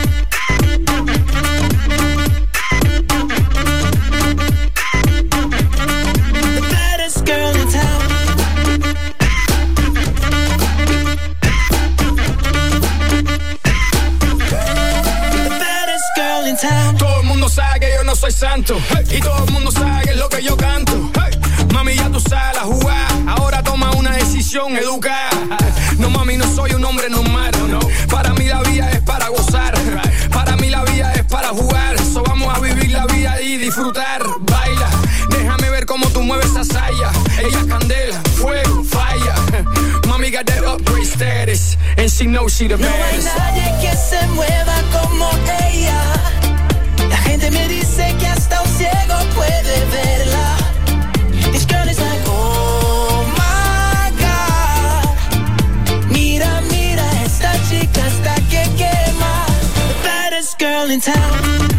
Todo el mundo sabe que yo no soy santo, hey, y todo el mundo sabe que es lo que yo canto. Hey, mami, ya tú sabes la jugada. Ahora toma una decisión educada. No, mami, no soy un hombre normal. No. Para mí la vida es para gozar. Para mí la vida es para jugar. So vamos a vivir la vida y disfrutar. Baila, déjame ver cómo tú mueves esa saya. Ella es candela, fuego, falla. Mami got that upgrade status, and she knows she the baddest.
No hay nadie que se mueva como ella. La gente me dice que hasta un ciego puede verla. This girl is like, oh my God. Mira, mira, esta chica hasta que quema. The baddest girl in town.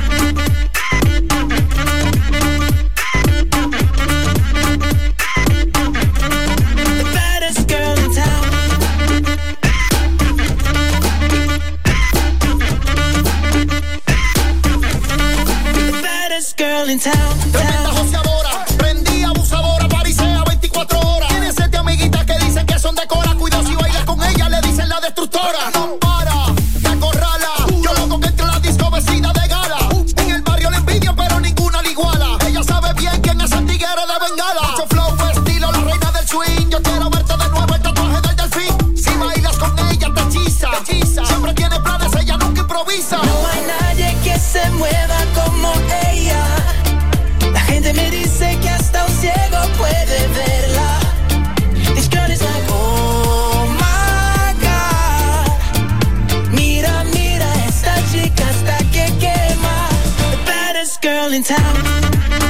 Tremenda joseadora, prendía abusadora, parisea veinticuatro horas. Tiene siete amiguitas que dicen que son de Cora. Cuidado si bailas con ella, le dicen la destructora. No para, te acorrala. Yo loco que entre la disco vestida de gala. En el barrio le envidian pero ninguna le iguala. Ella sabe bien quién es el tigre de Bengala. Mucho flow, estilo, la reina del swing. Yo quiero verte de nuevo el tatuaje del delfín. Si bailas con ella te hechiza, te hechiza. Siempre tiene planes, ella nunca improvisa.
No hay nadie que se mueva como ella. La gente me dice que hasta un ciego puede verla. This girl is like, oh my God. Mira, mira, esta chica hasta que quema. The baddest girl in town.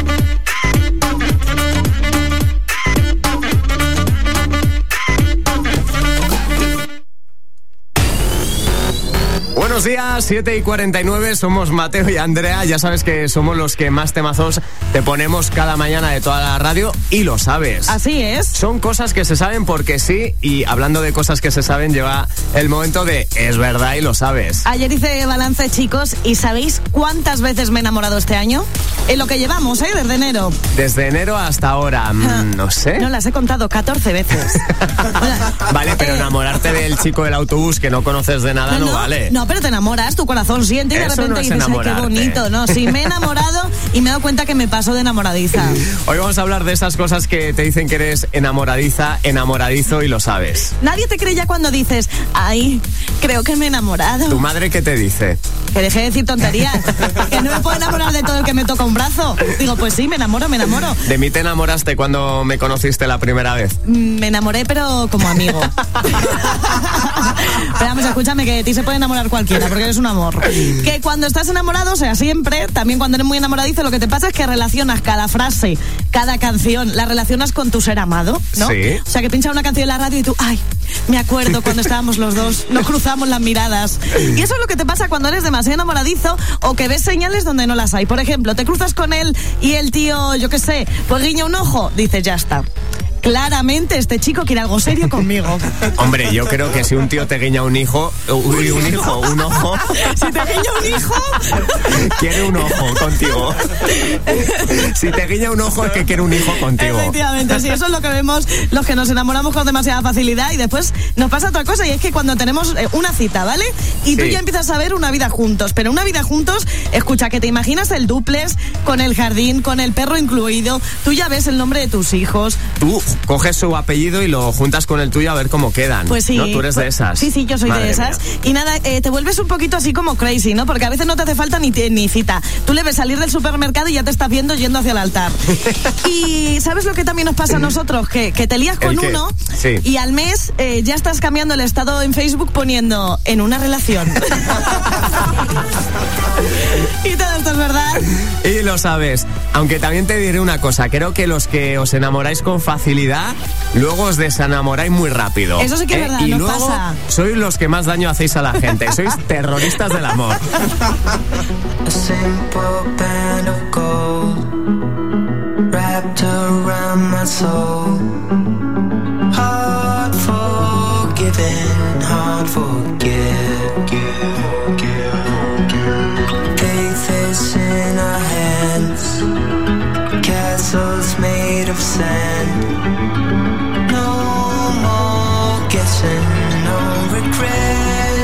Buenos días, siete y cuarenta y nueve, somos Mateo y Andrea. Ya sabes que somos los que más temazos te ponemos cada mañana de toda la radio y lo sabes.
Así es.
Son cosas que se saben porque sí, y hablando de cosas que se saben, llega el momento de es verdad y lo sabes.
Ayer hice balance, chicos, y ¿sabéis cuántas veces me he enamorado este año? En lo que llevamos, ¿eh? Desde enero.
Desde enero hasta ahora, mm, no sé.
No las he contado catorce veces.
Vale, pero enamorarte del chico del autobús que no conoces de nada no,
no
vale.
No, pero te enamoras, tu corazón siente y de
Eso
repente
no es
dices, ay, qué
enamorarte.
bonito. No, sí, me he enamorado y me he dado cuenta que me paso de enamoradiza.
Hoy vamos a hablar de esas cosas que te dicen que eres enamoradiza, enamoradizo y lo sabes.
Nadie te cree ya cuando dices, ay, creo que me he enamorado.
¿Tu madre qué te dice?
Que deje de decir tonterías, que no me puedo enamorar de todo el que me toca un brazo. Digo, pues sí, me enamoro, me enamoro.
¿De mí te enamoraste cuando me conociste la primera vez?
Me enamoré, pero como amigo. Pero vamos, escúchame, que de ti se puede enamorar cualquiera, porque eres un amor. Que cuando estás enamorado, o sea, siempre, también cuando eres muy enamoradizo, lo que te pasa es que relacionas cada frase, cada canción, la relacionas con tu ser amado, ¿no?
Sí.
O sea, que pincha una canción en la radio y tú, ay, me acuerdo cuando estábamos los dos, nos cruzamos las miradas. Y eso es lo que te pasa cuando eres demasiado enamoradizo o que ves señales donde no las hay. Por ejemplo, te cruzas con él y el tío, yo qué sé, pues guiña un ojo, dices, ya está. claramente este chico quiere algo serio conmigo.
Hombre, yo creo que si un tío te guiña un hijo, uy, un hijo, un ojo.
Si te guiña un hijo,
quiere un ojo contigo. Si te guiña un ojo es que quiere un hijo contigo.
Efectivamente, sí, eso es lo que vemos los que nos enamoramos con demasiada facilidad y después nos pasa otra cosa y es que cuando tenemos una cita, ¿vale? Y tú
Sí.
ya empiezas a ver una vida juntos, pero una vida juntos, escucha, que te imaginas el dúplex con el jardín, con el perro incluido, tú ya ves el nombre de tus hijos.
Tú coges su apellido y lo juntas con el tuyo a ver cómo quedan.
Pues sí.
¿No? Tú eres
pues,
de esas.
Sí, sí, yo soy
Madre
de esas.
mía.
Y nada, eh, te vuelves un poquito así como crazy, ¿no? Porque a veces no te hace falta ni, ni cita. Tú le ves salir del supermercado y ya te estás viendo yendo hacia el altar. Y ¿sabes lo que también nos pasa a nosotros? Que, que te lías con
¿El qué?
uno
Sí.
y al mes eh, ya estás cambiando el estado en Facebook poniendo en una relación. Y todo esto es verdad.
Y lo sabes. Aunque también te diré una cosa. Creo que los que os enamoráis con facilidad, luego os desenamoráis muy rápido.
Eso sí que es verdad,
Y
nos
luego
pasa.
sois los que más daño hacéis a la gente. Sois terroristas del amor.
A simple band of gold wrapped around my soul. Hard forgiven, hard forget. Faith is in our hands. Castles made of sand. No more guessing, no regrets.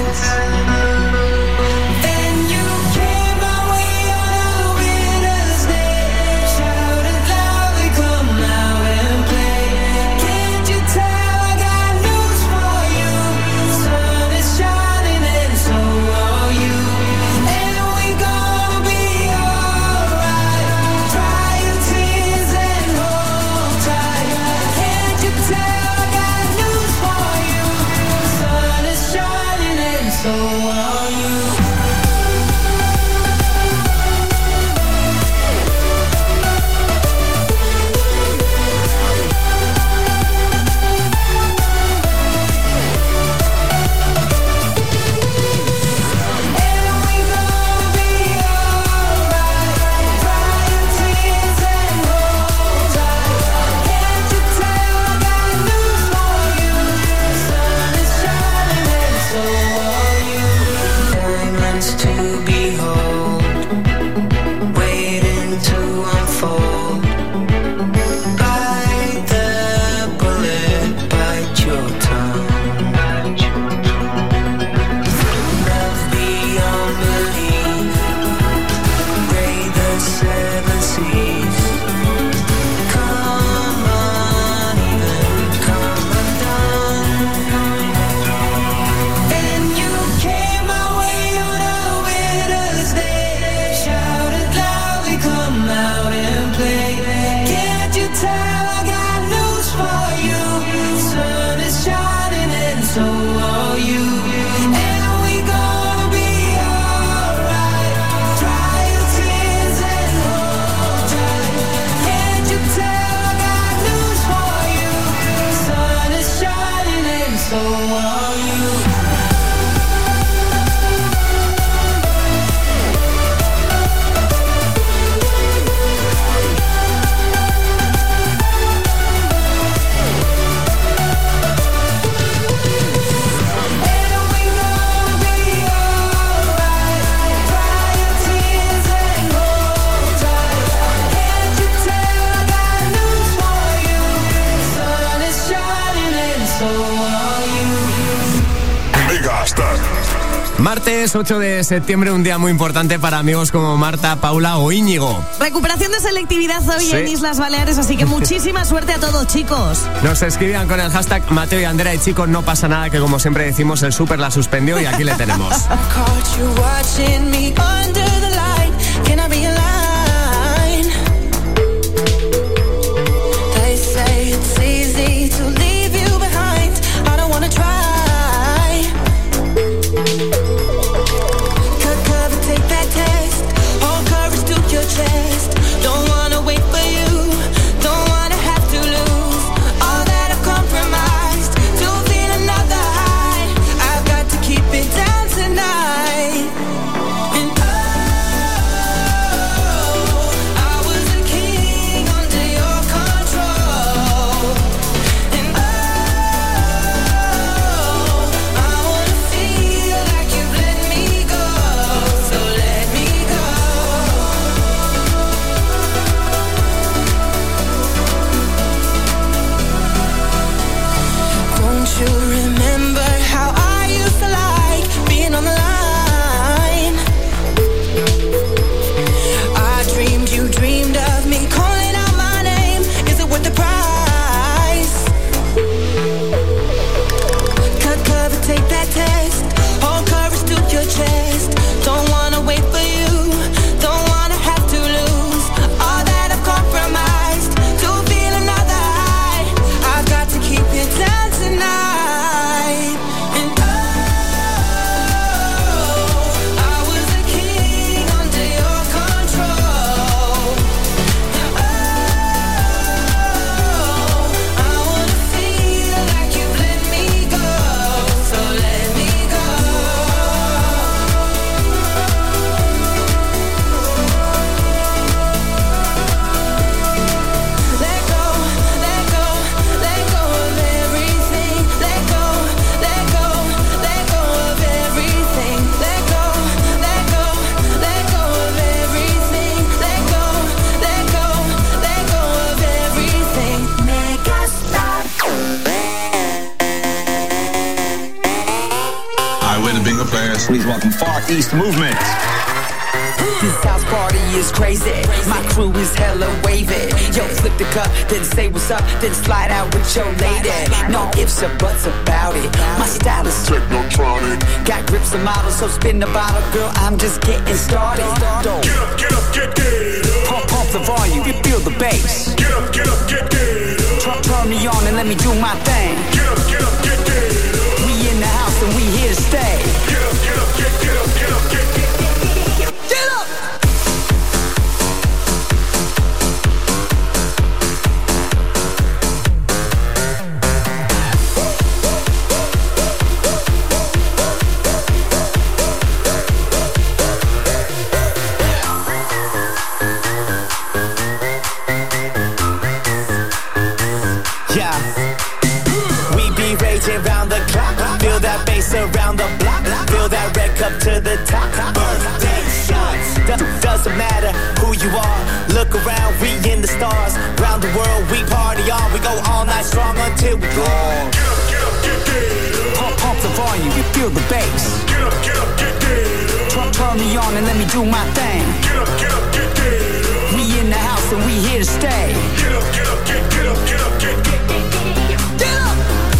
Martes ocho de septiembre, un día muy importante para amigos como Marta, Paula o Íñigo.
Recuperación de selectividad hoy
Sí.
en Islas Baleares, así que muchísima suerte a todos, chicos.
Nos escribían con el hashtag Mateo y Andrea y chicos, no pasa nada, que como siempre decimos, el súper la suspendió y aquí le tenemos.
Caught you watching me under the light. Can I be a line? They say it's easy to leave you behind. I don't wanna try. Cut cover, take that test. Hold courage to your chest. Don't wanna wait for you. Don't wanna have to lose all that I've compromised to feel another high. I've got to keep it down tonight. And oh,
Please welcome Far East Movement.
This house party is crazy. My crew is hella wavy. Yo, flip the cup, then say what's up, then slide out with your lady. No ifs or buts about it. My style is technotronic. Got grips and models, so spin the bottle, girl. I'm just getting started. Get up, get up, get get up. Pump, pump the volume, you feel the bass. Get up, get up, get get up. Turn, turn me on and let me do my thing. Get up, get up, get get up. We in the house and we here to stay. Get up, get up, get get up, get up, get get up. Get up! Yeah, we be raging round the clock. Feel that bass around the block. Feel that red cup to the top. Birthday shots. Do- doesn't matter who you are. Look around, we in the stars. Round the world, we party on. We go all night strong until we gone. Get up, get up, get get up. Pump, pump the volume, you feel the bass. Get up, get up, get get up. Turn, turn me on and let me do my thing. Get up, get up, get get up. We in the house and we here to stay. Get up, get up, get get up, get up, get get up. Get up!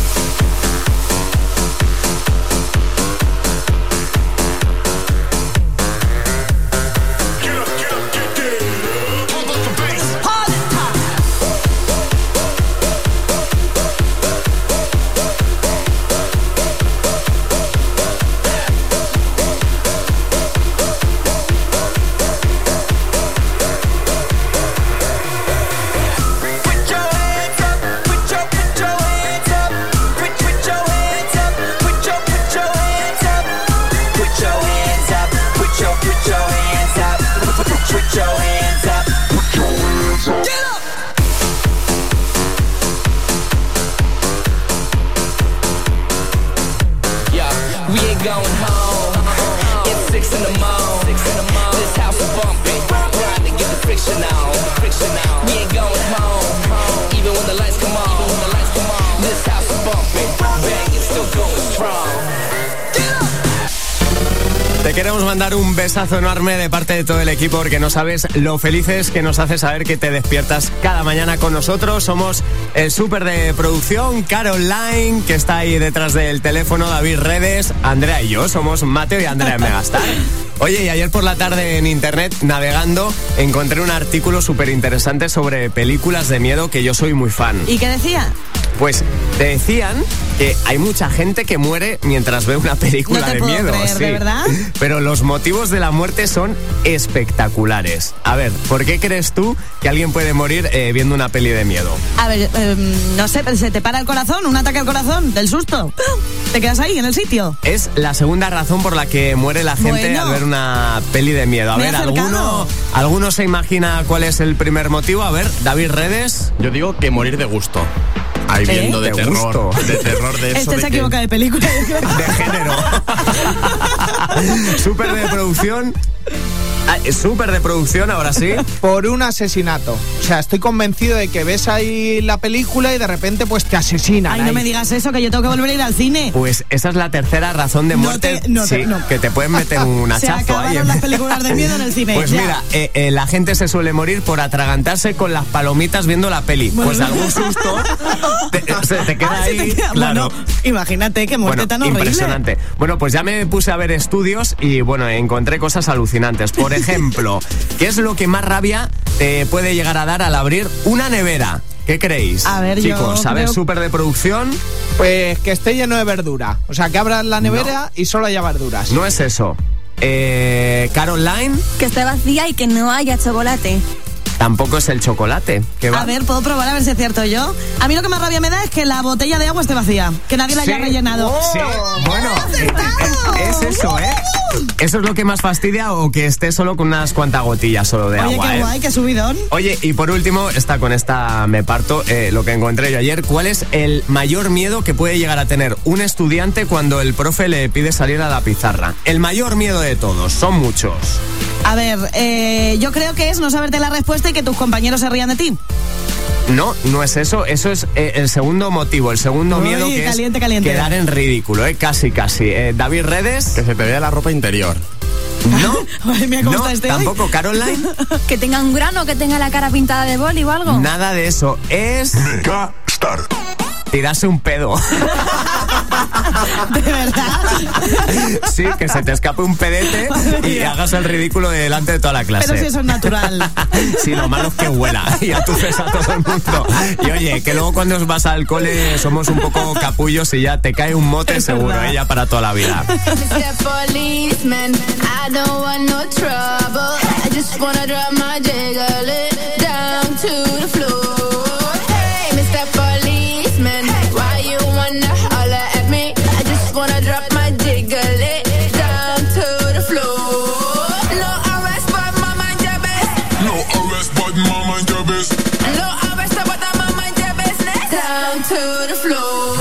Te queremos mandar un besazo enorme de parte de todo el equipo porque no sabes lo felices que nos hace saber que te despiertas cada mañana con nosotros. Somos el súper de producción, Caroline, que está ahí detrás del teléfono, David Redes, Andrea y yo. Somos Mateo y Andrea en Megastar. Oye, y ayer por la tarde en internet, navegando, encontré un artículo súper interesante sobre películas de miedo que yo soy muy fan.
¿Y qué decía?
Pues te decían que hay mucha gente que muere mientras ve una película
no te
de
puedo
miedo.
Creer,
sí.
¿de verdad?
Pero los motivos de la muerte son espectaculares. A ver, ¿por qué crees tú que alguien puede morir eh, viendo una peli de miedo?
A ver, eh, no sé, se te para el corazón, un ataque al corazón, del susto. Te quedas ahí, en el sitio.
Es la segunda razón por la que muere la gente
bueno,
al ver una peli de miedo. A ver, ¿alguno, ¿alguno se imagina cuál es el primer motivo? A ver, David Redes.
Yo digo que morir de gusto. Ahí
¿Eh?
viendo de,
de
terror,
gusto.
de terror de eso.
Este
de
se
que...
equivoca de película.
De género. Súper de producción. Ah, súper de producción, ahora sí.
Por un asesinato. O sea, estoy convencido de que ves ahí la película y de repente pues te asesinan.
Ay,
ahí.
no me digas eso, que yo tengo que volver a ir al cine.
Pues esa es la tercera razón de muerte.
No te, no
sí,
te, no.
Que te pueden meter un hachazo.
Se acabaron
ahí.
las películas de miedo en el cine.
Pues
ya.
mira, eh, eh, la gente se suele morir por atragantarse con las palomitas viendo la peli.
Bueno,
pues algún susto te, se te queda
ah,
ahí.
se te queda,
Claro.
Bueno, imagínate qué muerte
Bueno,
tan horrible.
impresionante. Bueno, pues ya me puse a ver estudios y bueno, encontré cosas alucinantes. Por ejemplo, ¿qué es lo que más rabia te puede llegar a dar al abrir una nevera? ¿Qué creéis?
A ver,
chicos,
yo
a ver,
creo-
súper de producción.
Pues que esté lleno de verdura. O sea, que abras la nevera y solo haya verduras.
No es eso. Eh, Caroline,
Que esté vacía y que no haya chocolate.
tampoco es el chocolate. ¿Qué va?
A ver, ¿puedo probar a ver si es cierto yo? A mí lo que más rabia me da es que la botella de agua esté vacía. Que nadie la
Sí.
haya rellenado.
Sí, bueno, eh, eh, es eso, ¿eh? Eso es lo que más fastidia, o que esté solo con unas cuantas gotillas solo de
Oye,
agua,
qué
¿eh?
guay, qué subidón.
Oye, y por último, esta con esta me parto, eh, lo que encontré yo ayer. ¿Cuál es el mayor miedo que puede llegar a tener un estudiante cuando el profe le pide salir a la pizarra? El mayor miedo de todos, son muchos.
A ver, eh, yo creo que es no saberte la respuesta y que tus compañeros se rían de ti.
No, no es eso. Eso es eh, el segundo motivo, el segundo
Uy,
miedo que
caliente,
es
caliente.
quedar en ridículo, ¿eh? Casi, casi. Eh, David Redes.
Que se te vea la ropa interior.
No,
Ay, mira cómo
no,
está este
tampoco. Caroline.
Que tenga un grano, que tenga la cara pintada de boli o algo.
Nada de eso. Es
Megastar.
tirarse un pedo.
¿De verdad?
Sí, que se te escape un pedete y hagas el ridículo delante de toda la clase.
Pero si eso es natural.
Sí, lo malo es que huela y atuces a todo el mundo. Y oye, que luego cuando os vas al cole somos un poco capullos y ya te cae un mote seguro, ella para toda la vida.
Wanna drop my jiggle it down to the floor. No arrest, but my mind your best.
No arrest, but my mind your best.
No arrest, but my mind your business. Down to the floor.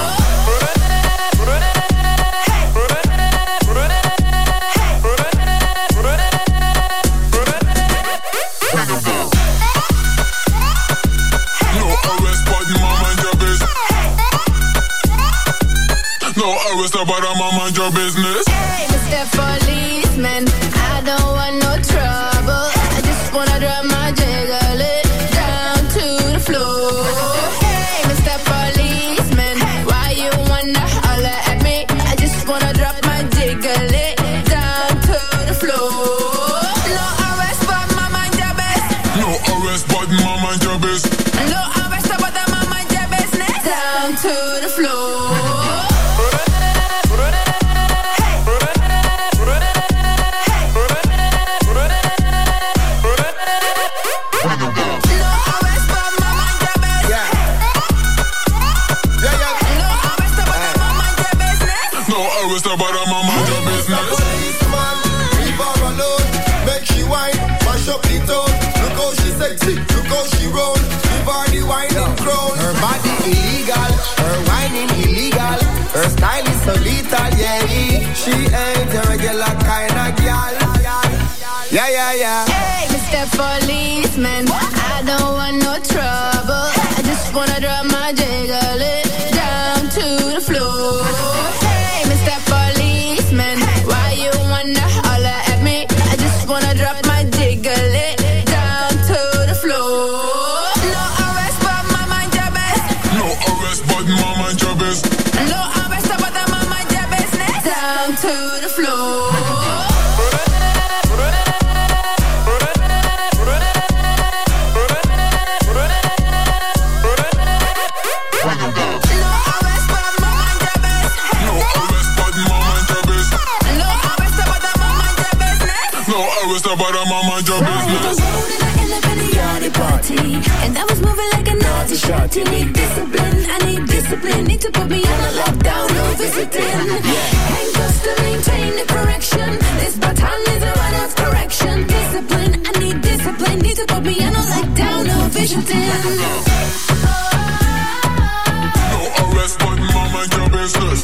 But I'm on mind your business.
Hey, Mister Policeman, I don't want no trouble. I just wanna drop my jiggle it down to the floor. Hey, Mister Policeman, why you wanna holler at me? I just wanna drop my jiggle it down to the floor. No arrest, but my mind your best.
No arrest, but my mind your best.
No arrest, but my mind your business. Down to the floor.
But I'm on mind your business.
Policeman, leave her alone. Make she whine, mash up the town. Look how she sexy, look how she roll. Give her the whining crown. Her body illegal, her whining illegal. Her style is so lethal, yeah. She ain't a regular kind of girl. Yeah, yeah, yeah.
Hey, Mister Policeman, I don't want no trouble. I just wanna drop my jiggle it down to the floor. Why you wanna holler at me? I just wanna drop my jiggle it down to the floor. No arrest, but my mind your best.
No arrest, but my mind your best.
No arrest, but my mind your business. Down to the floor.
But I'm on mind your business.
Party, and I was moving like a naughty shorty. Need discipline, I need discipline. Need to put me on a lockdown, no visiting. Handcuffs to maintain the correction. This baton is a run of correction. Discipline, I need discipline. Need to put me on a lockdown, no visiting.
No arrest, but my mind your business.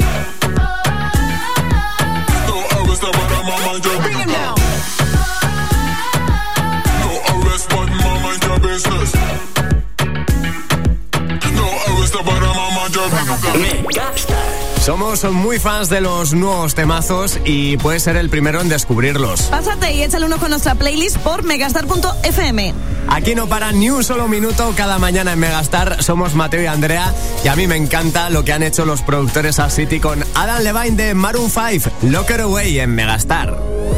No arrest, but I'm on mind your business.
Bring him down.
Somos muy fans de los nuevos temazos y puedes ser el primero en descubrirlos.
Pásate y échale uno con nuestra playlist por megastar punto f m.
Aquí no para ni un solo minuto cada mañana en Megastar. Somos Mateo y Andrea y a mí me encanta lo que han hecho los productores a City con Adam Levine de Maroon five, Lock It Away en Megastar.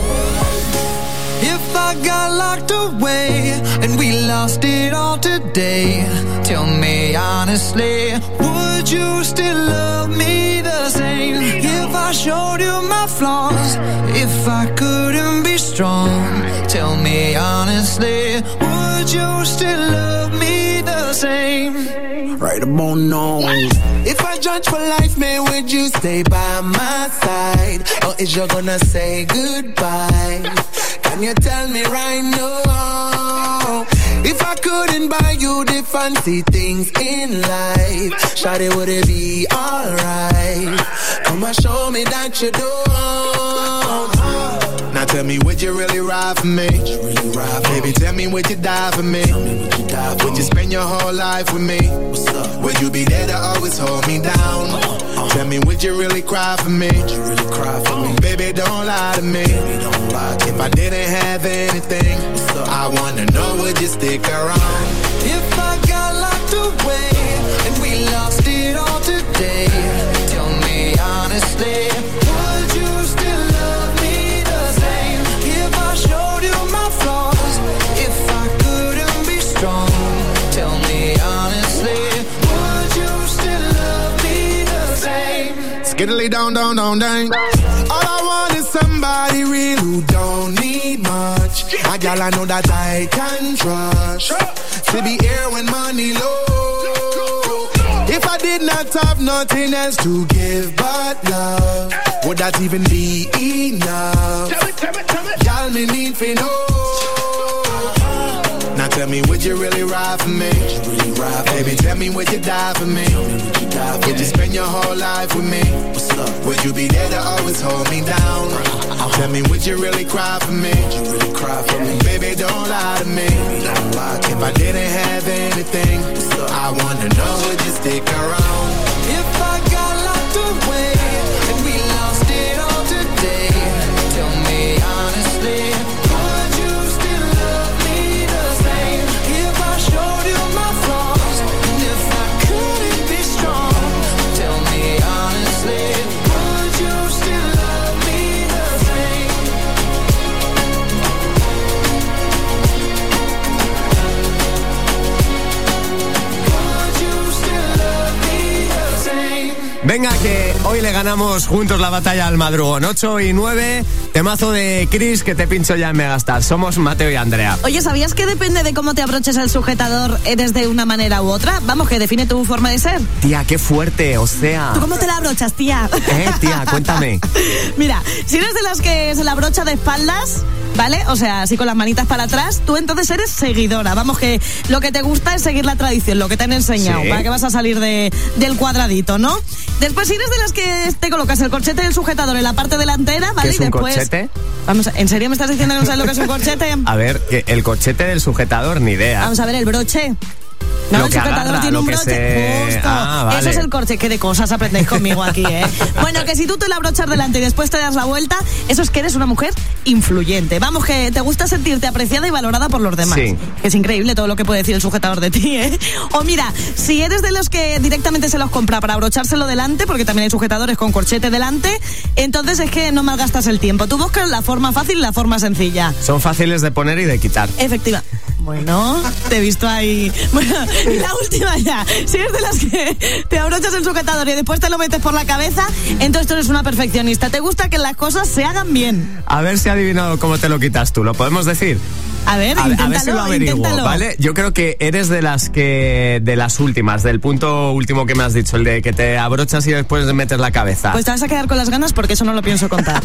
If I got locked away and we lost it all today, tell me honestly, would you still love me the same? If I showed you my flaws, if I couldn't be strong, tell me honestly, would you still love me the same?
Right about now. If I judge for life, man, would you stay by my side? Or is you gonna say goodbye? Can you tell me right now? If I couldn't buy you the fancy things in life, shawty, would it be alright? Come and show me that you don't. Now
tell me, would you really ride for me? Really ride for Baby, tell me, would you die for me? Would you, die for would you spend your whole life with me? Would you be there to always hold me down? Uh-huh. Tell me, would you really cry for me? Would you really cry for me? Baby, don't lie to me. Baby, don't lie to if me. I didn't have anything, I wanna know, would you stick around?
If I got locked away and we lost it all today, tell me honestly, would you still love me the same? If I showed you my flaws, if I couldn't be strong, tell me honestly, would you still love me the same?
Skiddly down, down, down, down. All I want is somebody real who don't need much. A gal I know that I can trust. To be here when money low. If I did not have nothing else to give but love, would that even be enough? Y'all me need for know. Now tell me, would you really ride for me? Really ride for Baby, me? Tell me, would you die for me? Would you, die for would you spend your whole life with me? What's up? Would you be there to always hold me down? Uh-huh. Tell me, would you really cry for me? Would you really cry for me? Baby, don't lie to me. Don't lie to if me. I didn't have anything, I wanna know, would you stick around?
If I got locked away and we lost it all today, tell me honestly, would you still love me the same? If I showed you my flaws, and if I couldn't be strong, tell me honestly, would you still love me the same? Would you still love me the same?
Venga, que hoy le ganamos juntos la batalla al madrugón. ocho y nueve, temazo de Chris que te pincho ya en Megastar. Somos Mateo y Andrea.
Oye, ¿sabías que depende de cómo te abroches el sujetador, eres de una manera u otra? Vamos, que define tu forma de ser.
Tía, qué fuerte, o sea...
¿Tú cómo te la abrochas, tía?
Eh, tía, cuéntame.
Mira, si eres de las que se la abrocha de espaldas, ¿vale? O sea, así con las manitas para atrás, tú entonces eres seguidora. Vamos, que lo que te gusta es seguir la tradición, lo que te han enseñado. Sí. Para que vas a salir de, del cuadradito, ¿no? Después, si eres de las que te colocas el corchete del sujetador en la parte delantera, ¿vale?
¿Qué es un
y después,
corchete?
Vamos, ¿en serio me estás diciendo que no sabes lo que es un corchete?
A ver, que el corchete del sujetador, ni idea.
Vamos a ver, el broche. No,
lo
el
que
sujetador
agarra,
tiene
lo
un
que
broche.
se...
Justo.
Ah, vale.
Eso es el corche. Qué de cosas aprendéis conmigo aquí, ¿eh? Bueno, que si tú te la abrochas delante y después te das la vuelta, eso es que eres una mujer influyente. Vamos, que te gusta sentirte apreciada y valorada por los demás.
Sí.
Es increíble todo lo que puede decir el sujetador de ti, ¿eh? O mira, si eres de los que directamente se los compra para abrochárselo delante, porque también hay sujetadores con corchete delante, entonces es que no malgastas el tiempo. Tú buscas la forma fácil y la forma sencilla.
Son fáciles de poner y de quitar.
Efectiva. Bueno, te he visto ahí. Bueno, y la última ya. Si eres de las que te abrochas el sujetador y después te lo metes por la cabeza, entonces tú eres una perfeccionista. Te gusta que las cosas se hagan bien.
A ver si he adivinado cómo te lo quitas tú. ¿Lo podemos decir?
A ver,
a,
inténtalo,
a ver si lo averiguo,
inténtalo.
¿vale? Yo creo que eres de las que... de las últimas, del punto último que me has dicho, el de que te abrochas y después metes la cabeza.
Pues te vas a quedar con las ganas porque eso no lo pienso contar.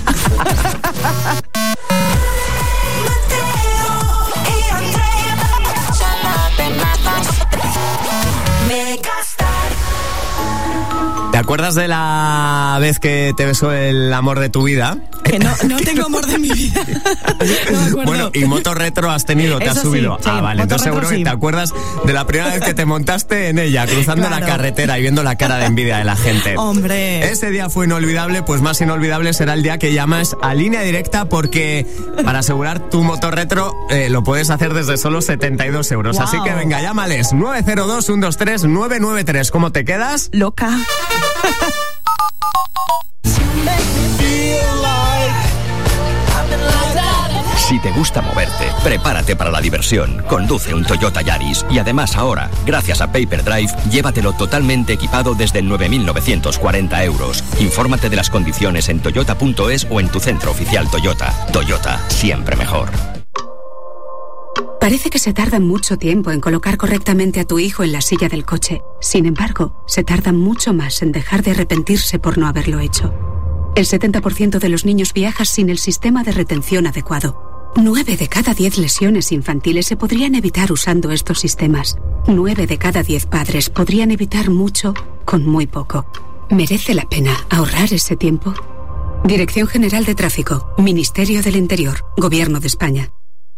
¿Te acuerdas de la vez que te besó el amor de tu vida?
Que no, no tengo amor de mi vida. No me acuerdo.
Bueno, y moto retro has tenido, te
Eso
has subido.
Sí, sí,
ah, vale, entonces seguro
sí.
que te acuerdas de la primera vez que te montaste en ella, cruzando
Claro.
la carretera y viendo la cara de envidia de la gente.
Hombre.
Ese día fue inolvidable, pues más inolvidable será el día que llamas a Línea Directa, porque para asegurar tu moto retro eh, lo puedes hacer desde solo setenta y dos euros.
Wow.
Así que venga, llámales nueve cero dos, uno dos tres, nueve nueve tres. ¿Cómo te quedas?
Loca.
Si te gusta moverte, prepárate para la diversión. Conduce un Toyota Yaris y además ahora, gracias a Paper Drive, llévatelo totalmente equipado desde nueve mil novecientos cuarenta euros. Infórmate de las condiciones en toyota punto es o en tu centro oficial Toyota. Toyota, siempre mejor.
Parece que se tarda mucho tiempo en colocar correctamente a tu hijo en la silla del coche. Sin embargo, se tarda mucho más en dejar de arrepentirse por no haberlo hecho. El setenta por ciento de los niños viaja sin el sistema de retención adecuado. Nueve de cada diez lesiones infantiles se podrían evitar usando estos sistemas. Nueve de cada diez padres podrían evitar mucho con muy poco. ¿Merece la pena ahorrar ese tiempo? Dirección General de Tráfico, Ministerio del Interior, Gobierno de España.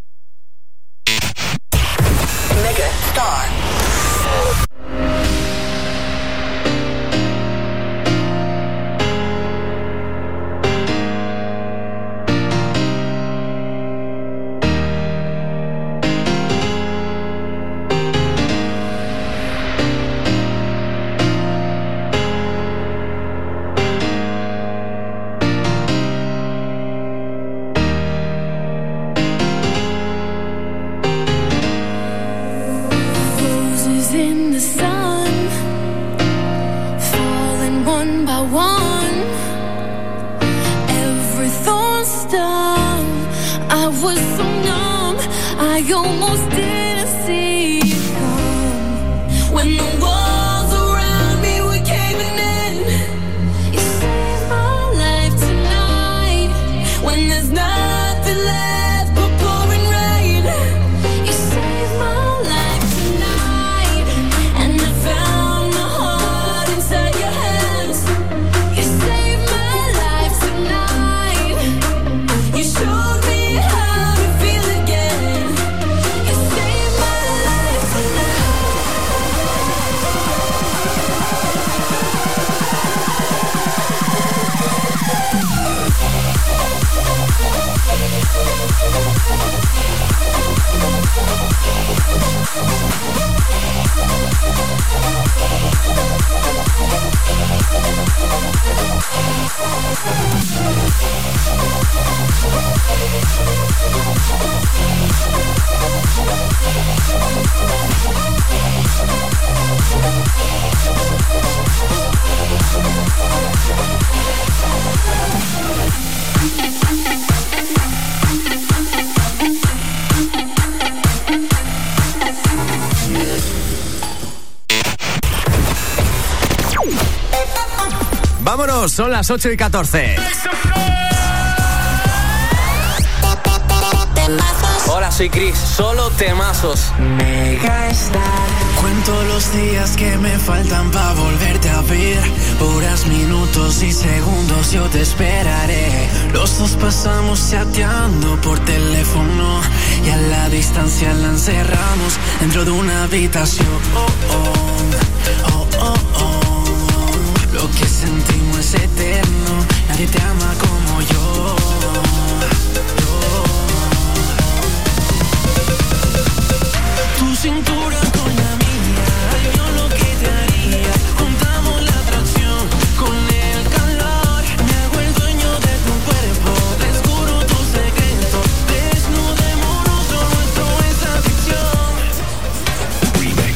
Vámonos, son las ocho y catorce.
Hola, soy Chris, solo temazos.
Megastar. Cuento los días que me faltan para volverte a ver. Horas, minutos y segundos yo te esperaré. Los dos pasamos chateando por teléfono y a la distancia la encerramos dentro de una habitación. Oh, oh, oh, oh, oh. Lo que sentimos es eterno, nadie te ama como yo. Tu cintura con la mía, yo lo que te haría. Juntamos la atracción con el calor. Me hago el dueño de tu cuerpo, descubro tu secreto. Desnudémonos, lo nuestro es adicción. Remix.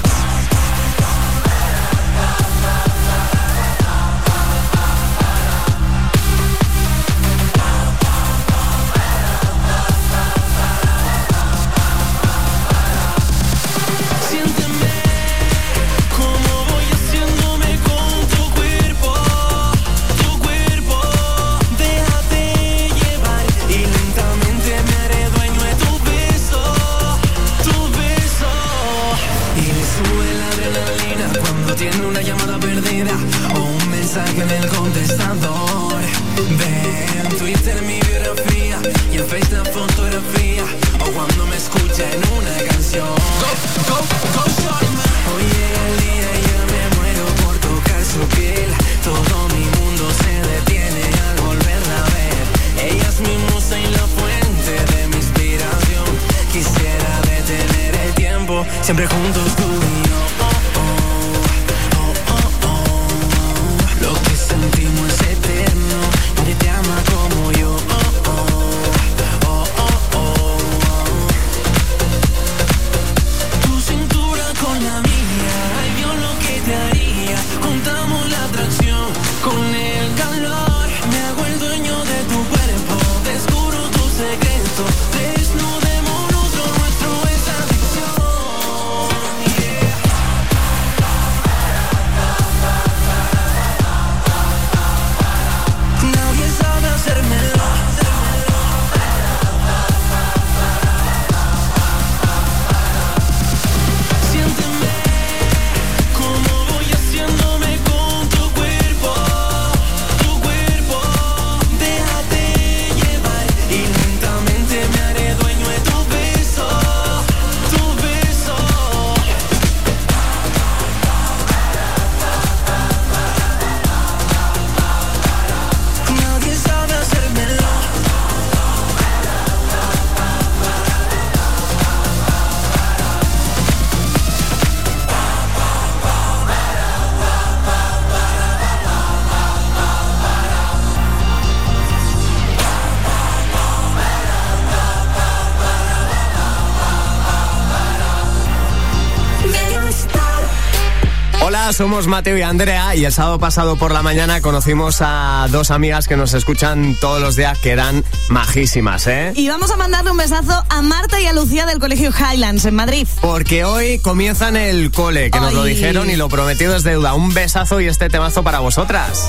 Tiene una llamada perdida o un mensaje en el contestador. Ve en Twitter mi biografía y en Facebook la fotografía, o cuando me escucha en una canción. Go, go, go, short. Hoy llega el día y yo me muero por tocar su piel. Todo mi mundo se detiene al volverla a ver. Ella es mi musa y la fuente de mi inspiración. Quisiera detener el tiempo, siempre juntos tú y yo. Sentimos es eterno, nadie te ama como yo. Oh, oh, oh, oh, oh. Tu cintura con la mía, ay Dios lo que te haría. Juntamos la atracción con el calor. Me hago el dueño de tu cuerpo, descubro tu secreto. Desnudémonos, lo nuestro es adicción. Yeah.
Hola, somos Mateo y Andrea y el sábado pasado por la mañana conocimos a dos amigas que nos escuchan todos los días que eran majísimas, ¿eh?
Y vamos a mandarle un besazo a Marta y a Lucía del Colegio Highlands en Madrid.
Porque hoy comienzan el cole, que Ay. nos lo dijeron y lo prometido es deuda. Un besazo y este temazo para vosotras.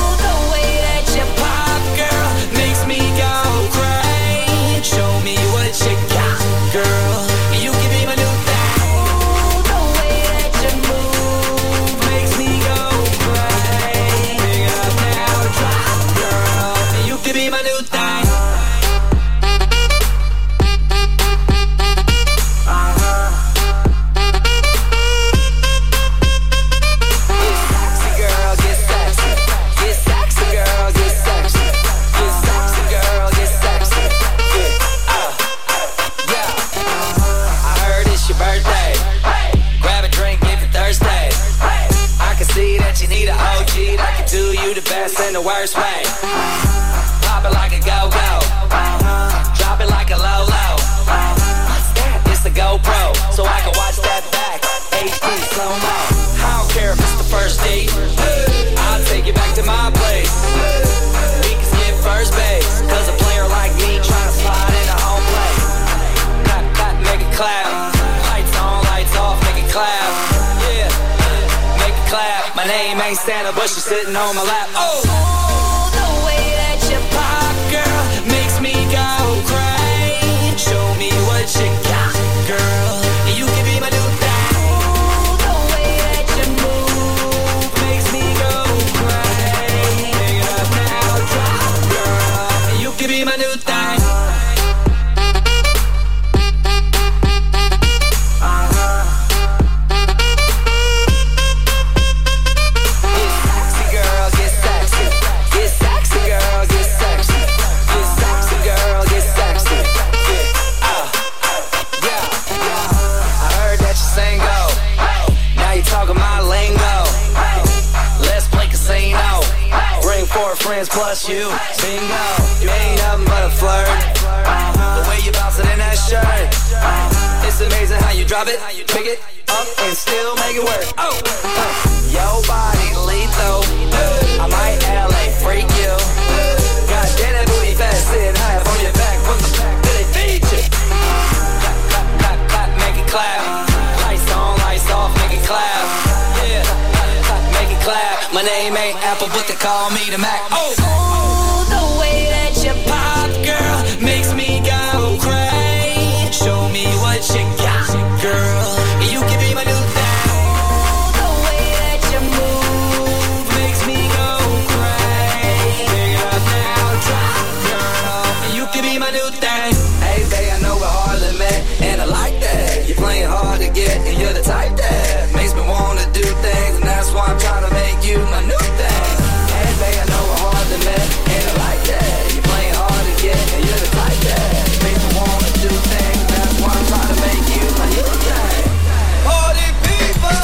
In the worst way. Pop it like a go-go. Uh-huh. Drop it like a low-low. Uh-huh. What's that? It's the GoPro, so I can watch that back. H D slow-mo. I don't care if it's the first date. I'll take you back to my place. We can skip first base, cause a player like me trying to slide into home plate. Clap, clap, make it clap. Lights on, lights off, make it clap. Yeah, make it clap. My name ain't Santa, but she's sitting on my lap. Oh, the way that you pop, girl, makes me go crazy. Show me what you got, girl. You can be my new thing. Oh, the way that you move makes me go crazy. Pick it up now, drop, girl. You can be my new thing. Friends plus you, bingo. You ain't nothing but a flirt. Uh-huh. The way you bounce it in that shirt. Uh-huh. It's amazing how you drop it, pick it up, and still make it work. Oh, uh. Your body lethal. I might L A freak you. God damn that booty fat, sitting high up on your back. What the fuck do they feed you? Clap, clap, clap, clap, make it clap. Lights on, lights off, make it clap. Yeah, clap, clap, make it clap. My name ain't Apple, but they call me the Mac. Oh, oh, the way that you pop, girl, makes me go crazy. Show me what you got, girl. You can be my new thing. Oh, the way that you move makes me go crazy. Pick it up now, drop, girl. You can be my new thing. Hey, babe, I know we're hardly met, and I like that. You're playing hard to get, and you're the type that makes me wanna do things, and that's why I'm trying to make you my new thing. Hey, babe, I know we're hardly met, and I like that. You're playing hard to get, and you're the type that makes me wanna do things, and that's why I'm trying to make you my new thing. Party people!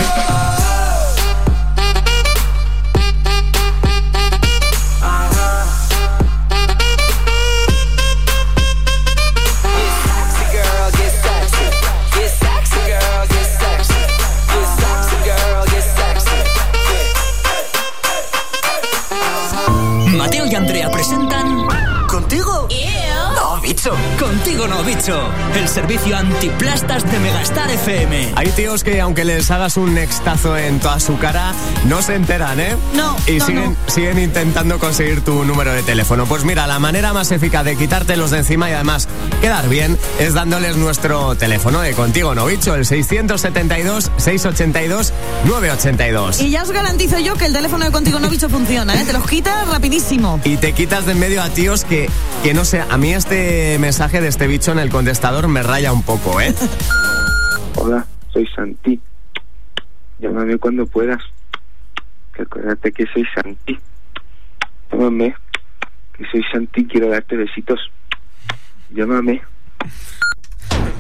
Mateo y Andrea presentan ¿Contigo? No, bicho. Contigo no, bicho. El servicio antiplastas de Megastar F M.
Hay tíos que aunque les hagas un nextazo en toda su cara, no se enteran, ¿eh?
No,
Y
no,
siguen,
no.
siguen intentando conseguir tu número de teléfono. Pues mira, la manera más eficaz de quitártelos de encima y además quedar bien es dándoles nuestro teléfono de Contigo no, bicho, el seiscientos setenta y dos, seiscientos ochenta y dos, novecientos ochenta y dos.
Y ya os garantizo yo que el teléfono de Contigo no, bicho, funciona, ¿eh? Te los quitas rapidísimo.
Y te quitas de en medio a tíos que, que no sé, a mí este mensaje de este bicho en el contestador me raya un poco, ¿eh?
Hola, soy Santi. Llámame cuando puedas. Que acuérdate que soy Santi. Llámame. Que soy Santi, quiero darte besitos. Llámame.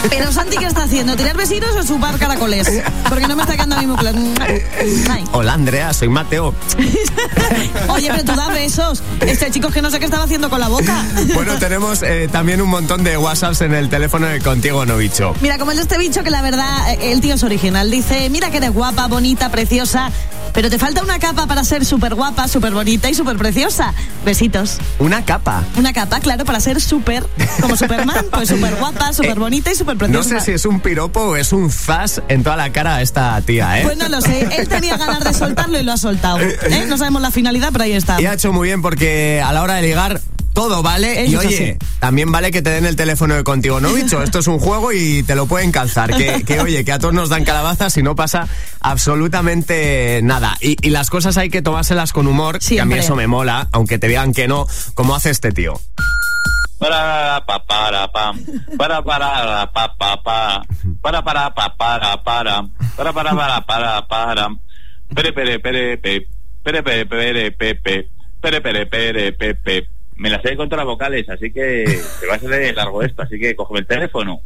Pero Santi, ¿qué está haciendo? ¿Tirar besitos o chupar caracoles? Porque no me está quedando a mí muy claro. Ay.
Hola, Andrea, soy Mateo.
Oye, pero tú das besos. Este chico es que no sé qué estaba haciendo con la boca.
Bueno, tenemos eh, también un montón de WhatsApps en el teléfono de Contigo No Bicho.
Mira, como el de este bicho, que la verdad, el tío es original. Dice, mira que eres guapa, bonita, preciosa, pero te falta una capa para ser súper guapa, súper bonita y súper preciosa. Besitos.
¿Una capa?
Una capa, claro, para ser súper, como Superman, pues súper guapa, súper bonita y súper preciosa.
No sé si es un piropo o es un zas en toda la cara a esta tía, ¿eh?
Pues no lo sé. Él tenía ganas de soltarlo y lo ha soltado. ¿Eh? No sabemos la finalidad, pero ahí está.
Y ha hecho muy bien porque a la hora de ligar todo vale.
Eso
y oye,
sí.
también vale que te den el teléfono de Contigo No Bicho. Esto es un juego y te lo pueden calzar. Que, que oye, que a todos nos dan calabazas y no pasa absolutamente nada. Y, y las cosas hay que tomárselas con humor,
Siempre.
que a mí eso me mola, aunque te digan que no, como hace este tío.
Para pa para pam para para pa pa pa para para pa para para para para para para para pere pere pere pe pere pere pere pepe pere pere pere pepe. Me las sé contra las vocales, así que se va a hacer largo esto, así que cógeme el teléfono.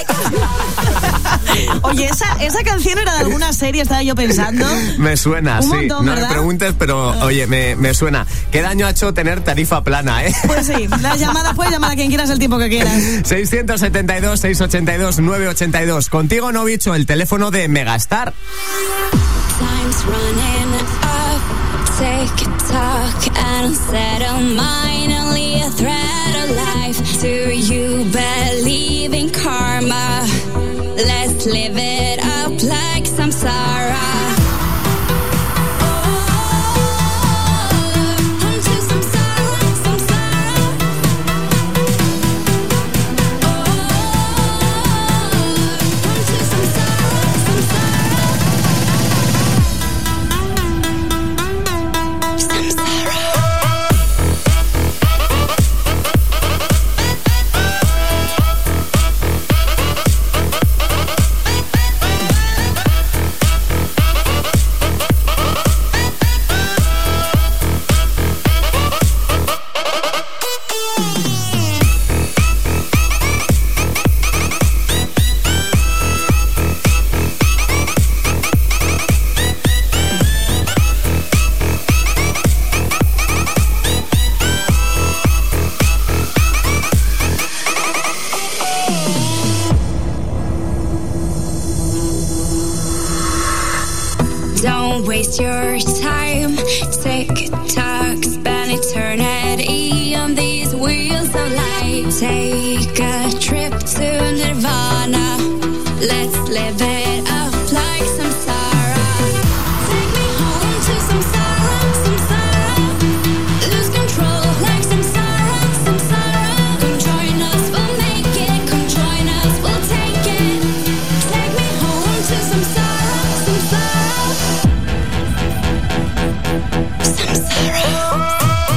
Oye, esa, esa canción era de alguna serie, estaba yo pensando.
Me suena,
Un
sí.
montón,
no
¿verdad?
me preguntes, pero oye, me, me suena. ¿Qué daño ha hecho tener tarifa plana, eh?
Pues sí, las llamadas puedes llamar a quien quieras el tiempo que quieras.
seiscientos setenta y dos, seiscientos ochenta y dos, novecientos ochenta y dos. Contigo No Bicho, el teléfono de Megastar.
Time's running up, take a talk and unsettle mine. Only a thread of life. Do you believe in karma? Let's live it up like samsara. Don't waste your time. Tick tock, spend eternity on these wheels of life. Take a trip to Nirvana. Let's live it up like samsara. Take me home to samsara, samsara. Lose control like samsara, samsara. Come join us, we'll make it. Come join us, we'll take it. Take me home to samsara, samsara. Samsara.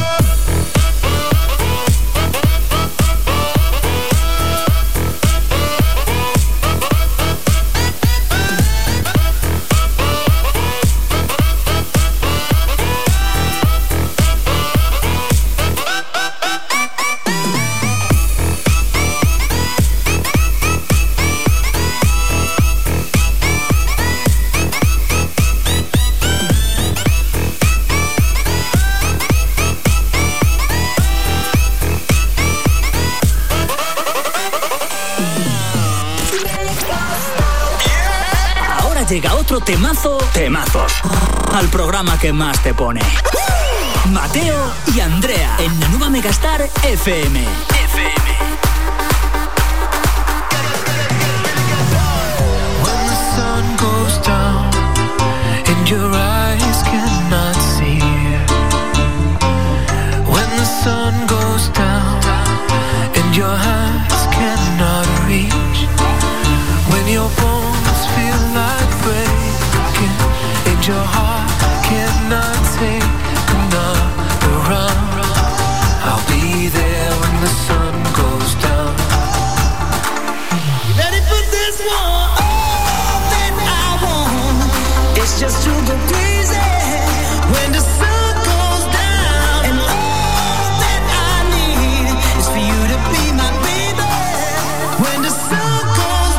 Ahora llega otro temazo, temazos, al programa que más te pone. Mateo y Andrea en la nueva Megastar F M. F M.
When the sun goes down and your eyes cannot see, when the sun goes down and your hands cannot reach, when your bones feel like breaking and your heart cannot take another round, I'll be there when the sun goes down.
Ready for this one? All that I want is just to go crazy when the sun goes down. And all that I need is for you to be my baby when the sun goes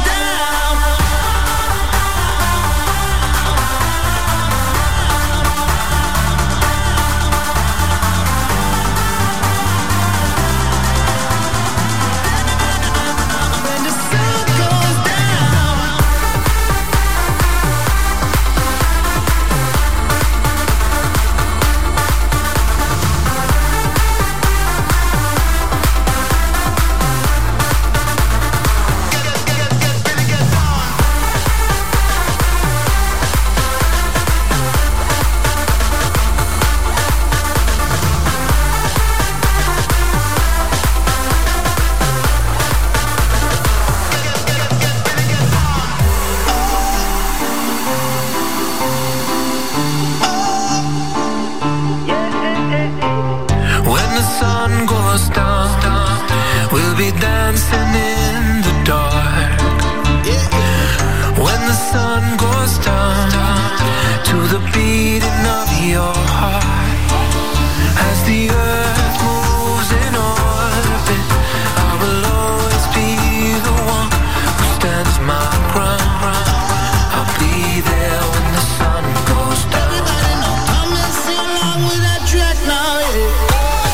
be dancing in the dark. When the sun goes down to the beating of your heart. As the earth moves in orbit, I will always be the one who stands my ground. I'll be there when the sun goes down. Everybody know, come and sing along with that track now, yeah.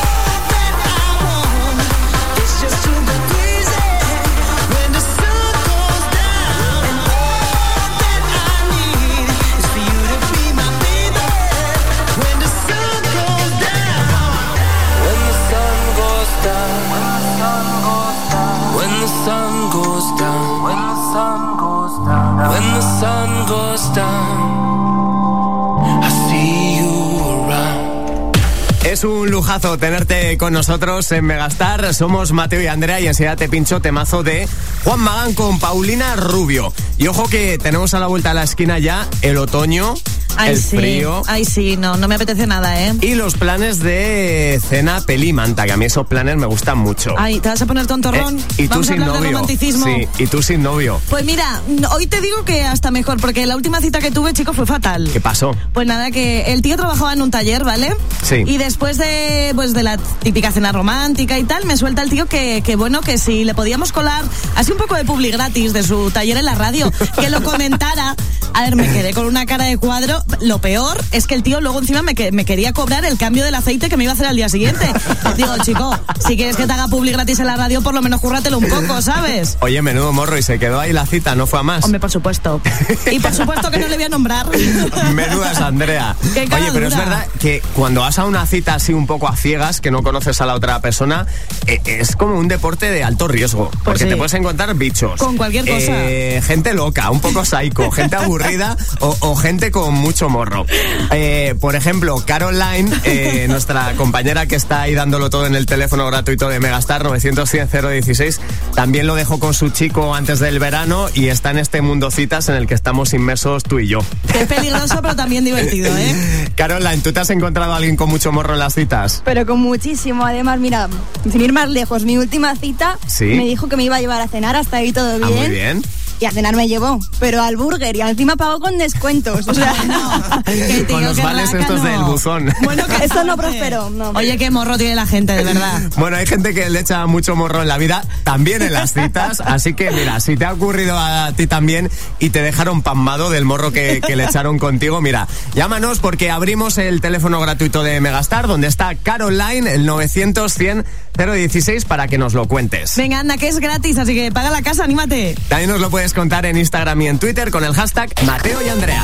Sun goes down, when the sun goes down, when the sun goes down, I see you around.
Es un lujazo tenerte con nosotros en Megastar. Somos Mateo y Andrea y enseguida te pincho temazo de Juan Magán con Paulina Rubio. Y ojo que tenemos a la vuelta de la esquina ya el otoño.
Ay,
el
sí.
frío.
Ay, sí, no, no me apetece nada, ¿eh?
Y los planes de cena, peli, manta, que a mí esos planes me gustan mucho.
Ay, ¿te vas a poner tontorrón?
Eh, y tú
Vamos
sin
a hablar de
novio.
romanticismo.
Sí, y tú sin novio.
Pues mira, hoy te digo que hasta mejor, porque la última cita que tuve, chicos, fue fatal.
¿Qué pasó?
Pues nada, que el tío trabajaba en un taller, ¿vale?
Sí.
Y después de, pues, de la típica cena romántica y tal, me suelta el tío que, que bueno, que si le podíamos colar así un poco de publi gratis de su taller en la radio, que lo comentara. A ver, me quedé con una cara de cuadro. Lo peor es que el tío luego encima me, que, me quería cobrar el cambio del aceite que me iba a hacer al día siguiente. Digo, chico, si quieres que te haga publi gratis en la radio, por lo menos cúrratelo un poco, ¿sabes?
Oye, menudo morro, y se quedó ahí la cita, ¿no fue a más?
Hombre, por supuesto. Y por supuesto que no le voy a nombrar.
Menudas, Andrea.
Qué cara
Oye, pero
dura.
es verdad que cuando vas a una cita así un poco a ciegas, que no conoces a la otra persona, eh, es como un deporte de alto riesgo. Porque
sí.
te puedes encontrar bichos.
Con cualquier cosa.
Eh, gente loca, un poco psycho, gente aburrida o, o gente con mucho morro. Eh, por ejemplo, Caroline, eh, nuestra compañera que está ahí dándolo todo en el teléfono gratuito de Megastar, nueve cero cero, cero uno seis, también lo dejó con su chico antes del verano y está en este mundo citas en el que estamos inmersos tú y yo.
Que es peligroso, pero también divertido, ¿eh?
Caroline, ¿tú te has encontrado a alguien con mucho morro en las citas?
Pero con muchísimo. Además, mira, sin ir más lejos, mi última cita
¿Sí?
me dijo que me iba a llevar a cenar, hasta ahí todo bien.
Ah, muy bien.
Y a cenar me llevó, pero al burger, y encima pagó con descuentos. O sea,
no, qué tío,
con los
qué
vales
rácano.
estos del buzón.
Bueno, que eso no prosperó. No.
Oye, qué morro tiene la gente, de verdad.
Bueno, hay gente que le echa mucho morro en la vida, también en las citas, así que mira, si te ha ocurrido a ti también y te dejaron pasmado del morro que, que le echaron contigo, mira, llámanos porque abrimos el teléfono gratuito de Megastar, donde está Caroline, el nueve cero cero, cien, cero dieciséis, para que nos lo cuentes.
Venga, anda, que es gratis, así que paga la casa, anímate.
También nos lo puedes contar en Instagram y en Twitter con el hashtag Mateo y Andrea.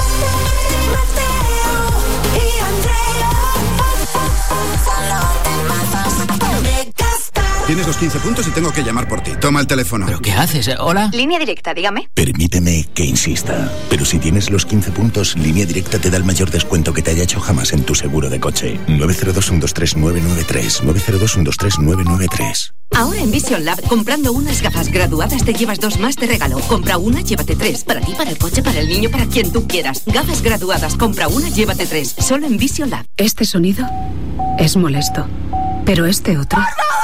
Tienes los quince puntos y tengo que llamar por ti. Toma el teléfono.
¿Pero qué haces? ¿Hola?
Línea directa, dígame.
Permíteme que insista, pero si tienes los quince puntos, Línea Directa te da el mayor descuento que te haya hecho jamás en tu seguro de coche. nueve cero dos, uno dos tres, nueve nueve tres. nueve cero dos, uno dos tres, nueve nueve tres.
Ahora en Vision Lab, comprando unas gafas graduadas te llevas dos más de regalo. Compra una, llévate tres. Para ti, para el coche, para el niño, para quien tú quieras. Gafas graduadas, compra una, llévate tres. Solo en Vision Lab.
Este sonido es molesto, pero este otro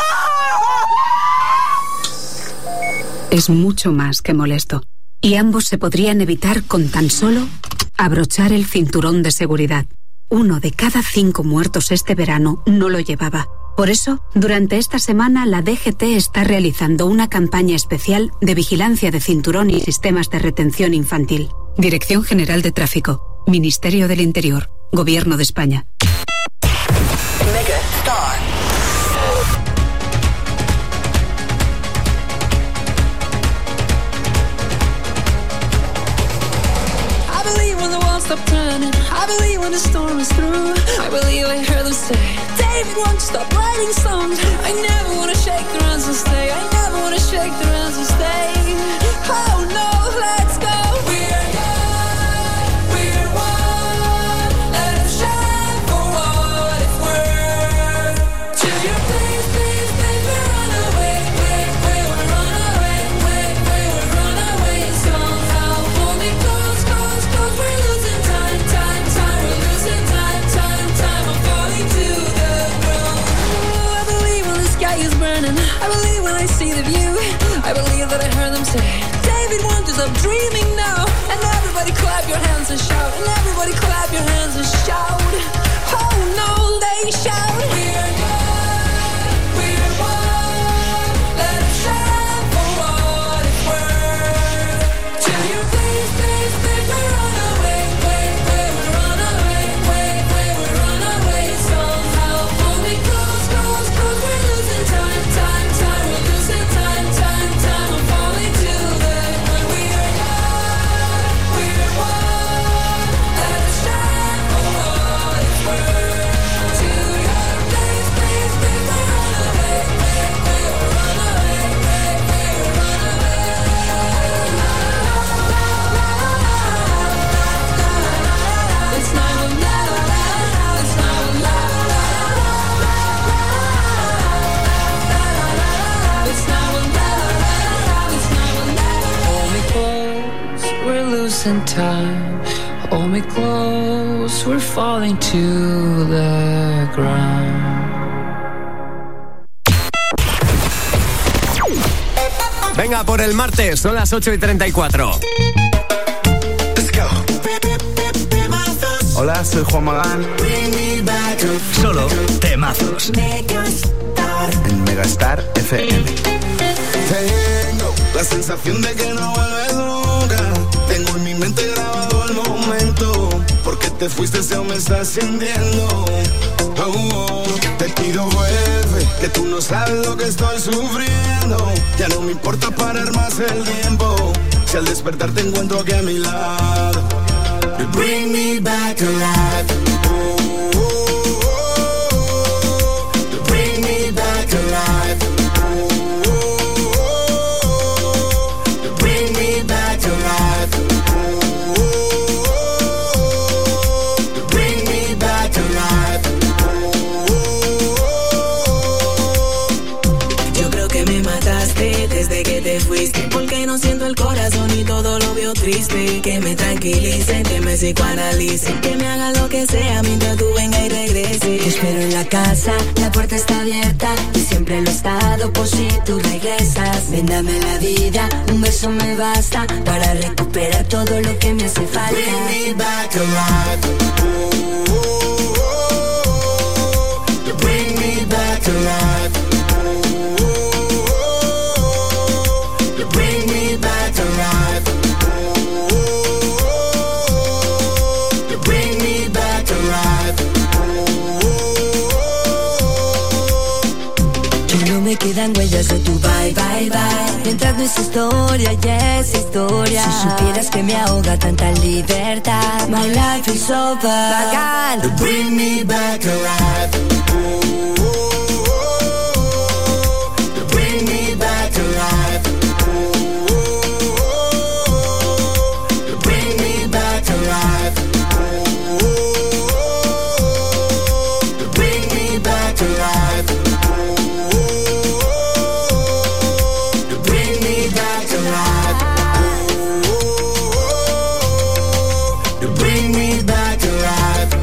es mucho más que molesto. Y ambos se podrían evitar con tan solo abrochar el cinturón de seguridad. Uno de cada cinco muertos este verano no lo llevaba. Por eso, durante esta semana, la D G T está realizando una campaña especial de vigilancia de cinturón y sistemas de retención infantil. Dirección General de Tráfico, Ministerio del Interior, Gobierno de España.
Stop turning. I believe when the storm is through. I believe I heard them say, David, won't you stop writing songs? I never wanna shake the hands and stay. I never wanna shake the hands and stay. Oh no, let's go. We're young, we're one. Let us shine for what it's worth. To your place, please, please, we're on our way, way, way, we're on our way, way, way, we're on our way. Somehow pull me close, close, close. We're losing time, time, time. We're losing time, time, time. I'm falling to the ground. Oh, I believe when the sky is burning. I believe when I I see the view, I believe that I heard them say, David Wonders, I'm dreaming now. And everybody clap your hands and shout, and everybody clap your hands and shout. Oh no, they shout. We're young, we're one, let's shout for what it's worth. Till you please, please, please, we run away, wait, wait, we run away, wait, wait, we run away somehow. Pull me close, close, close, we're losing time, time, time, we're losing time, time, time. I'm falling to the when we are young, we're one, let's shout for what it's worth. To your place, please, please, we run away, wait, wait, we run away, wait, wait, we run away. It's not a lie, it's not a lie, it's not a lie, it's not a lie. Hold me close, we're losing time. Hold me close, we're falling to the ground.
Venga, por el martes, son las ocho y treinta y cuatro.
Hola, soy Juan Magán.
Solo temazos.
En Megastar F M.
Tengo la sensación de que no vuelves nunca. Tengo en mi mente grabado el momento. Porque te fuiste, se me está ascendiendo. Oh, oh. Te pido vuelve, que tú no sabes lo que estoy sufriendo. Ya no me importa parar más el tiempo. Si al despertar te encuentro aquí a mi lado. You bring me back alive. Oh, oh, oh, oh. You bring me back alive. Oh, oh, oh, oh. You bring me back alive. Oh, oh, oh, oh. You bring me back alive. Oh, oh, oh.
Yo creo que me mataste desde que te fuiste, porque no siento el corazón y todo lo veo triste. Que me tranquilicen, que me psicoanalicen, que me hagan lo que sea mientras tú venga y regrese. Te espero en la casa, la puerta está abierta y siempre lo he estado por si tú regresas. Ven, dame la vida, un beso me basta para recuperar todo lo que me hace falta.
Bring me back alive. Oh, oh, oh, oh. You bring me back alive. Oh, oh, oh, oh. You bring me back alive. Oh, oh, oh, oh. You bring me back alive. Oh, oh, oh.
Ya no me quedan huellas de tu bye, bye, bye. Mientras no es historia, ya es historia. Si supieras que me ahoga tanta libertad. My life is over. Bacán.
You bring me back alive. Oh, oh, oh, oh. You bring me back alive. Oh, oh, oh, oh. You bring me back alive. Oh, oh, oh, oh. You bring me back alive. Oh, oh, oh, oh. You bring me back alive. Oh, oh, oh, oh. You bring me back alive.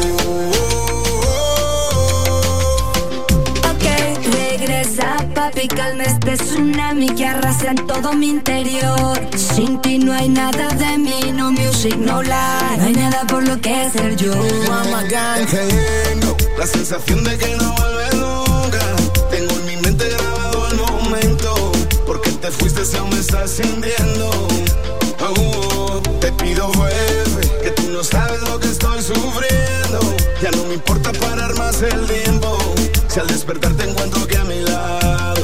Ok, regresa papi, calma este tsunami que arrasa en todo mi interior. Sin ti no hay nada de mí, no music, no life. No hay nada por lo que ser yo.
Tengo la sensación de que no vuelves nunca. Tengo en mi mente grabado el momento. Porque te fuiste, se me está ascendiendo. Oh, oh, te pido vuelve, que tú no sabes lo que estoy sufriendo. Ya no me importa parar más el tiempo. Si al despertar te encuentro aquí a mi lado.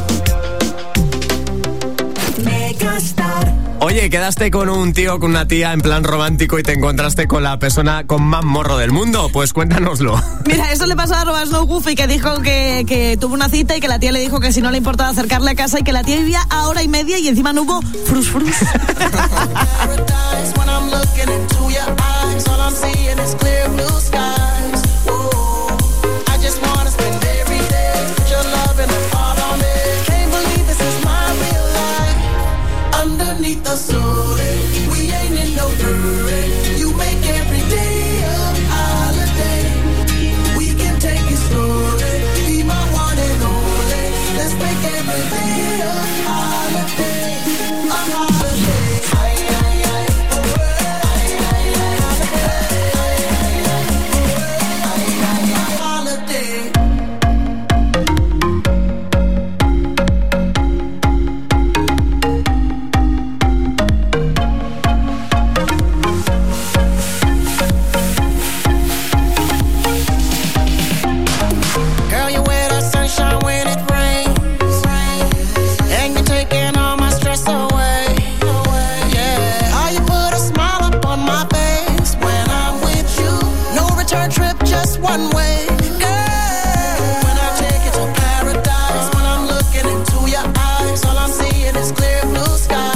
Megastar.
Oye, quedaste con un tío, con una tía en plan romántico y te encontraste con la persona con más morro del mundo. Pues cuéntanoslo.
Mira, eso le pasó a Robert Snow Goofy, que dijo que, que tuvo una cita y que la tía le dijo que si no le importaba acercarle a casa y que la tía vivía a hora y media y encima no hubo frus frus.
The soul, we ain't in no hurry. You make every day a holiday. We can take it slowly. Be my one and only. Let's make every day a
just one way, girl. When I take you to paradise, when I'm looking into your eyes, all I'm seeing is clear blue skies.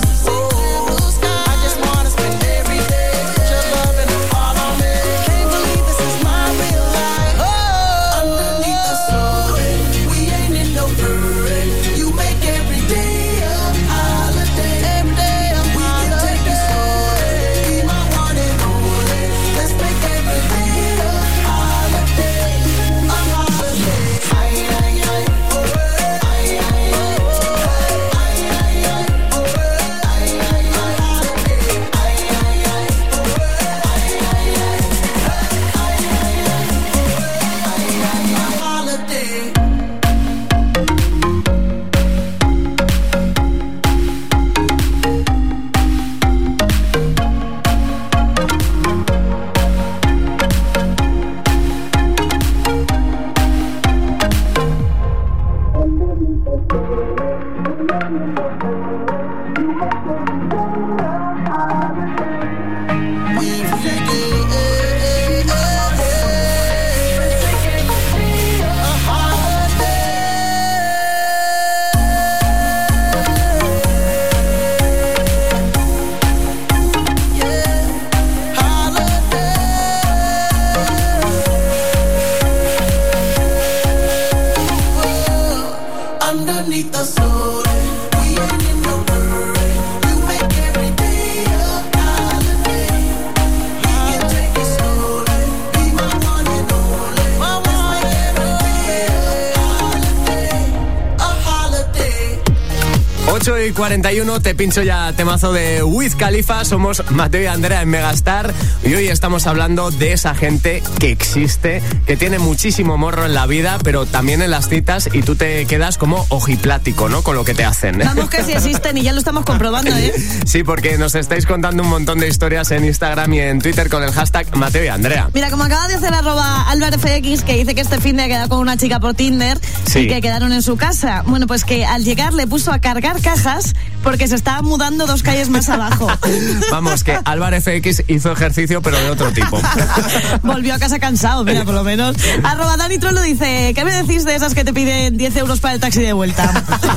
cuarenta y uno, te pincho ya temazo de Wiz Khalifa. Somos Mateo y Andrea en Megastar y hoy estamos hablando de esa gente que existe, que tiene muchísimo morro en la vida, pero también en las citas, y tú te quedas como ojiplático, ¿no? Con lo que te hacen.
Vamos, que sí existen y ya lo estamos comprobando, ¿eh?
Sí, porque nos estáis contando un montón de historias en Instagram y en Twitter con el hashtag Mateo y Andrea.
Mira, como acaba de hacer arroba Álvaro F X, que dice que este fin de ha quedado con una chica por Tinder, sí, y que quedaron en su casa. Bueno, pues que al llegar le puso a cargar cajas porque se estaba mudando dos calles más abajo.
Vamos, que Álvaro F X hizo ejercicio, pero de otro tipo.
Volvió a casa cansado, mira, por lo menos. Arroba Dani Trollo dice, ¿qué me decís de esas que te piden diez euros para el taxi de vuelta?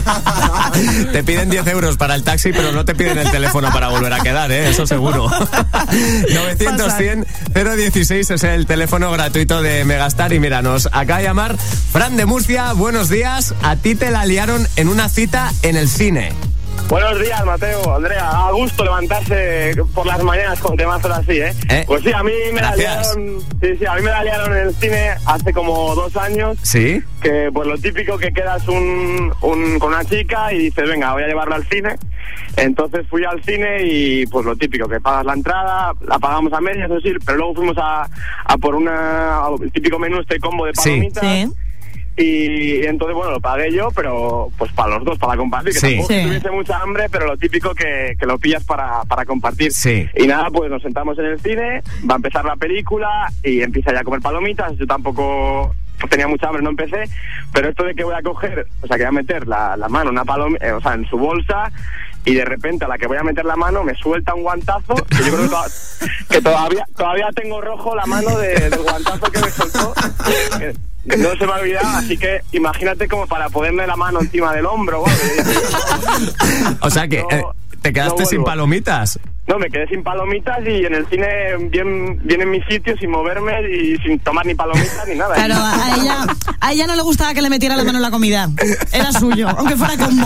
Te piden diez euros para el taxi, pero no te piden el teléfono para volver a quedar, ¿eh? Eso seguro. novecientos cien cero dieciséis es el teléfono gratuito de Megastar. Y mira, nos acaba de llamar Fran de Murcia. Buenos días. A ti te la liaron en una cita en el cine.
Buenos días, Mateo, Andrea. A gusto levantarse por las mañanas con temazos así, ¿eh? ¿Eh? Pues sí, a mí me Gracias. la liaron. Sí, sí, a mí me la liaron en el cine hace como dos años.
Sí.
Que pues lo típico, que quedas un, un con una chica y dices, venga, voy a llevarla al cine. Entonces fui al cine y pues lo típico, que pagas la entrada, la pagamos a medias, eso sí, pero luego fuimos a, a por una, el típico menú, este combo de palomitas. Sí. Sí. Y entonces, bueno, lo pagué yo, pero pues para los dos, para compartir, que sí. tampoco sí. tuviese mucha hambre, pero lo típico que, que lo pillas para, para compartir.
Sí.
Y nada, pues nos sentamos en el cine, va a empezar la película y empieza ya a comer palomitas. Yo tampoco pues, tenía mucha hambre, no empecé, pero esto de que voy a coger, o sea, que voy a meter la, la mano una palomita, eh, o sea, en su bolsa, y de repente a la que voy a meter la mano me suelta un guantazo, que yo creo que, to- que todavía todavía tengo rojo la mano de, del guantazo que me soltó. Que, no se me ha olvidado, así que imagínate como para ponerme la mano encima del hombro. ¿Vale?
O sea que no, eh, te quedaste no sin palomitas.
No, me quedé sin palomitas y en el cine bien, bien en mi sitio, sin moverme y sin tomar ni palomitas ni nada.
Claro, a ella, a ella no le gustaba que le metiera la mano en la comida. Era suyo, aunque fuera combo.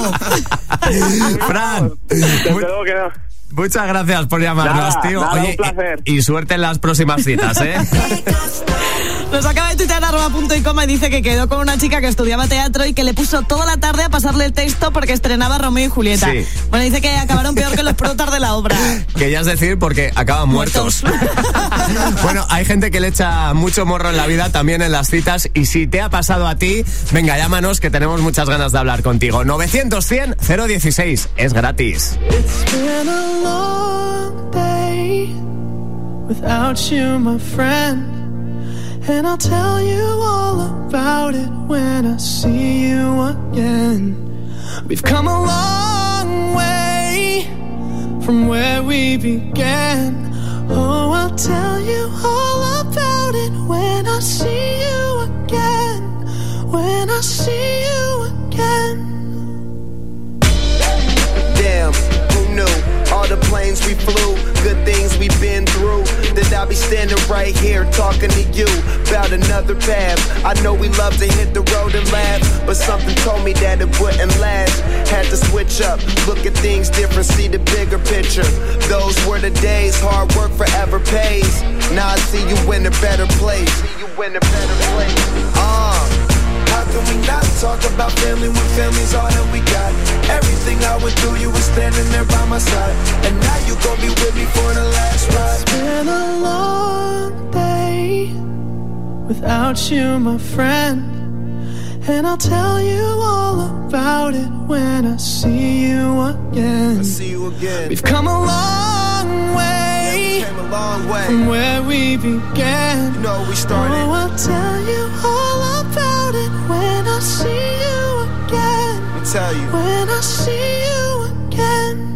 Fran,
desde luego que no.
Muchas gracias por llamarnos,
nada,
tío.
Nada,
Oye,
un placer.
Y, y suerte en las próximas citas, ¿eh?
Nos acaba de tuitear arroba punto y coma y dice que quedó con una chica que estudiaba teatro y que le puso toda la tarde a pasarle el texto porque estrenaba Romeo y Julieta.
Sí.
Bueno, dice que acabaron peor que los protas de la obra.
Que ya es decir, porque acaban muertos. muertos. Bueno, hay gente que le echa mucho morro en la vida, también en las citas, y si te ha pasado a ti, venga, llámanos, que tenemos muchas ganas de hablar contigo. novecientos cien cero dieciséis, es gratis.
It's been a long day without you, my friend. And I'll tell you all about it when I see you again. We've come a long way from where we began. Oh, I'll tell you all about it when I see you again.
things we've been through, that I'll be standing right here talking to you about another path. I know we love to hit the road and laugh, but something told me that it wouldn't last. Had to switch up, look at things different, see the bigger picture. Those were the days, hard work forever pays. Now I see you in a better place. See you in a better place. Uh, how can we not talk about family when family's all that we got? Everything I went through, you were standing there by my side, and now you gon' be with me for the last ride.
It's been a long day without you, my friend, and I'll tell you all about it when I see you again.
I see you again.
We've come a long way,
yeah, we came a long way
from where we began.
You know we started.
Oh, I'll tell you all about it when I see you again.
Let me tell you.
When I see you again.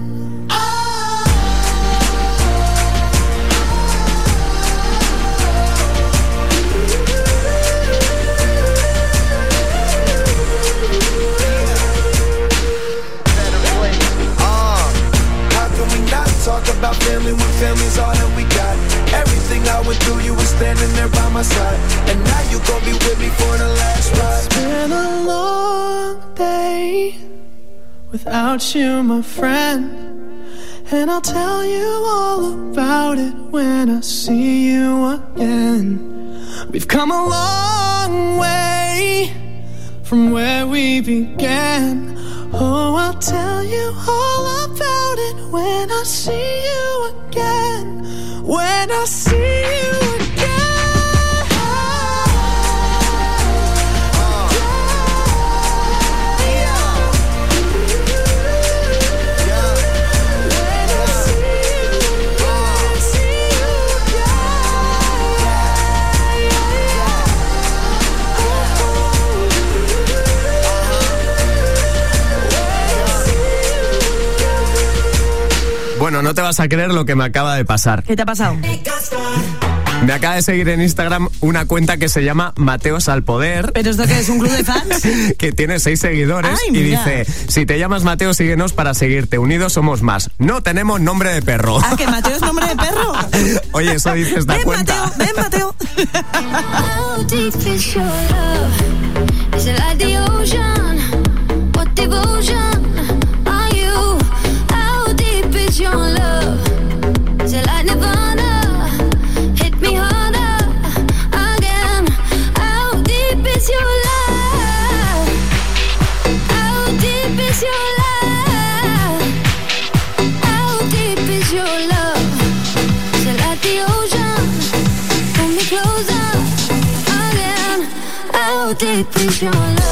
Talk about family when family's all that we got. Everything I went through, you were standing there by my side, and now you gon' be with me for the last ride.
It's been a long day without you, my friend, and I'll tell you all about it when I see you again. We've come a long way from where we began. Oh, I'll tell you all about it when I see you again. When I see you again.
Bueno, no te vas a creer lo que me acaba de pasar.
¿Qué te ha pasado?
Me acaba de seguir en Instagram una cuenta que se llama Mateos al Poder.
¿Pero esto qué es? ¿Un club de fans?
Que tiene seis seguidores.
Ay,
y
mira.
dice: si te llamas Mateo, síguenos para seguirte. Unidos somos más. No tenemos nombre de perro.
Ah, que Mateo es nombre de perro.
Oye, eso dice esta
ven,
cuenta.
Mateo, ven, Mateo.
How deep is your love? Is it like the ocean? What devotion are you? How deep is your love? Is it like Nirvana? Hit me harder again. How deep is your love? How deep is your love? How deep is your love? Is it like the ocean? Pull me closer again. How deep is your love?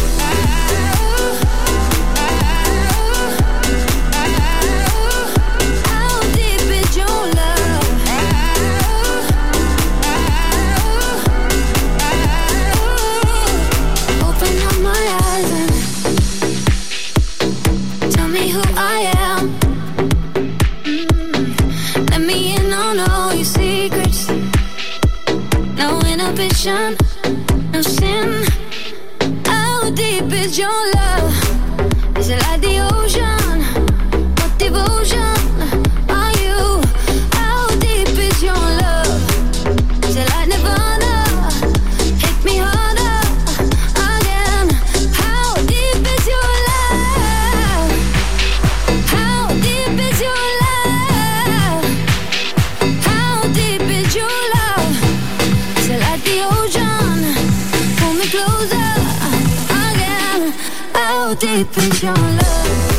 No sin. How deep is your love? Is it like the ocean? What devotion are you? How deep is your love? Is it like Nirvana? Hit me harder again. How deep is your love? How deep is your love? How deep is your love? Is it like the ocean? Pull me closer again. How deep is your love?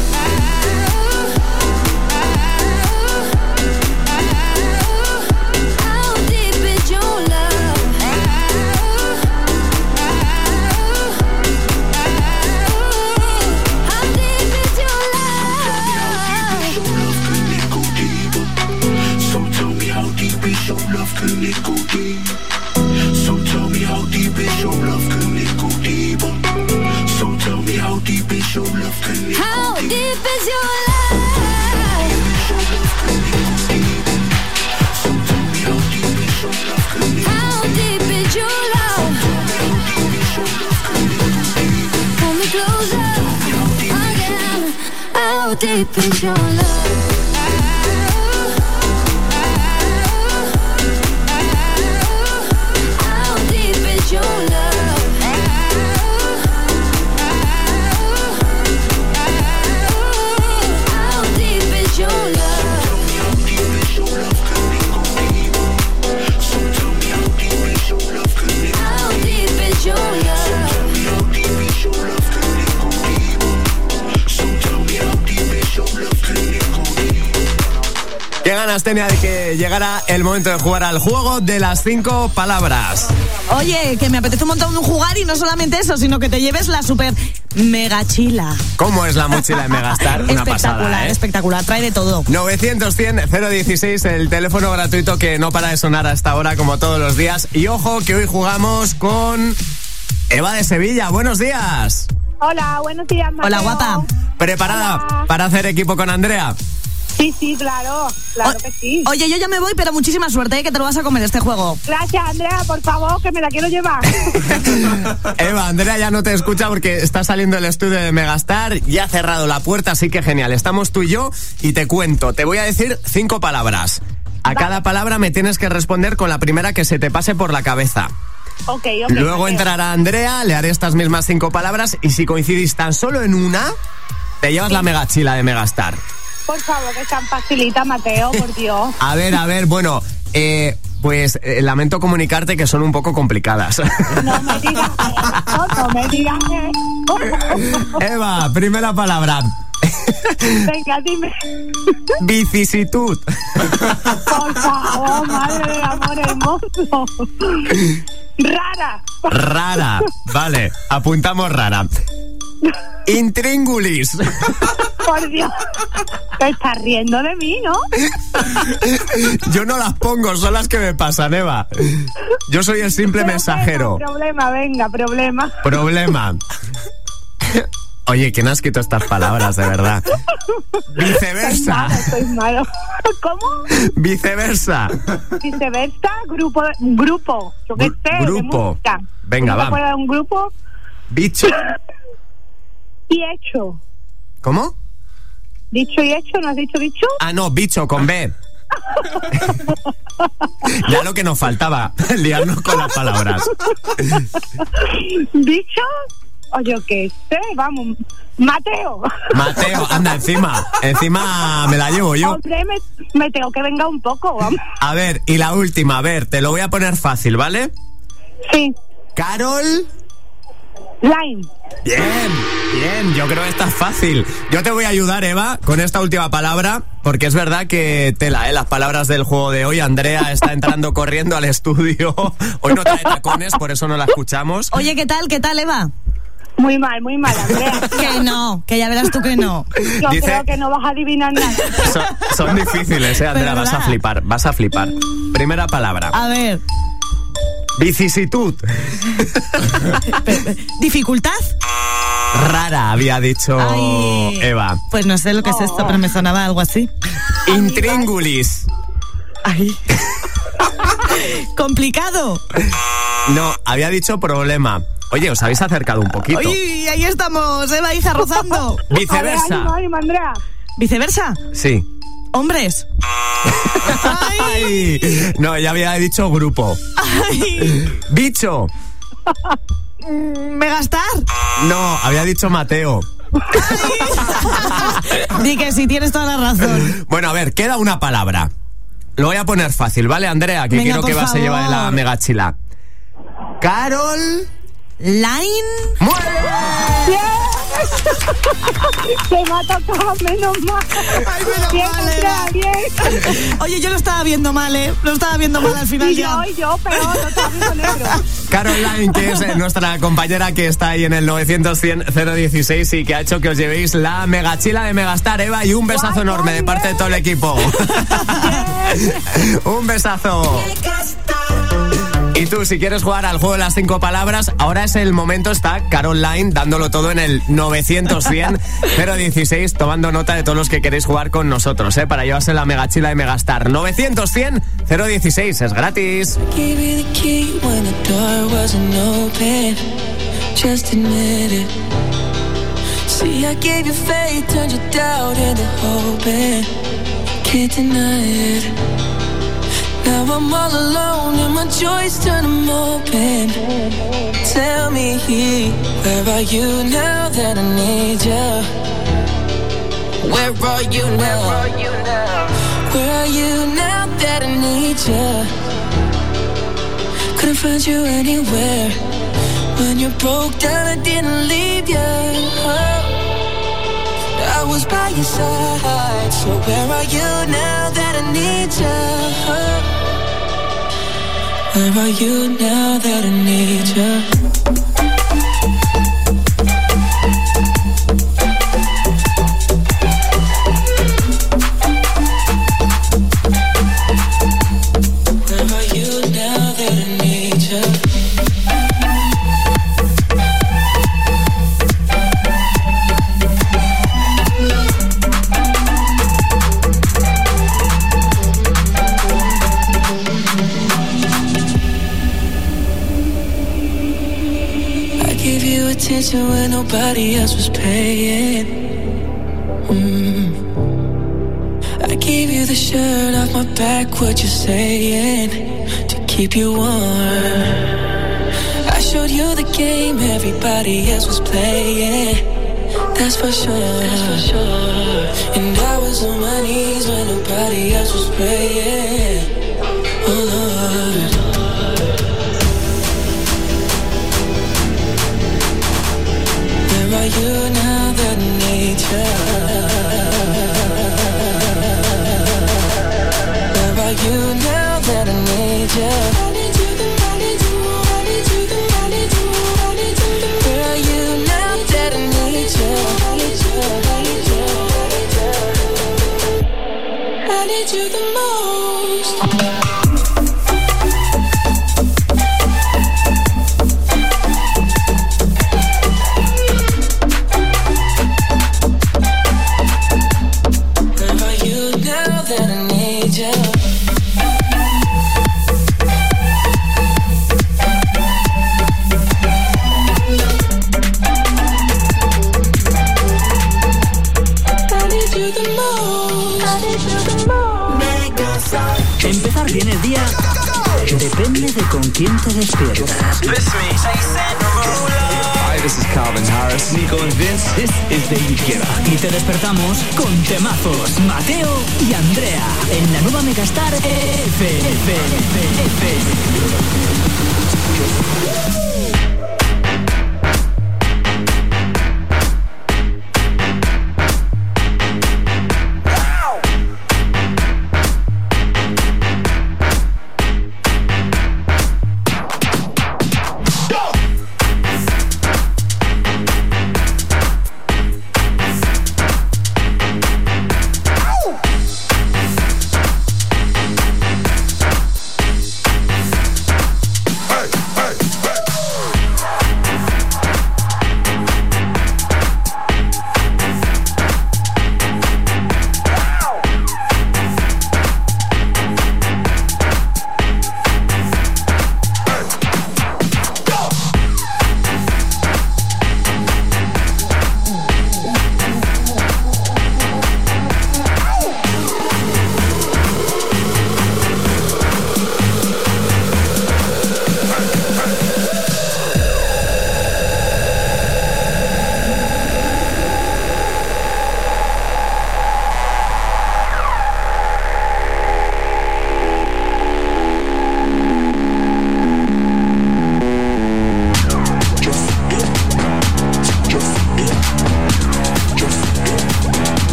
Can it go deep? So tell me how deep is your love? Can it go deeper? So tell me how deep is your love? Can it
How
go deep?
deep is your love?
So tell me how deep is your love? Can it go
How deep is your love? Pull me closer again. How deep is your love?
ganas tenía de que llegara el momento de jugar al juego de las cinco palabras.
Oye, que me apetece un montón jugar y no solamente eso, sino que te lleves la super megachila.
¿Cómo es la mochila de Megastar? Una
espectacular,
pasada, ¿eh?
espectacular, trae de todo.
novecientos cien cero dieciséis, el teléfono gratuito que no para de sonar a esta hora como todos los días. Y ojo que hoy jugamos con Eva de Sevilla. Buenos días.
Hola, buenos días, Mateo.
Hola, guapa.
¿Preparada
Hola.
para hacer equipo con Andrea?
Sí, sí, claro, claro
o-
que sí.
Oye, yo ya me voy, pero muchísima suerte, ¿eh? Que te lo vas a comer este juego.
Gracias, Andrea, por favor, que me la quiero llevar.
Eva, Andrea ya no te escucha porque está saliendo del estudio de Megastar, ya ha cerrado la puerta, así que genial. Estamos tú y yo y te cuento. Te voy a decir cinco palabras. A cada palabra me tienes que responder con la primera que se te pase por la cabeza.
Ok, ok.
Luego
Mateo.
entrará Andrea, le haré estas mismas cinco palabras y si coincidís tan solo en una, te llevas la megachila de Megastar.
Por favor, que tan facilita, Mateo, por Dios.
A ver, a ver, bueno, eh, pues eh, lamento comunicarte que son un poco complicadas.
No me digas eso, no me digas eso.
Eva, primera palabra.
Venga, dime.
Vicisitud.
Por favor, madre del amor hermoso. Rara.
Rara. Vale, apuntamos rara. Intríngulis.
Por Dios. Te estás riendo de mí, ¿no?
Yo no las pongo, son las que me pasan, Eva. Yo soy el simple
Pero
mensajero.
Venga, problema, venga, problema.
Problema. Oye, ¿quién ha escrito estas palabras, de verdad? Viceversa.
Soy malo, soy malo. ¿Cómo?
Viceversa.
Viceversa, grupo, grupo, yo qué
Gru-
sé, de
grupo.
música.
Venga,
¿No te
va.
acuerdas de un grupo?
Bicho.
Y hecho.
¿Cómo?
Dicho y hecho, ¿no has dicho dicho?
Ah, no, bicho, con B. Ya lo que nos faltaba, liarnos con las palabras.
¿Dicho? O yo qué sé, vamos. Mateo.
Mateo, anda, encima. Encima me la llevo yo.
Hombre, me, me tengo que vengar un poco, vamos.
A ver, y la última, a ver, te lo voy a poner fácil, ¿vale?
Sí.
Carol.
Line.
Bien, bien, yo creo que esta es fácil. Yo te voy a ayudar, Eva, con esta última palabra, porque es verdad que tela, ¿eh? Las palabras del juego de hoy. Andrea está entrando corriendo al estudio. Hoy no trae tacones, por eso no la escuchamos.
Oye, ¿qué tal? ¿Qué tal, Eva?
Muy mal, muy mal, Andrea.
Que no, que ya verás tú que no.
Yo
Dice-
creo que no vas a adivinar nada.
Son, son difíciles, ¿eh, Andrea? Vas a
¿Verdad?
flipar, vas a flipar. Primera palabra.
A ver,
Vicisitud.
¿dificultad?
Rara, había dicho
Ay.
Eva.
Pues no sé lo que es esto, pero me sonaba algo así.
Intríngulis.
Ay. ¿Complicado?
No, había dicho problema. Oye, os habéis acercado un poquito.
Oye, ahí estamos, Eva, hija, rozando.
Viceversa.
A ver, ánimo, ánimo, Andrea.
¿Viceversa?
Sí.
¿Hombres?
Ay. No, ya había dicho grupo.
Ay.
Bicho.
¿Megastar?
No, había dicho Mateo.
Di que sí, tienes toda la razón.
Bueno, a ver, queda una palabra. Lo voy a poner fácil, ¿vale, Andrea? Que
Venga,
quiero
por
que vas a llevar
favor.
la megachila. Carol.
¿Line?
¡Muy
Bien. Se me ha tocado, menos mal.
Ay, menos
Bien,
mal,
Andrea,
Eva.
bien.
Oye, yo lo estaba viendo mal, ¿eh? Lo estaba viendo mal al final
Y
ya.
yo, y yo, peor, lo estaba viendo negro.
Caroline, que es eh, nuestra compañera que está ahí en el novecientos cien cero dieciséis y que ha hecho que os llevéis la megachila de Megastar, Eva, y un besazo
Guay,
enorme de
guay,
parte de todo el equipo. Un besazo. Y tú, si quieres jugar al juego de las cinco palabras, ahora es el momento, está Caroline dándolo todo en el novecientos cien cero dieciséis, tomando nota de todos los que queréis jugar con nosotros, ¿eh? Para llevarse la megachila de Megastar. novecientos cien cero dieciséis, es gratis.
Gave you the key when the door wasn't open. Just admit it. See, I gave you faith, turned your doubt into hope, and can't deny it. Now I'm all alone and my joys turn them open. Tell me, where are you now that I need you? Where are you now? Where are you now that I need you? Couldn't find you anywhere. When you broke down, I didn't leave you. Oh, I was by your side. So where are you now that I need you? Where are you now that I need you? When nobody else was paying. mm. I gave you the shirt off my back, what you saying, to keep you warm. I showed you the game everybody else was playing. That's for sure, that's for sure. And I was on my knees when nobody else was praying. Oh Lord, where are you now that I need you? Where are you now that I need you? I need you, I need you, I need you, I need you, I need you. Where are you now that I need you? I need you, I need you, I need you the most.
Empezar bien el día depende de con quién te despiertas.
Hi, this is Calvin Harris. Nico and Vince. This is David Guetta.
Y te despertamos con temazos. Mateo y Andrea en la nueva Megastar F M.
Hey!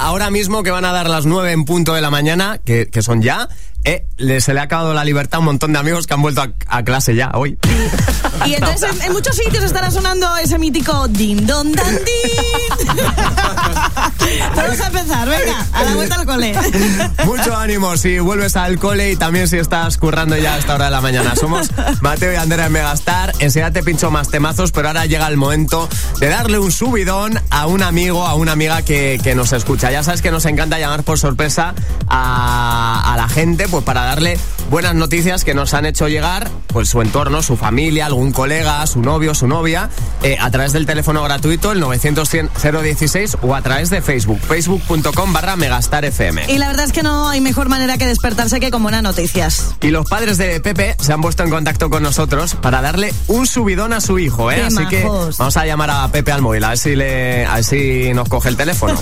ahora mismo que van a dar las nueve en punto de la mañana, que, que son ya, eh, le, se le ha acabado la libertad a un montón de amigos que han vuelto a, a clase ya hoy.
Y entonces en, en muchos sitios estará sonando ese mítico din don dan din. Vamos a empezar, venga, a la vuelta al cole.
Mucho ánimo si vuelves al cole y también si estás currando ya a esta hora de la mañana. Somos Mateo y Andrea en Megastar. Enseguida te pincho más temazos, pero ahora llega el momento de darle un subidón a un amigo, a una amiga que, que nos escucha. Ya sabes que nos encanta llamar por sorpresa a, a la gente, pues para darle buenas noticias que nos han hecho llegar, pues su entorno, su familia, algún colega, su novio, su novia, eh, a través del teléfono gratuito, el novecientos cien cero dieciséis, o a través de Facebook, facebook.com barra Megastar F M.
Y la verdad es que no hay mejor manera que despertarse que con buenas noticias.
Y los padres de Pepe se han puesto en contacto con nosotros para darle un subidón a su hijo, ¿eh?
Qué
Así
majos.
que vamos a llamar a Pepe al móvil, a ver si, le, a ver si nos coge el teléfono.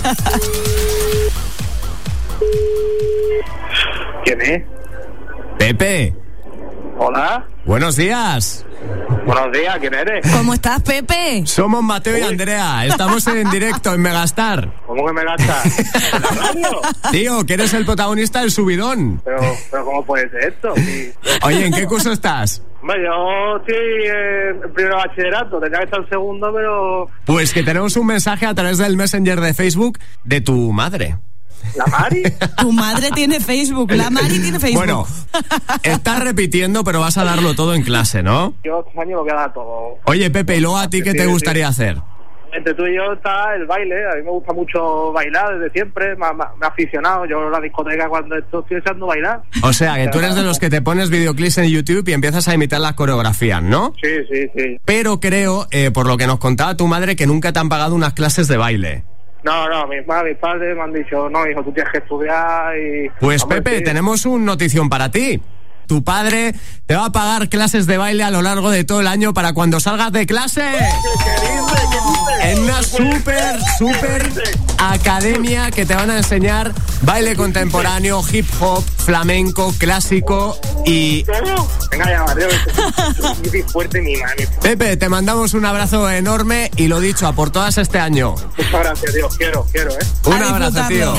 ¿Quién es?
Pepe.
Hola.
Buenos días.
Buenos días, ¿quién eres?
¿Cómo estás, Pepe?
Somos Mateo y Andrea. Estamos en directo en Megastar.
¿Cómo que me gastas? ¿En la radio?
Tío, que eres el protagonista del subidón.
Pero, pero ¿cómo puede ser esto? Sí.
Oye, ¿en qué curso estás?
Hombre, yo estoy en primero de bachillerato, tendría que estar en segundo, pero...
Pues que tenemos un mensaje a través del Messenger de Facebook de tu madre.
¿La Mari?
Tu madre tiene Facebook, la Mari tiene Facebook.
Bueno, estás repitiendo, pero vas a darlo todo en clase, ¿no?
Yo este año lo voy a dar todo.
Oye, Pepe, ¿y luego a ti qué te gustaría hacer?
Entre tú y yo está el baile. A mí me gusta mucho bailar desde siempre. Me, me, me he aficionado. Yo en la discoteca cuando esto estoy echando a bailar.
O sea, que tú eres de los que te pones videoclips en YouTube y empiezas a imitar las coreografías, ¿no?
Sí, sí, sí.
Pero creo, eh, por lo que nos contaba tu madre, que nunca te han pagado unas clases de baile.
No, no, mis, mis padres me han dicho, no, hijo, tú tienes que estudiar y...
Pues,
hombre,
Pepe,
sí.
tenemos una notición para ti. Tu padre te va a pagar clases de baile a lo largo de todo el año para cuando salgas de clase.
¿Qué dice? ¿Qué dice?
En una súper, súper academia que te van a enseñar baile contemporáneo, hip hop, flamenco, clásico y...
¿Cómo? Venga ya, Mateo, es muy fuerte mi mano.
Pepe, te mandamos un abrazo enorme y lo dicho, a por todas este año.
Muchas gracias, tío, quiero, quiero, ¿eh?
Un
A
abrazo, tío.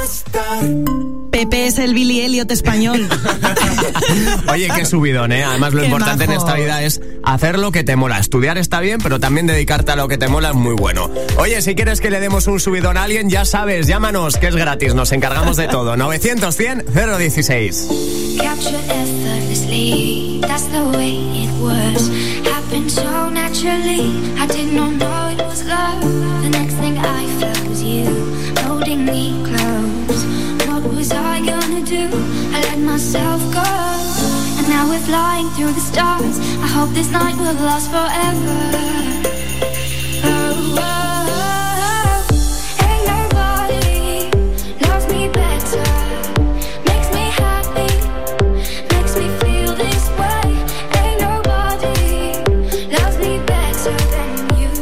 Pepe es el Billy Elliot español.
Oye, qué subidón, ¿eh? Además, lo
Qué
importante en
majo.
esta vida es hacer lo que te mola. Estudiar está bien, pero también dedicarte a lo que te mola es muy bueno. Oye, si quieres que le demos un subidón a alguien, ya sabes, llámanos, que es gratis, nos encargamos de todo. novecientos cien cero dieciséis.
Capture effortlessly, that's the way it was. Happened so naturally, I did not know it was love. The next thing I felt was you, holding me close. What was I gonna do? I let myself go. And now we're flying through the stars. I hope this night will last forever. Oh, oh, oh. Ain't nobody loves me better. Makes me happy, makes me feel this way. Ain't nobody loves me better than you.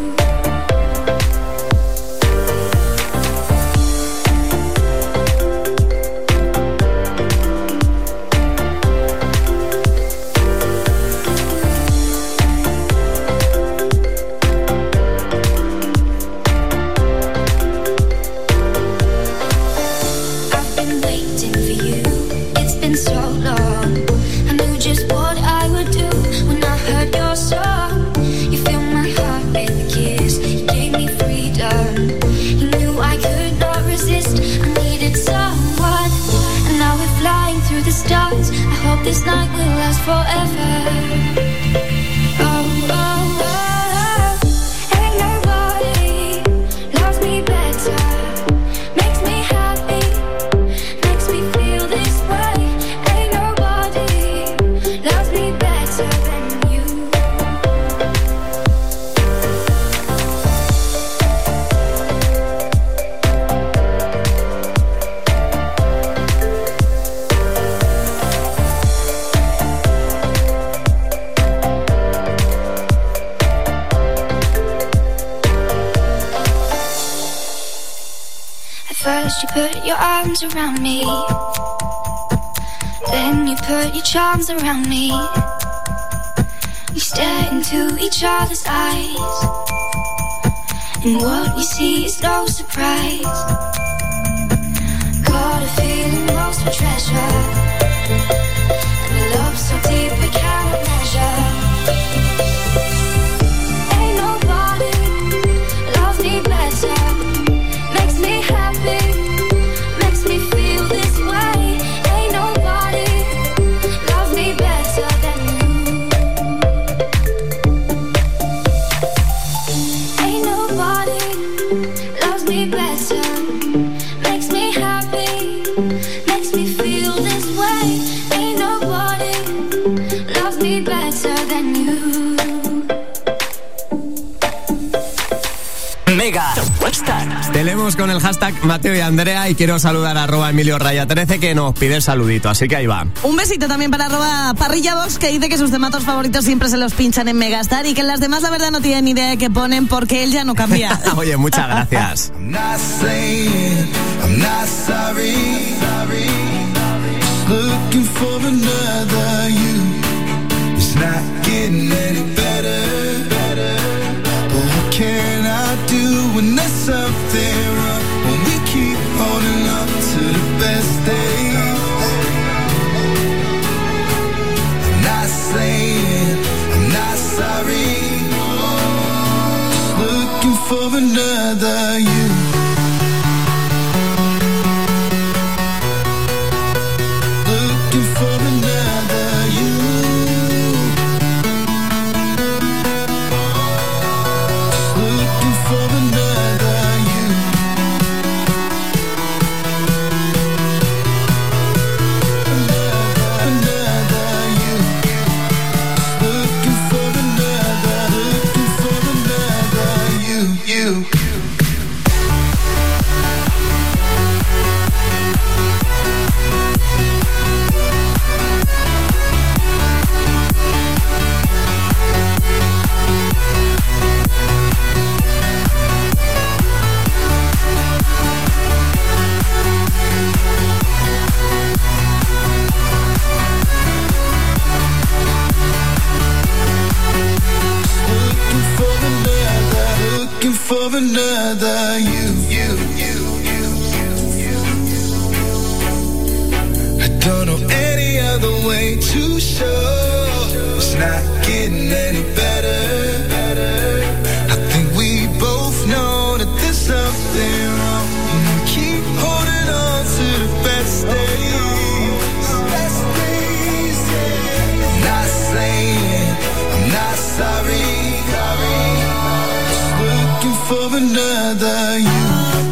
I've been waiting for you. It's been so long. I knew just what I would do when I heard your song. You filled my heart with a kiss. You gave me freedom. You knew I could not resist. I needed someone. And now we're flying through the stars. I hope this night will last forever. Oh, oh, oh. Ain't nobody loves me better. Makes me happy, makes me feel this way. Ain't nobody loves me better than you. At first you put your arms around me, then you put your charms around me. We stare into each other's eyes, and what we see is no surprise.
bailemos con el hashtag Mateo y Andrea y quiero saludar a arroba Emilio Raya trece que nos pide el saludito, así que ahí va.
Un besito también para arroba Parrillabox que dice que sus temazos favoritos siempre se los pinchan en Megastar y que en las demás la verdad no tienen ni idea de qué ponen porque él ya no cambia.
Oye, muchas gracias.
I'm not saying I'm not sorry. Looking for another you. It's not getting any better. But what can I do when there's something wrong? When we keep holding up to the best days. I'm not saying I'm not sorry. Just looking for another you. For another you, you, you, you, you, you. I don't know any other way to show it's not getting any better. I think we both know that there's something wrong. And we keep holding on to the best days. Best days, yeah. I'm not saying I'm not sorry. For another you.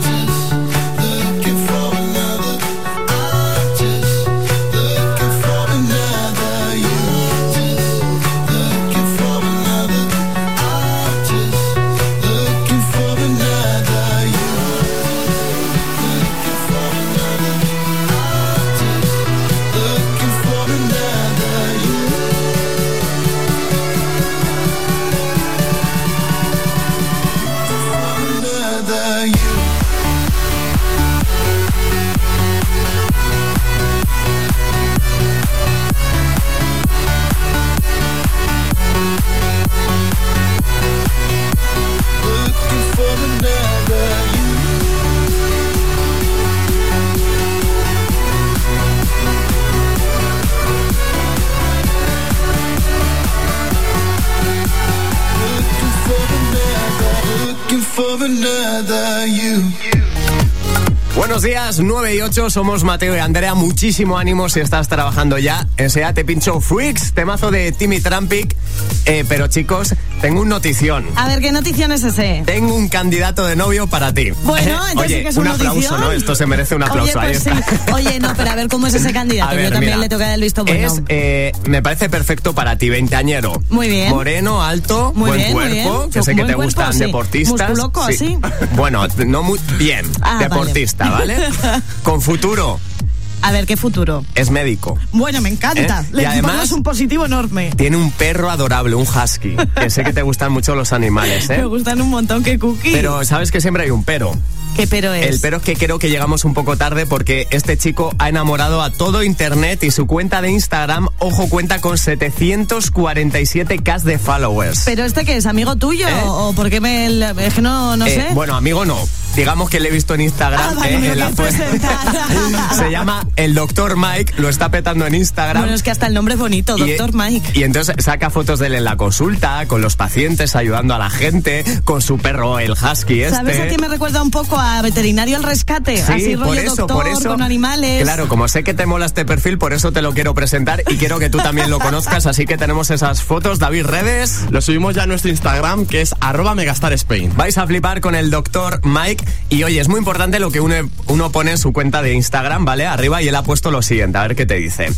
Buenos días, nueve y ocho, somos Mateo y Andrea. Muchísimo ánimo si estás trabajando ya. En SEA te pincho Freaks, temazo de Timmy Trumpet. Eh, pero chicos, tengo un notición.
A ver, ¿qué notición es ese?
Tengo un candidato de novio para ti.
Bueno, entonces
Oye,
sí que es
un
una
aplauso,
notición.
¿no? Esto se merece un aplauso.
Oye, pues
Ahí está.
sí. Oye, no, pero a ver cómo es ese candidato.
A ver,
Yo también
mira,
le toca el visto bueno.
Es, eh, me parece perfecto para ti, veinteañero.
Muy bien.
Moreno, alto,
Muy
buen
bien, muy
cuerpo,
bien.
que sé que
Buen
te
cuerpo,
gustan
sí.
deportistas.
Musculoco,
Sí.
así.
Bueno, no muy bien,
Ah,
deportista,
vale.
¿vale? Con futuro.
A ver, ¿qué futuro?
Es médico.
Bueno, me encanta.
¿Eh?
Le
Y además-
ponemos un positivo enorme.
Tiene un perro adorable, un husky, que sé que te gustan mucho los animales, ¿eh?
Me gustan un montón que cookie.
Pero sabes que siempre hay un pero.
¿Qué pero es?
El pero es que creo que llegamos un poco tarde porque este chico ha enamorado a todo internet y su cuenta de Instagram, ojo, cuenta con setecientos cuarenta y siete mil de followers.
¿Pero este qué es? ¿Amigo tuyo?
¿Eh?
¿O por qué me...? Es que no, no
Eh,
sé.
Bueno, amigo no. Digamos que le he visto en Instagram.
Ah, vale,
eh,
me
en la
lo
fue-
quieres presentar.
Se llama el doctor Mike, lo está petando en Instagram.
Bueno, es que hasta el nombre es bonito,
Y-
doctor Mike.
Y entonces saca fotos de él en la consulta, con los pacientes, ayudando a la gente, con su perro, el husky este.
¿Sabes a quién me recuerda un poco? A Veterinario al Rescate.
Sí,
Así rollo
por eso,
doctor,
por eso.
con animales.
Claro, como sé que te mola este perfil, por eso te lo quiero presentar y quiero que tú también lo conozcas, así que tenemos esas fotos. David, redes.
Lo subimos ya a nuestro Instagram, que es arroba Megastar Spain.
Vais a flipar con el doctor Mike. Y oye, es muy importante lo que uno, uno pone en su cuenta de Instagram, ¿vale? Arriba, y él ha puesto lo siguiente, a ver qué te dice.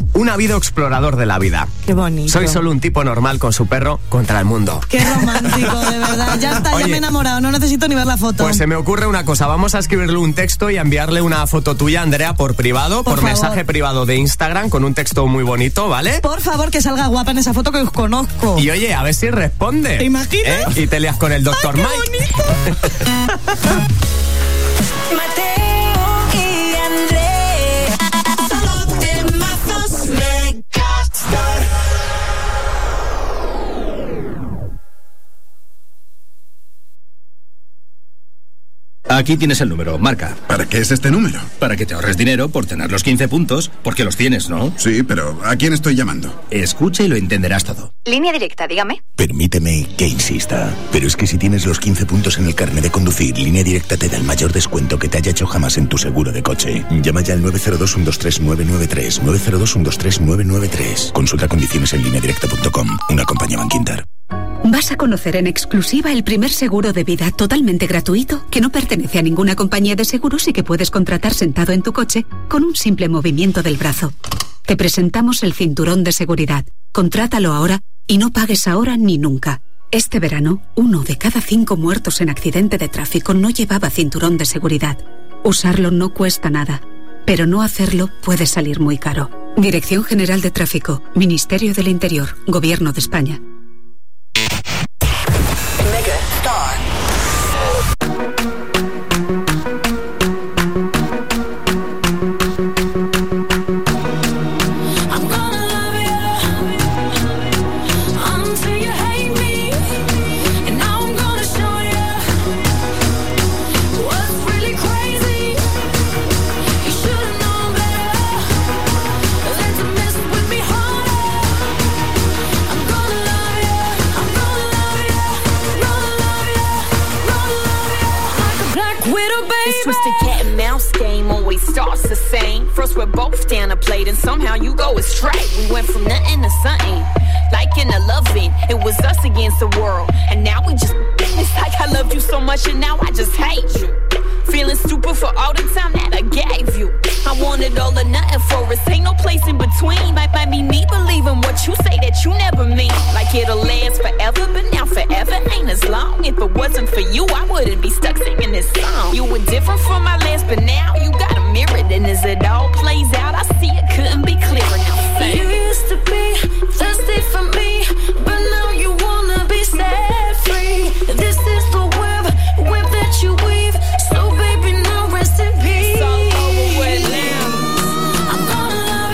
un ávido explorador de la vida.
Qué bonito.
Soy solo un tipo normal con su perro contra el mundo.
Qué romántico, de verdad. Ya está,
Oye,
ya me he enamorado, no necesito ni ver la foto.
Pues se me ocurre una cosa, vamos a escribirle un texto y a enviarle una foto tuya, Andrea, por privado, por,
por
mensaje privado de Instagram, con un texto muy bonito, ¿vale?
Por favor, que salga guapa en esa foto que os conozco.
Y oye, a ver si responde.
¿Te imaginas?
¿Eh? Y te lías con el doctor
Ay,
Mike.
qué bonito.
Mateo y Andrea, solo temazos Megastar.
Aquí tienes el número, marca.
¿Para qué es este número?
Para que te ahorres dinero por tener los quince puntos, porque los tienes, ¿no?
Sí, pero ¿a quién estoy llamando?
Escucha y lo entenderás todo.
Línea directa, dígame.
Permíteme que insista, pero es que si tienes los quince puntos en el carnet de conducir, Línea Directa te da el mayor descuento que te haya hecho jamás en tu seguro de coche. Llama ya al nueve cero dos, uno dos tres, nueve nueve tres, nueve cero dos, uno dos tres, nueve nueve tres. Consulta condiciones en línea directa punto com, una compañía Bankinter.
Vas a conocer en exclusiva el primer seguro de vida totalmente gratuito que no pertenece a ninguna compañía de seguros y que puedes contratar sentado en tu coche con un simple movimiento del brazo. Te presentamos el cinturón de seguridad. Contrátalo ahora y no pagues ahora ni nunca. Este verano, uno de cada cinco muertos en accidente de tráfico no llevaba cinturón de seguridad. Usarlo no cuesta nada, pero no hacerlo puede salir muy caro. Dirección General de Tráfico, Ministerio del Interior, Gobierno de España.
Twisted cat and mouse game always starts the same. First we're both down a plate and somehow you go astray. We went from nothing to something, like in a loving. It was us against the world, and now we just. It's like I loved you so much and now I just hate you. Feeling stupid for all the time that I gave you. I wanted all or nothing for us, ain't no place in between. Might, might be me believing what you say that you never mean. Like it'll last forever, but now forever ain't as long. If it wasn't for you, I wouldn't be stuck singing this song. You were different from my last, but now you got a mirror. And as it all plays out, I see it couldn't be clearer now. Say.
You used to be thirsty for me, but now you wanna be set free. This is the web, web that you weave. So baby, now rest in peace.
It's all over with now.
I'm gonna love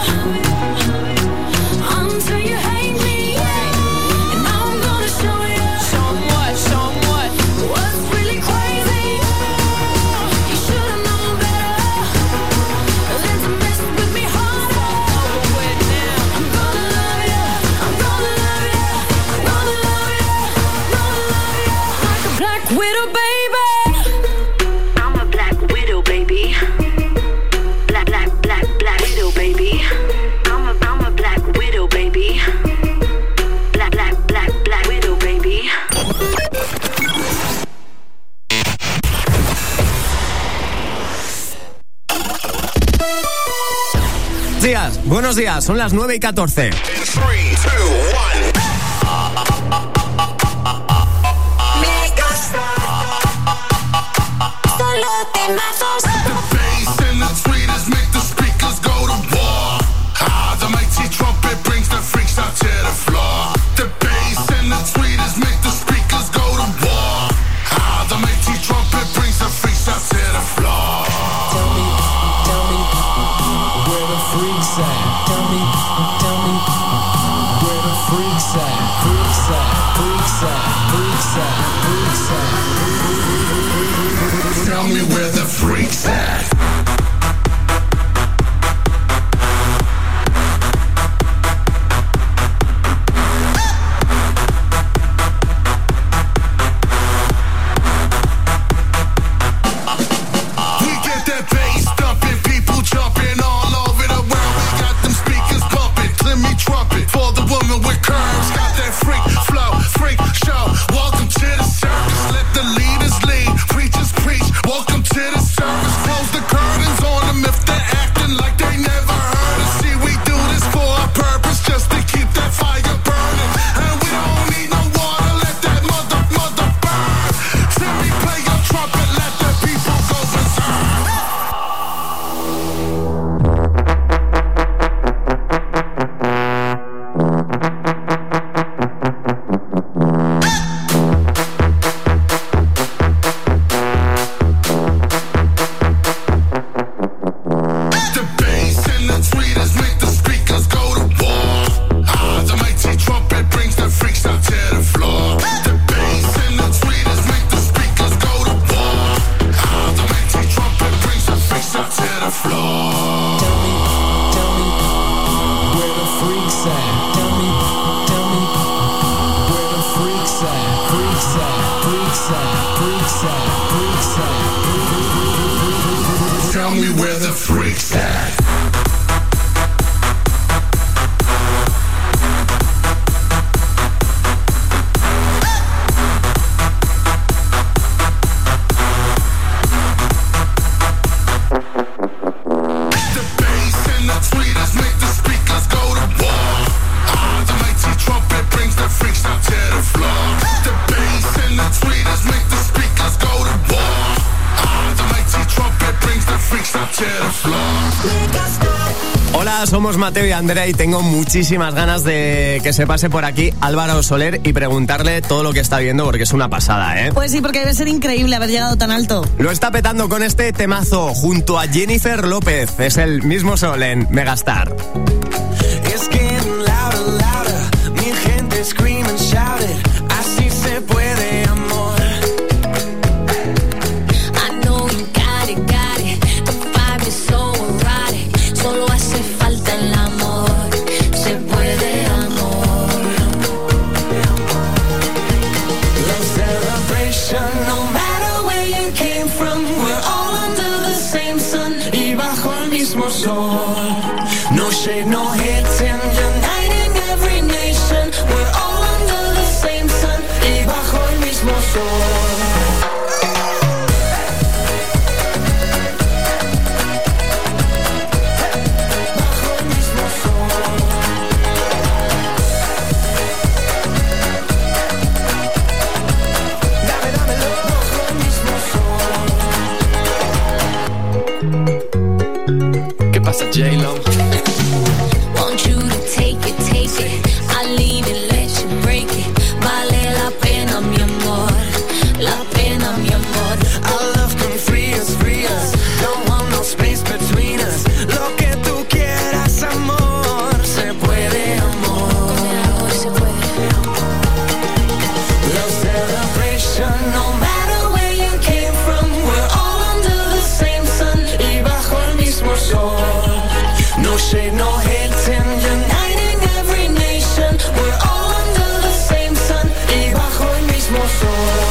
you until you hate me, and now I'm gonna show you.
Show 'em what, show 'em what.
What's really crazy? You should've known better than to mess with me harder.
Over with now.
I'm gonna love you, I'm gonna love you, I'm gonna love you, gonna love you like a black widow, baby.
I'm a black widow, baby. Black, black, black, black widow, baby. I'm a, I'm a black widow, baby. Black, black, black, black widow, baby.
Días, buenos días, son las nueve y catorce.
Solo temazos.
The bass and the tweeters make the speakers go to war. Ah, the mighty trumpet brings the freaks out to the floor. The bass and the tweeters make the speakers go to war. Ah, the mighty trumpet brings the freaks out to the floor.
Tell me, tell me, where the freaks at? Tell me, tell me, where the freaks at? Freaks at, freaks at, freaks at, freaks at.
Tell me where the freaks at. We get that bass thumping, people jumping all over the world. We got them speakers and the tweeters make the speakers go to war. Ah, the mighty trumpet brings the freaks out to the floor. The bass and the tweeters make the speakers go to war. Ah, the mighty trumpet brings the freaks out to the floor.
Tell me, tell me, where the freaks at? Tell me, tell me, where the freaks at? Freaks at, freaks at, freaks at, freaks at.
Tell me where the freaks at.
Hola, somos Mateo y Andrea y tengo muchísimas ganas de que se pase por aquí Álvaro Soler y preguntarle todo lo que está viendo porque es una pasada, ¿eh?
Pues sí, porque debe ser increíble haber llegado tan alto.
Lo está petando con este temazo junto a Jennifer López. Es el mismo Sol en Megastar.
It's getting louder, louder. Mi gente scream and shout it. Así se puede, amor.
I know you got it, got it. The vibe is so erotic. Solo hace falta el amor. Se puede, amor.
Love celebration, no matter where you came from. We're all under the same sun y bajo el mismo sol. No shade, no hate, and uniting every nation. We're all under the same sun y bajo el mismo sol.
¿Qué pasa, J-Lo?
Want you to take it, take it. I leave it, let you break it. Vale la pena, mi amor. La pena, mi amor.
Our love can free us, free us. Don't want no space between us. Lo que tú quieras, amor. Se puede, amor.
Se puede.
Love celebration, no matter where you came from. We're all under the same sun y bajo el mismo sol. No shade, no hate, and uniting every nation. We're all under the same sun y bajo el mismo sol.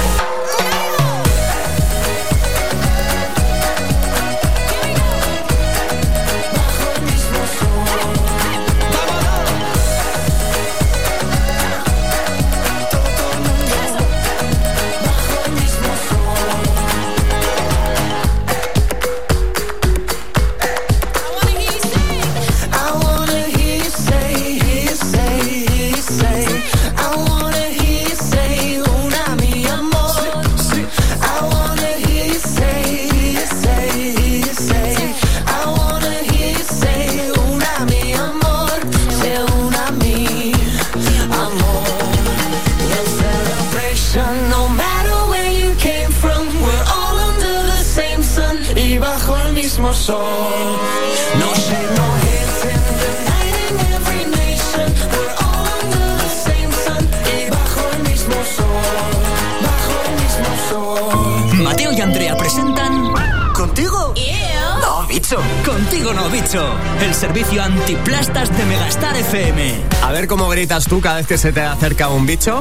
I wanna hear you say, hear you say, hear you say. I wanna hear you say, una mi amor. I wanna hear you say, hear you say, hear you say. I wanna hear you say, una mi amor. Say una mi amor. Love celebration, no matter where you came from. We're all under the same sun y bajo el mismo sol. No shade, no hate, and uniting every nation. We're all under the same sun y bajo el mismo sol. Bajo el mismo sol.
Mateo y Andrea presentan
¿Contigo?
No, bicho. Contigo no, bicho. El servicio antiplastas de Megastar F M.
A ver cómo gritas tú cada vez que se te acerca un bicho.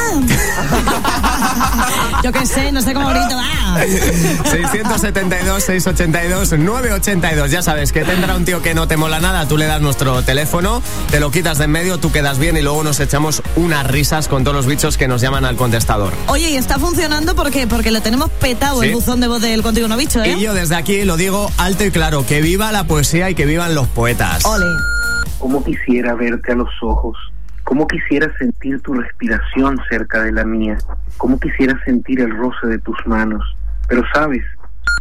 Yo qué sé, no sé cómo grito. ¡Ah!
seiscientos setenta y dos, seiscientos ochenta y dos, novecientos ochenta y dos. Ya sabes que tendrá un tío que no te mola nada, tú le das nuestro teléfono, te lo quitas de en medio, tú quedas bien y luego nos echamos unas risas con todos los bichos que nos llaman al contestador.
Oye, ¿y está funcionando por qué? Porque lo tenemos petado,
¿Sí?
El buzón de voz del Contigo No Bicho, ¿eh?
Y yo desde aquí lo digo alto y claro, que viva la poesía y que vivan los poetas.
Ole.
Cómo quisiera verte a los ojos, cómo quisiera sentir tu respiración cerca de la mía, cómo quisiera sentir el roce de tus manos, pero sabes,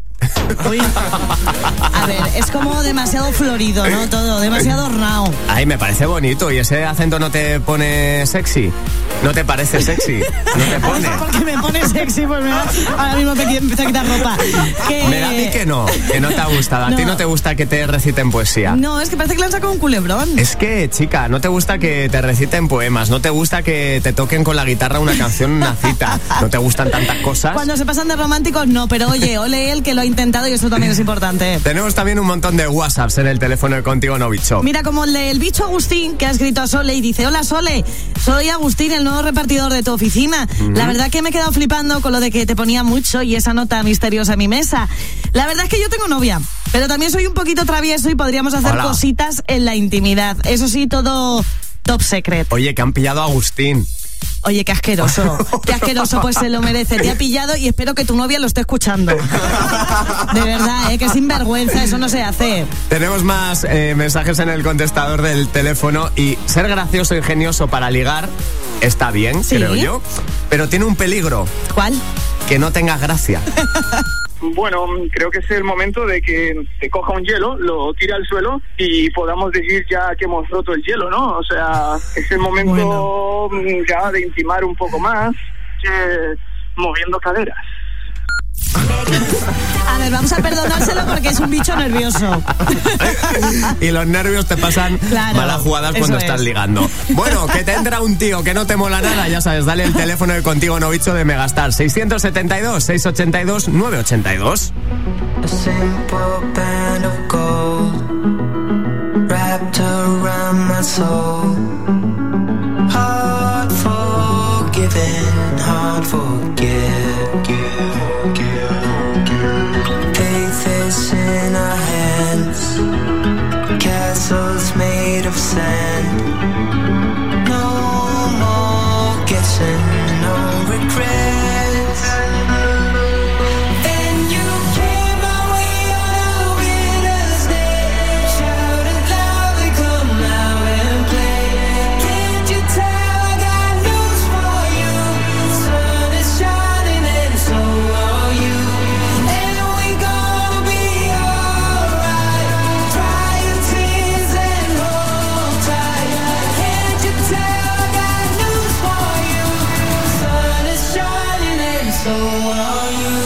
Uy. A ver, es como demasiado florido, ¿no? Todo, demasiado rao.
Ay, me parece bonito. ¿Y ese acento no te pone sexy? ¿No te parece sexy? ¿No te pone?
Porque me pone sexy, pues mira, ahora mismo me empiezo a quitar ropa. Que...
Me da a mí que no, que no te ha gustado. A
No.
ti no te gusta que te reciten poesía.
No, es que parece que le han sacado un culebrón.
Es que, chica, no te gusta que te reciten poemas, no te gusta que te toquen con la guitarra una canción, una cita, no te gustan tantas cosas.
Cuando se pasan de románticos, no, pero oye, ole él que lo ha intentado y eso también es importante.
Tenemos también un montón de WhatsApps en el teléfono de Contigo No Bicho.
Mira, como el del bicho Agustín, que ha escrito a Sole y dice: hola Sole, soy Agustín, el nuevo repartidor de tu oficina.
Ujú.
La verdad que me he quedado flipando con lo de que te ponía mucho y esa nota misteriosa en mi mesa. La verdad es que yo tengo novia, pero también soy un poquito travieso y podríamos hacer
Hola.
cositas en la intimidad. Eso sí, todo top secret.
Oye, que han pillado a Agustín.
Oye, qué asqueroso, qué asqueroso, pues se lo merece. Te ha pillado y espero que tu novia lo esté escuchando. De verdad, ¿eh? Que sinvergüenza, eso no se hace.
Tenemos más eh, mensajes en el contestador del teléfono y ser gracioso e ingenioso para ligar está bien,
Sí.
creo yo, pero tiene un peligro.
¿Cuál?
Que no tengas gracia.
Bueno, creo que es el momento de que te coja un hielo, lo tire al suelo y podamos decir ya que hemos roto el hielo, ¿no? O sea, es el momento mm, ya de intimar un poco más, eh, moviendo caderas.
A ver, vamos a perdonárselo porque es un bicho nervioso.
Y los nervios te pasan
Claro,
malas jugadas cuando
eso
estás
es.
ligando. Bueno, que te entra un tío que no te mola nada, ya sabes, dale el teléfono de Contigo No Bicho de Megastar. seiscientos setenta y dos, seiscientos ochenta y dos, novecientos ochenta y dos.
A simple band of gold wrapped around my soul. Hard forgiven, hard forget. Faith is in our hands, castles made of sand. No more guessing, no regrets. And you came my way on a winter's day, shouted loudly, come out and play. Can't you tell I got news for you? Sun is shining and so are you. And we gonna be alright. Dry your tears and hold tight. Can't you tell I got news for you? Sun is shining and so are you.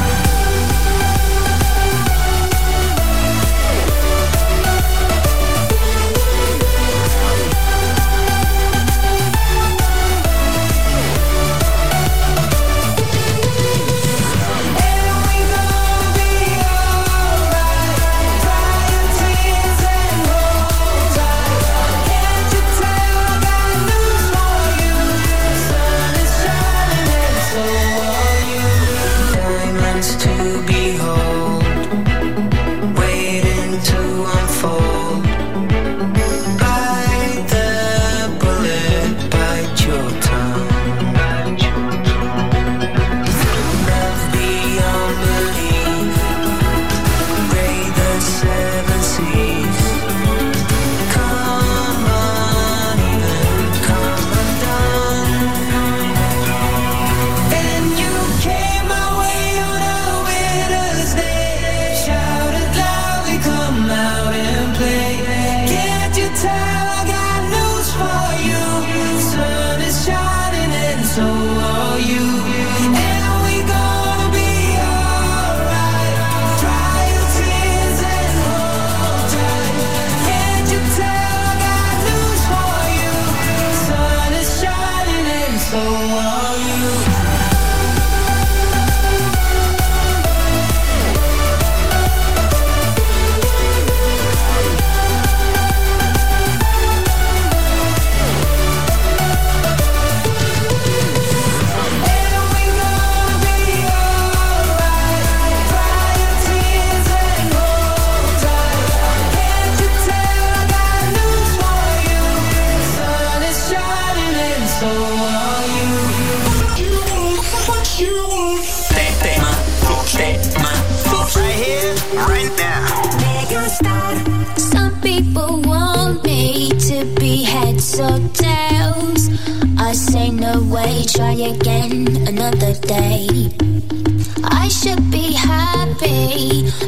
Diamonds to behold, waiting to unfold. Bite the bullet, bite your tongue. Love beyond belief, braid the seven seas. Come uneven, come undone. And you came my way on a winter's day, shouted loudly, come out and play. Can't you tell I got news for you? Sun is shining and so are you. And we gonna be alright. Dry your tears and hold tight. Can't you tell I got news for you? Sun is shining and so are you.
Some people want me to be heads or tails. I say no way, try again another day. I should be happy,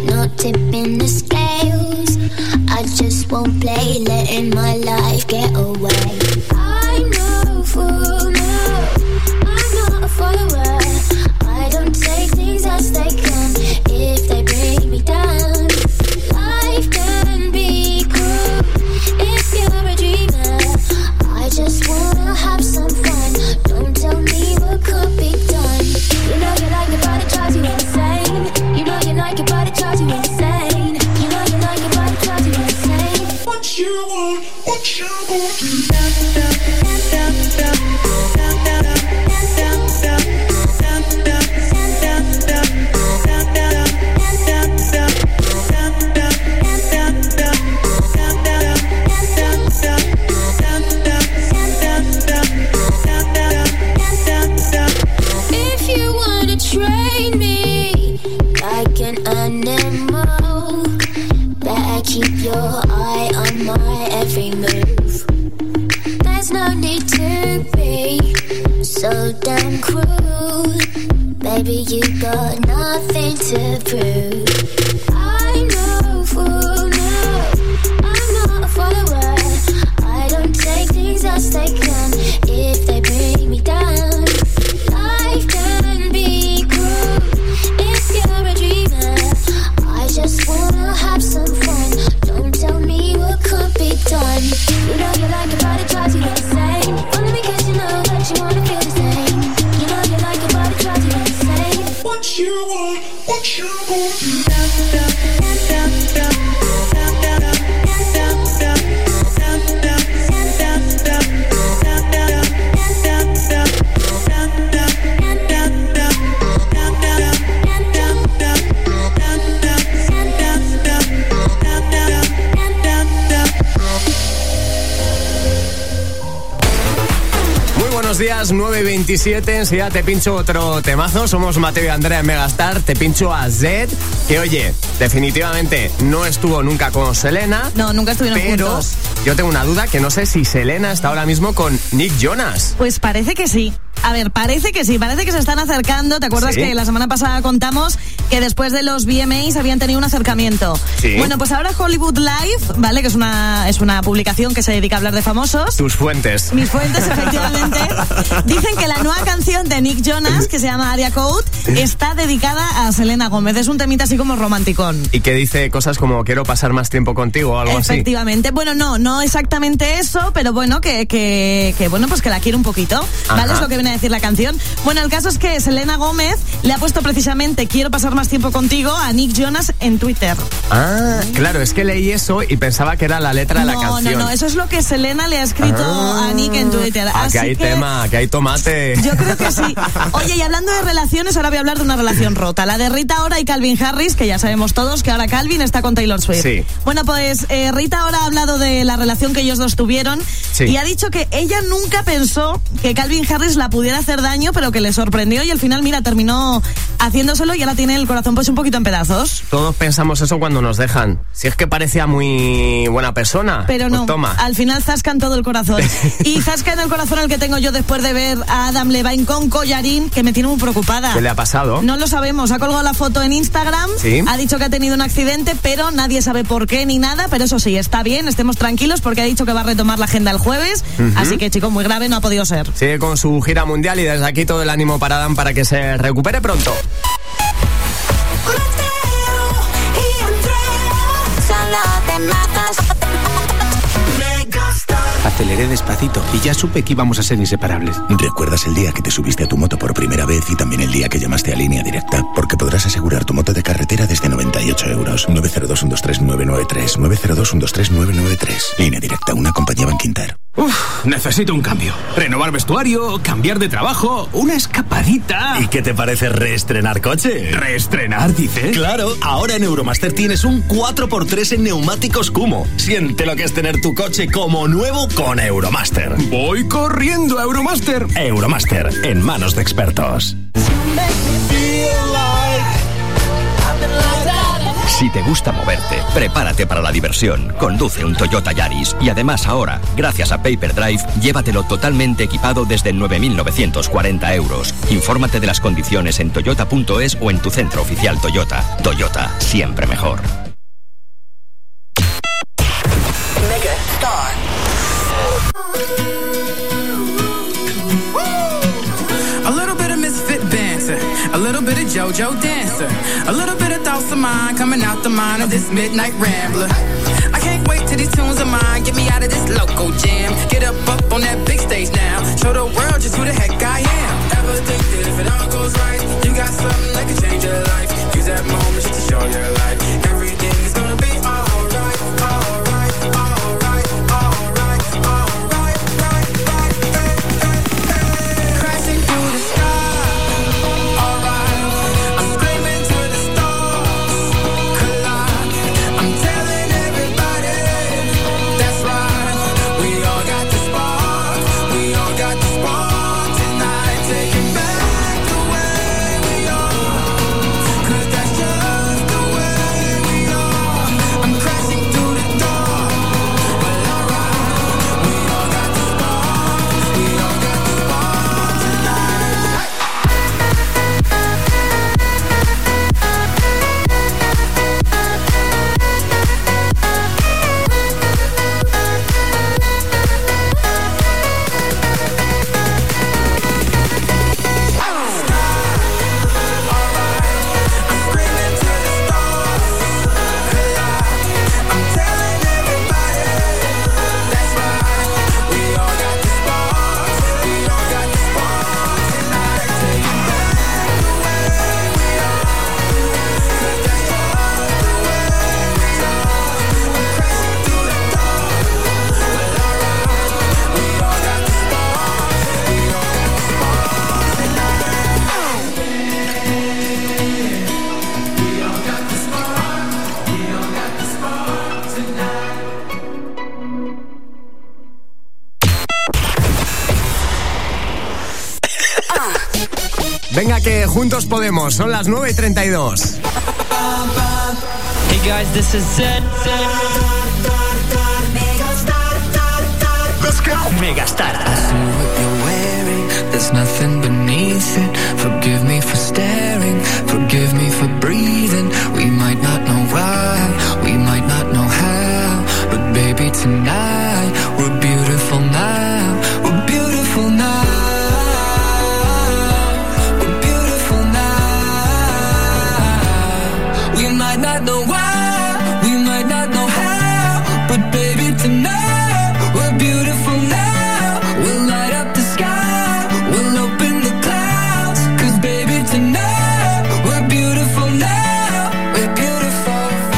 away, letting my life get away. I'm no fool, no, I'm not a follower. I don't take things as they come if they bring me down. Life can be cruel if you're a dreamer. I just wanna have some fun. Don't tell me what could be done. You know you like it, but it drives you insane. You know you like it, but it drives you insane. You know you like it, but it drives you insane. What you want, what you want to do. If you wanna train me like an animal, better keep your eye on my every move. There's no need to be so damn cruel. Baby, you got nothing to prove. I'm no fool, no, I'm not a follower. I don't take things as they come if they bring me down. Life can be cruel if you're a dreamer. I just wanna have some fun. Don't tell me what could be done. You know you like it, but it drives you insane. Only because you know that you wanna feel the same. You know you like it, but it drives you insane. What you want, what you want to do.
Buenos días, nueve y veintisiete. Enseguida te pincho otro temazo. Somos Mateo y Andrea en Megastar. Te pincho a Zed, que oye, definitivamente no estuvo nunca con Selena.
No, nunca estuvieron
pero
juntos.
Yo tengo una duda, que no sé si Selena está ahora mismo con Nick Jonas.
Pues parece que sí. A ver, parece que sí, parece que se están acercando. ¿Te acuerdas
¿Sí?
que la semana pasada contamos que después de los V M As habían tenido un acercamiento?
Sí.
Bueno, pues ahora Hollywood Live, ¿vale? Que es una, es una publicación que se dedica a hablar de famosos.
Tus fuentes.
Mis fuentes, efectivamente. Dicen que la nueva canción de Nick Jonas, que se llama Area Code, está dedicada a Selena Gómez. Es un temita así como romanticón.
Y que dice cosas como quiero pasar más tiempo contigo o algo así.
Efectivamente. Bueno, no, no exactamente eso, pero bueno, que, que, que bueno, pues que la quiere un poquito, ¿vale?
Ajá.
Es lo que viene a decir la canción. Bueno, el caso es que Selena Gómez le ha puesto precisamente quiero pasar más tiempo contigo a Nick Jonas en Twitter.
Ah, claro, es que leí eso y pensaba que era la letra de la
No,
canción.
no, no, eso es lo que Selena le ha escrito
Ah.
a Nick en Twitter.
Ah,
Así
que hay
que
tema, que hay tomate.
yo creo que sí. Oye, y hablando de relaciones, ahora voy a hablar de una relación rota. La de Rita Ora y Calvin Harris, que ya sabemos todos que ahora Calvin está con Taylor Swift.
Sí.
Bueno, pues eh, Rita Ora ha hablado de la relación que ellos dos tuvieron
Sí.
y ha dicho que ella nunca pensó que Calvin Harris la pudiera hacer daño, pero que le sorprendió y al final, mira, terminó haciéndoselo y ahora tiene el corazón pues un poquito en pedazos.
Todos pensamos eso cuando nos dejan. Si es que parecía muy buena persona.
Pero no,
pues toma.
al final zasca en todo el corazón. Y zasca en el corazón el que tengo yo después de ver a Adam Levine con collarín, que me tiene muy preocupada.
¿Qué le ha pasado?
No lo sabemos, ha colgado la foto en Instagram,
Sí.
ha dicho que ha tenido un accidente, pero nadie sabe por qué ni nada, pero eso sí, está bien, estemos tranquilos porque ha dicho que va a retomar la agenda el jueves,
Ujú.
así que chico, muy grave no ha podido ser.
Sigue con su gira mundial y desde aquí todo el ánimo para Dan para que se recupere pronto.
Aceleré despacito y ya supe que íbamos a ser inseparables.
¿Recuerdas el día que te subiste a tu moto por primera vez y también el día que llamaste a Línea Directa? Porque podrás asegurar tu moto de carretera desde noventa y ocho euros. nueve cero dos, uno dos tres, nueve nueve tres. nueve cero dos, uno dos tres, nueve nueve tres. Línea Directa, una compañía Bankinter.
Uf, necesito un cambio. Renovar vestuario, cambiar de trabajo, una escapadita.
¿Y qué te parece reestrenar coche?
¿Reestrenar, dices?
Claro, ahora en Euromaster tienes un cuatro por tres en neumáticos Kumo. Siente lo que es tener tu coche como nuevo con Euromaster.
Voy corriendo a Euromaster.
Euromaster, en manos de expertos.
Si te gusta moverte, prepárate para la diversión. Conduce un Toyota Yaris y además ahora, gracias a Paper Drive, llévatelo totalmente equipado desde nueve mil novecientos cuarenta euros. Infórmate de las condiciones en toyota punto es o en tu centro oficial Toyota. Toyota, siempre mejor.
Mega
a little bit of JoJo dancer, a little bit of thoughts of mine coming out the mind of this midnight rambler. I can't wait till these tunes of mine get me out of this local jam. Get up, up on that big stage now, show the world just who the heck I am. Ever think that if it all goes right, you got something that can change your life? Use that moment just to show your life. Everything is gonna be alright, alright, alright, alright, alright, right, right, hey, hey, hey. Crashing through the sky, alright. I'm screaming to the stars, collide. I'm telling everybody, that's right. We all got the spark, we all got the spark tonight. Taking back the way we are, 'cause that's just the way we are. I'm crashing through the door, well alright. We all got the spark, we all got the spark tonight.
Venga, que juntos podemos. Son las nueve y treinta y dos.
Hey guys, this is Zed.
Let's go.
Megastar.
I see what you're wearing, there's nothing beneath it. Forgive me for staring, forgive me for breathing. We might not know why, we might not know how, but baby tonight, we're beautiful now, we're beautiful now. We're beautiful now. We might not know why, we might not know how, but baby tonight, we're beautiful now. We'll light up the sky, we'll open the clouds, 'cause baby tonight, we're beautiful now. We're beautiful.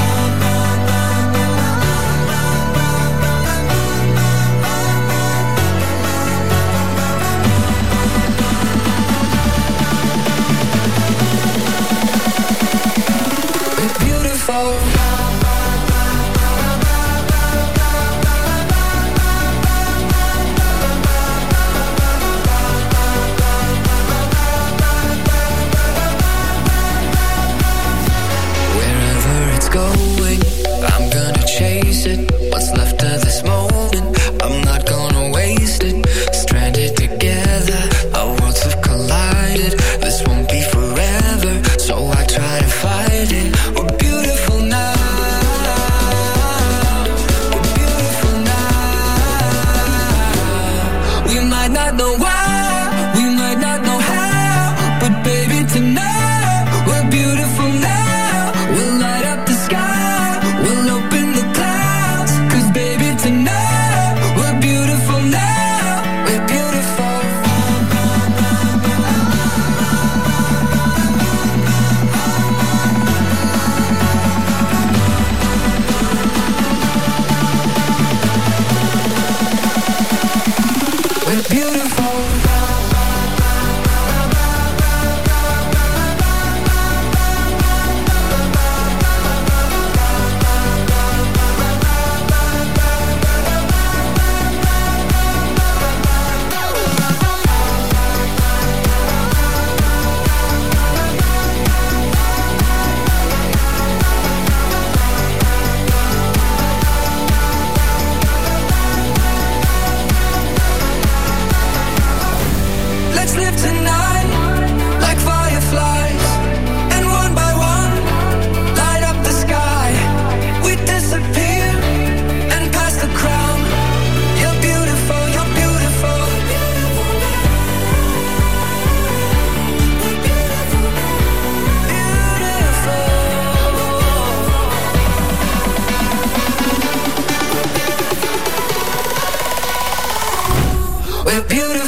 We're beautiful. Wherever it's going, I'm gonna chase it. What's left of this moment, I'm not gonna waste it. Stranded together, our worlds have collided. This won't be forever, so I try to fight it. We're beautiful now. We're beautiful now. We might not know why, we might not know how, but baby tonight, we're beautiful now. We'll light up the sky, we'll open the clouds, 'cause baby tonight, we're beautiful now. We're beautiful. We're beautiful.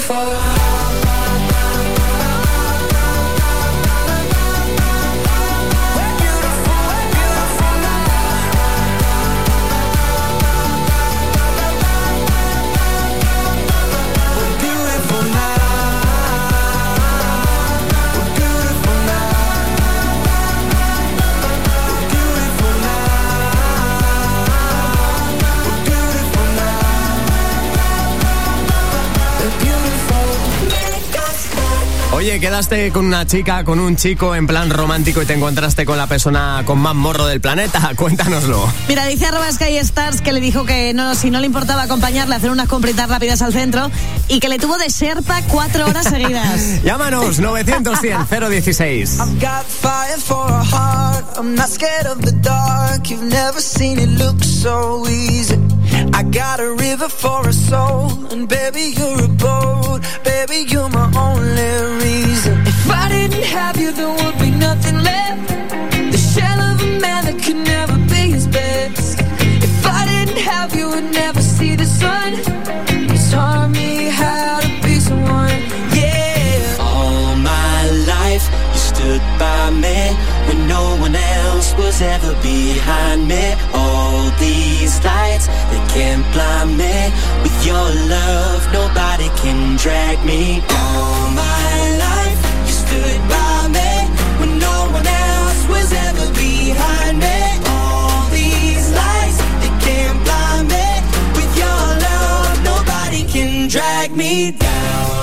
Oye, quedaste con una chica, con un chico en plan romántico y te encontraste con la persona con más morro del planeta. Cuéntanoslo.
Mira, dice arroba Sky Stars que le dijo que no, si no le importaba acompañarle a hacer unas compritas rápidas al centro y que le tuvo de Sherpa cuatro horas seguidas.
Llámanos, novecientos cien cero dieciséis.
I've got fire for a heart. I'm not scared of the dark. You've never seen it look so easy. I got a river for a soul, and baby you're a boat. Baby you're my only reason. If I didn't have you, there would be nothing left. The shell of a man that could never be his best. If I didn't have you, I'd never see the sun. You taught me how to be someone, yeah.
All my life, you stood by me when no one else was ever behind me. All these lights, they can't blind me. With your love, nobody can drag me. All my life, you stood by me when no one else was ever behind me. All these lights, they can't blind me. With your love, nobody can drag me down.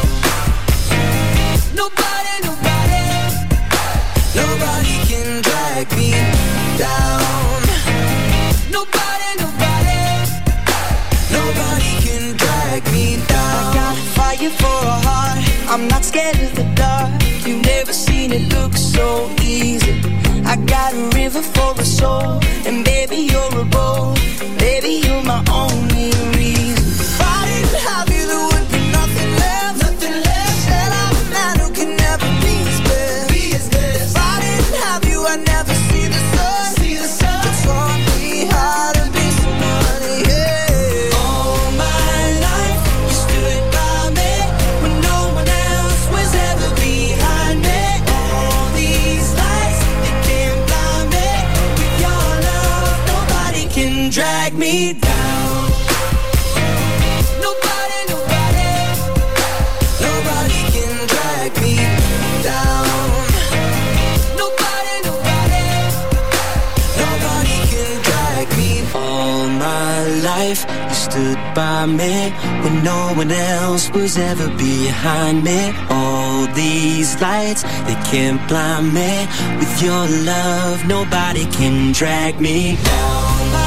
Nobody, nobody, nobody can drag me down. Nobody, nobody, nobody can drag me down. I got fire for a heart. I'm not scared of the dark. You've never seen it look so easy. I got a river for a soul, and baby you're a boat. Baby you're my only reason. If I didn't have you, there would be nothing left. Nothing left. Said I'm a man who can never be his best. Be his best. If I didn't have you, I'd never see the sun. See the sun. You taught me how to be somebody. Yeah. All my life, you stood by me when no one else was ever behind me. All these lights, they can't blind me. With your love, nobody can drag me down. Nobody, nobody, nobody can drag me down. Nobody, nobody, nobody can drag me. All my life, you stood by me when no one else was ever behind me. All these lights, they can't blind me. With your love, nobody can drag me down.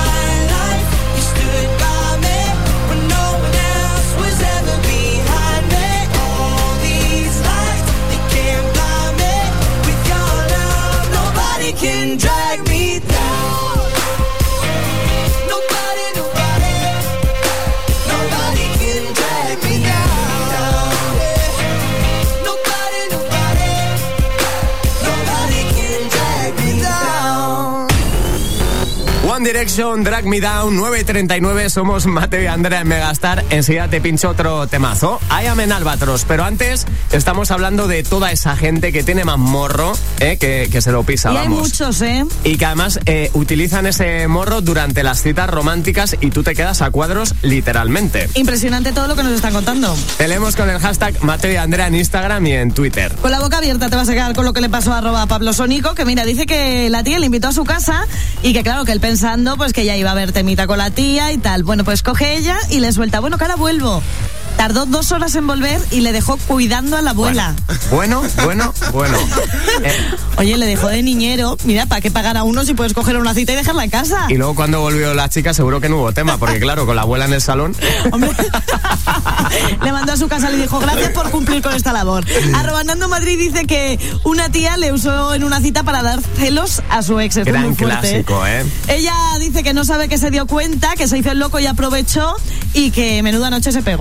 Can drag me down. Nobody, nobody, nobody can drag me down. Nobody, nobody, nobody can drag me down.
One Direction, Drag Me Down, nueve y treinta y nueve, somos Mateo y Andrea en Megastar. Enseguida te pincho otro temazo, I Am en Albatros, pero antes estamos hablando de toda esa gente que tiene más morro, eh, que, que se lo pisa,
y
vamos.
hay muchos, ¿eh?
Y que además eh, utilizan ese morro durante las citas románticas y tú te quedas a cuadros literalmente.
Impresionante todo lo que nos están contando.
Te leemos con el hashtag Mateo y Andrea en Instagram y en Twitter.
Con la boca abierta te vas a quedar con lo que le pasó a arroba Pablo Sónico, que mira, dice que la tía le invitó a su casa y que claro, que él pensando pues que ya iba a ver temita con la tía y tal. Bueno, pues coge ella y le suelta, bueno, que ahora vuelvo. Tardó dos horas en volver y le dejó cuidando a la abuela.
Bueno, bueno, bueno.
Eh. Oye, le dejó de niñero. Mira, ¿para qué pagar a uno si puedes coger una cita y dejarla en casa?
Y luego cuando volvió la chica seguro que no hubo tema, porque claro, con la abuela en el salón.
Hombre, le mandó a su casa y le dijo, gracias por cumplir con esta labor. Arroba Nando Madrid dice que una tía le usó en una cita para dar celos a su ex. Esto
Gran
es muy fuerte,
clásico, ¿eh?
Ella dice que no sabe que se dio cuenta, que se hizo el loco y aprovechó y que menuda noche se pegó.
Claro,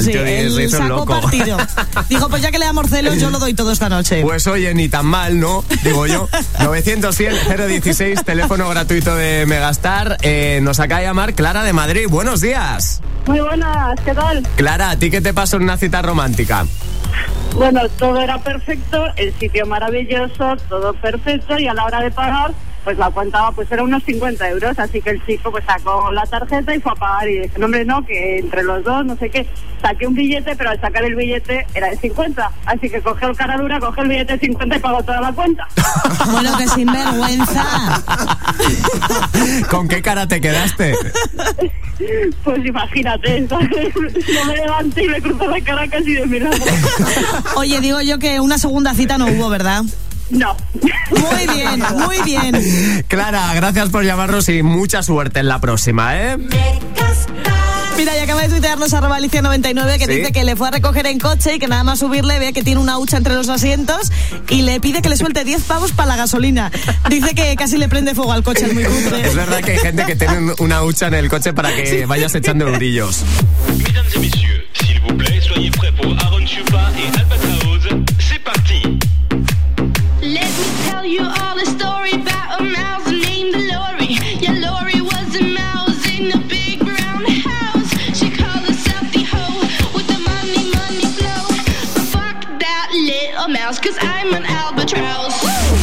el
sí,
tío
él
se hizo
sacó
loco.
partido. Dijo, pues ya que le damos celos, yo lo doy todo esta noche.
Pues oye, ni tan mal, ¿no? Digo yo. novecientos cien cero dieciséis, teléfono gratuito de Megastar. Eh, nos acaba de llamar Clara de Madrid. Buenos días.
Muy buenas, ¿qué tal?
Clara, ¿a ti qué te pasó en una cita romántica?
Bueno, todo era perfecto, el sitio maravilloso, todo perfecto, y a la hora de pagar, pues la cuenta pues era unos cincuenta euros, así que el chico pues sacó la tarjeta y fue a pagar, y dije, no hombre, no, que entre los dos, no sé qué, saqué un billete, pero al sacar el billete era de cincuenta, así que cogió el cara dura, cogió el billete de cincuenta y pagó toda la cuenta.
Bueno, que sinvergüenza.
¿Con qué cara te quedaste?
Pues imagínate, ¿sabes? Yo me levanté y me cruzó la cara casi de mirada.
Oye, digo yo que una segunda cita no hubo, ¿verdad?
No.
Muy bien, muy bien.
Clara, gracias por llamarnos y mucha suerte en la próxima, ¿eh?
Mira, y acaba de tuitearnos arroba Alicia noventa y nueve que
¿Sí?
dice que le fue a recoger en coche y que nada más subirle ve que tiene una hucha entre los asientos y le pide que le suelte diez pavos para la gasolina. Dice que casi le prende fuego al coche, es muy cutre.
Es verdad que hay gente que tiene una hucha en el coche para que sí. vayas echando brillos.
Mesdames et messieurs, s'il vous plaît, soyez prêts pour Aaron Chupa et Albatraoz. C'est parti.
Let me tell you all the story about a mouse named Lori. Yeah, Lori was a mouse in a big brown house. She called herself the hoe with the money, money flow. But fuck that little mouse, cause I'm an albatross.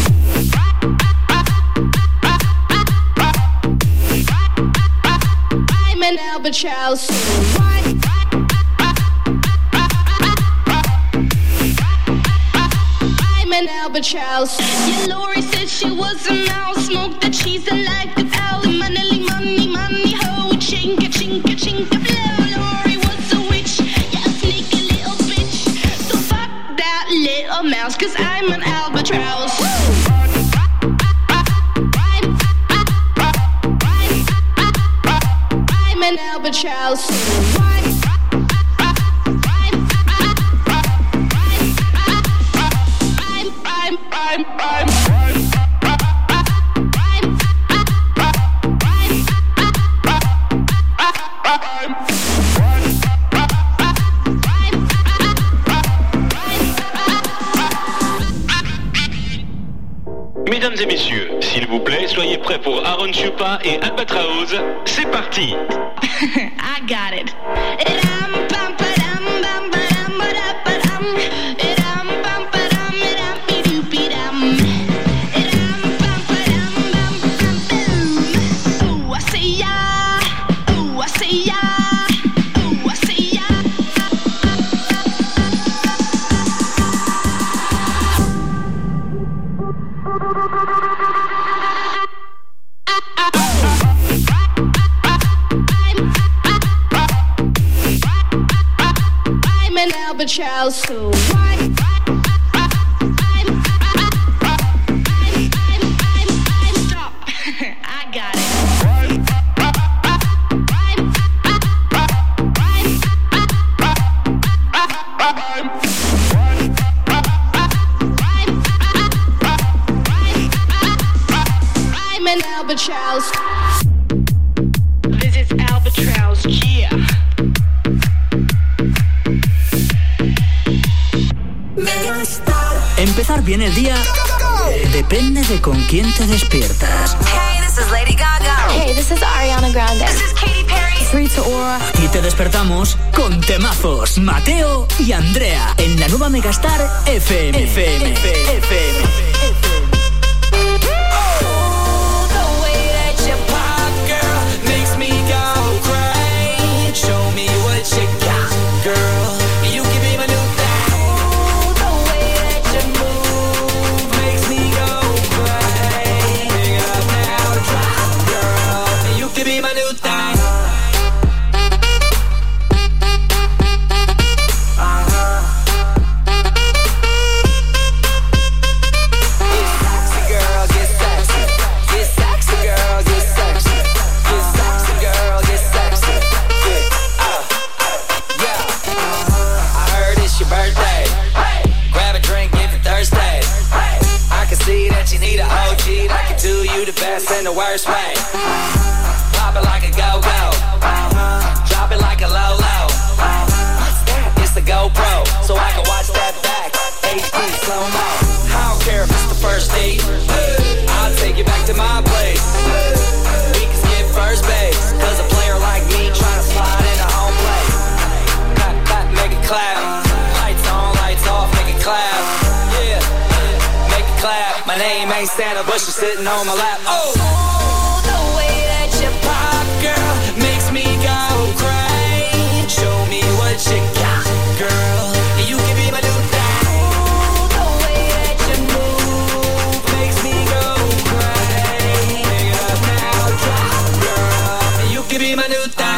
I'm an albatross. I'm an albatross. Yeah, Lori said she was a mouse. Smoked the cheese and liked it all. Money, money, money, ho. Chinka, chinka, chinka, blow. Lori was a witch. Yeah, a sneaky little bitch. So fuck that little mouse, cause I'm an albatross. I'm an albatross. I'm, I'm, I'm.
Mesdames et messieurs, s'il vous plaît, soyez prêts pour Aaron Chupa et Albatraoz. C'est parti.
I got it. Ram, pam, padam, bam, badam, badam, ram, pam, padam, ram, be-doo-be-dam. Ram, pam, padam, bam, bam, boom. Ooh, I say ya. Ooh, I say ya. Ooh, I say ya. I'm an albatross, so why? Stop. I got it. I'm an albatross. This is albatross, yeah.
Empezar bien el día depende de con quién te despiertas.
Hey, this is Lady Gaga. Hey, this is Ariana Grande. This is Katy Perry. Rita Ora.
Y te despertamos con temazos. Mateo y Andrea en la nueva Megastar F M. F M. F M. F M.
In the worst way. Pop it like a go-go. Drop it like a low-low.
ain't Santa, but she's sitting on my lap. Oh, oh the way that you pop, girl, makes me go crazy. Show me what you got, girl. You can be my new thing. Oh, the way that you move makes me go crazy. Pick it up now, drop, girl. You can be my new thing.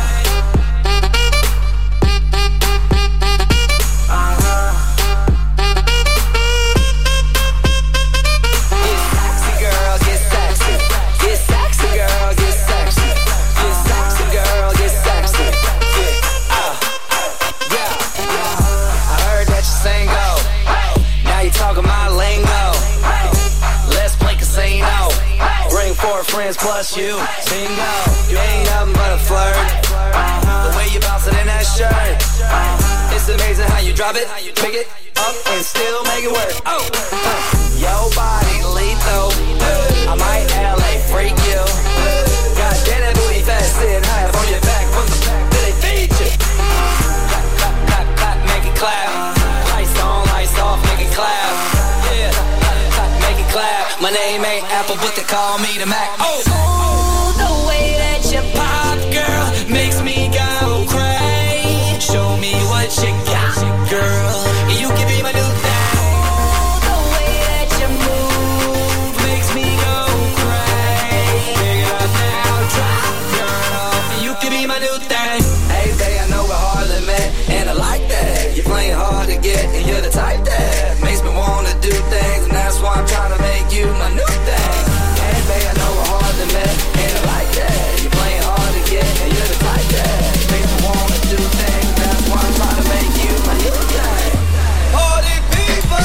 Friends plus you, single. You ain't nothing but a flirt. Uh-huh. The way you bounce it in that shirt. Uh-huh. It's amazing how you drop it, pick it up, and still make it work. Oh, uh. Your body lethal. Uh. I might L A freak you. Uh. God damn that booty fat, sitting high up on your back. From the back, do they feed you? Clap, clap, clap, clap, make it clap. Lights on, lights off, make it clap. Yeah, clap, clap, make it clap. My name ain't Apple, but they call me the Mac. Oh, oh the way that you pop, girl, makes me go crazy. Show me what you got, girl. You can be my new thing. Oh, the way that you move makes me go crazy. Pick it up now, drop, girl. You can be my new thing. Hey, babe, I know we're hardly met, and I like that. You're playing hard to get, and you're the type that makes me wanna do things, and that's why I'm trying to make you my new thing. Hey, babe, I know we're hardly met, and I like that. You're playing hard to get, and you're the type that makes me wanna do things, and that's why I'm trying to make you my new thing. Party people.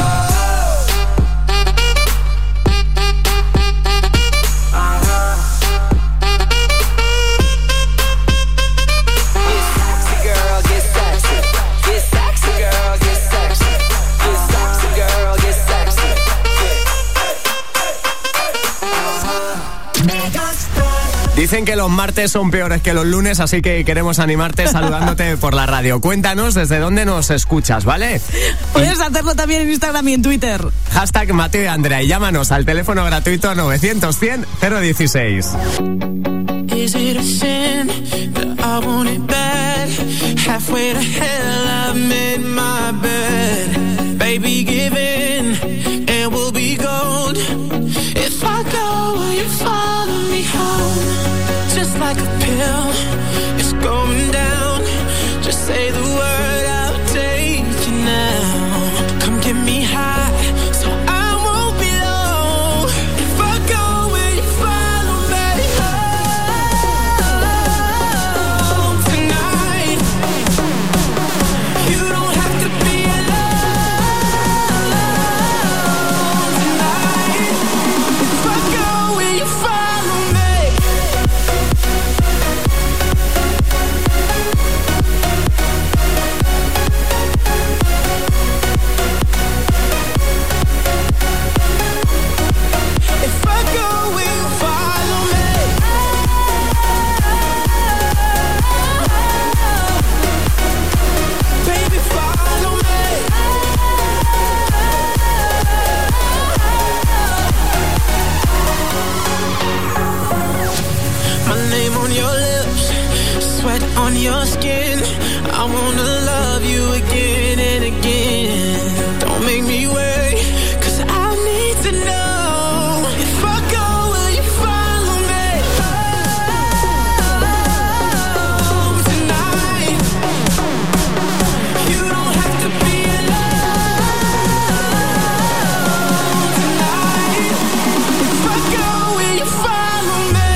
Dicen que los martes son peores que los lunes, así que queremos animarte saludándote por la radio. Cuéntanos desde dónde nos escuchas, ¿vale?
Puedes hacerlo también en Instagram y en Twitter.
Hashtag Mateo y Andrea y llámanos al teléfono gratuito novecientos cien cero dieciséis.
Is it a sin that I want it bad? Halfway to hell I've made my bed. Baby, give in and we'll be gold. If I go, will you follow me home? Just like a pill, it's going down. Just say the word, I'll take you now. Come get me high, so I won't be low. If I go, will you follow me home tonight? You don't have to be alone tonight. If I go, will you follow me? On your skin, I wanna love you again and again. Don't make me wait, 'cause I need to know. If I go, will you follow me home tonight? You don't have to be alone tonight. If I go, will you follow me?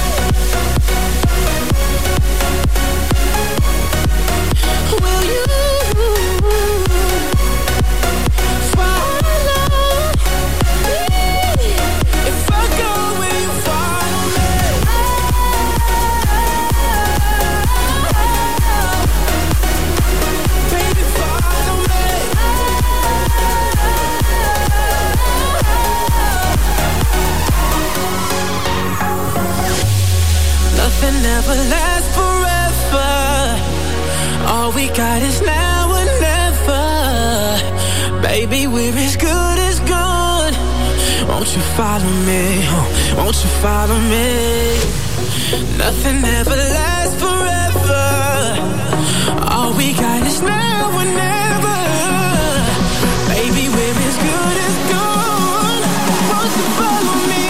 Never last forever. All we got is now or never. Baby, we're as good as gone. Won't you follow me? Oh, won't you follow me? Nothing ever lasts forever. All we got is now and never. Baby, we're as good as gold. Won't you follow me?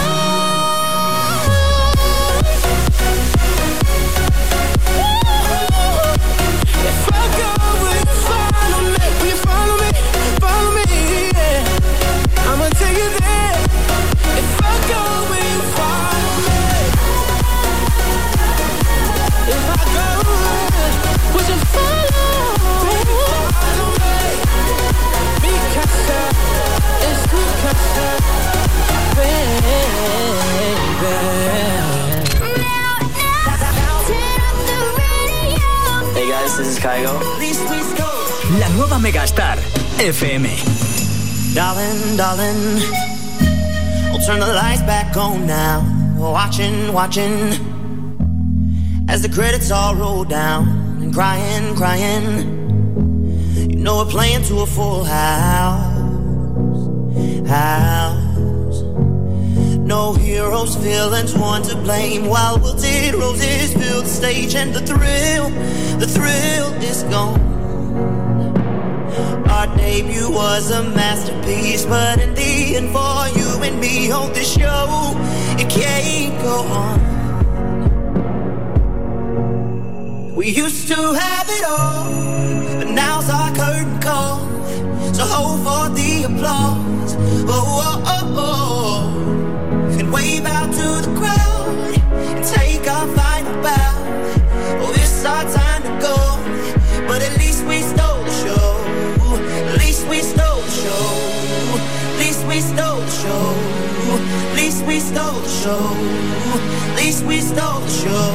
If I go, will you follow me? Will you follow me? Follow me, yeah. I'ma take you there. If I go, will you follow me? If I go, would you follow? Baby, follow me. Because it's because baby.
Hey guys, this is Kygo. La nueva Megastar F M.
Darling, darling, I'll turn the lights back on now. Watching, watching, as the credits all roll down. And crying, crying, you know we're playing to a full house. House. No heroes, villains, one to blame. While wilted roses fill the stage. And the thrill, the thrill is gone. Our debut was a masterpiece, but in the end, for you and me on this show, it can't go on. We used to have it all, but now's our curtain call. So hold for the applause. Oh, oh, oh, oh. And wave out to the crowd and take our final bow. Oh, it's our time to go, but at least we stole the show. At least we stole the show. At least we stole the show. At least we stole the show. At least we stole the show.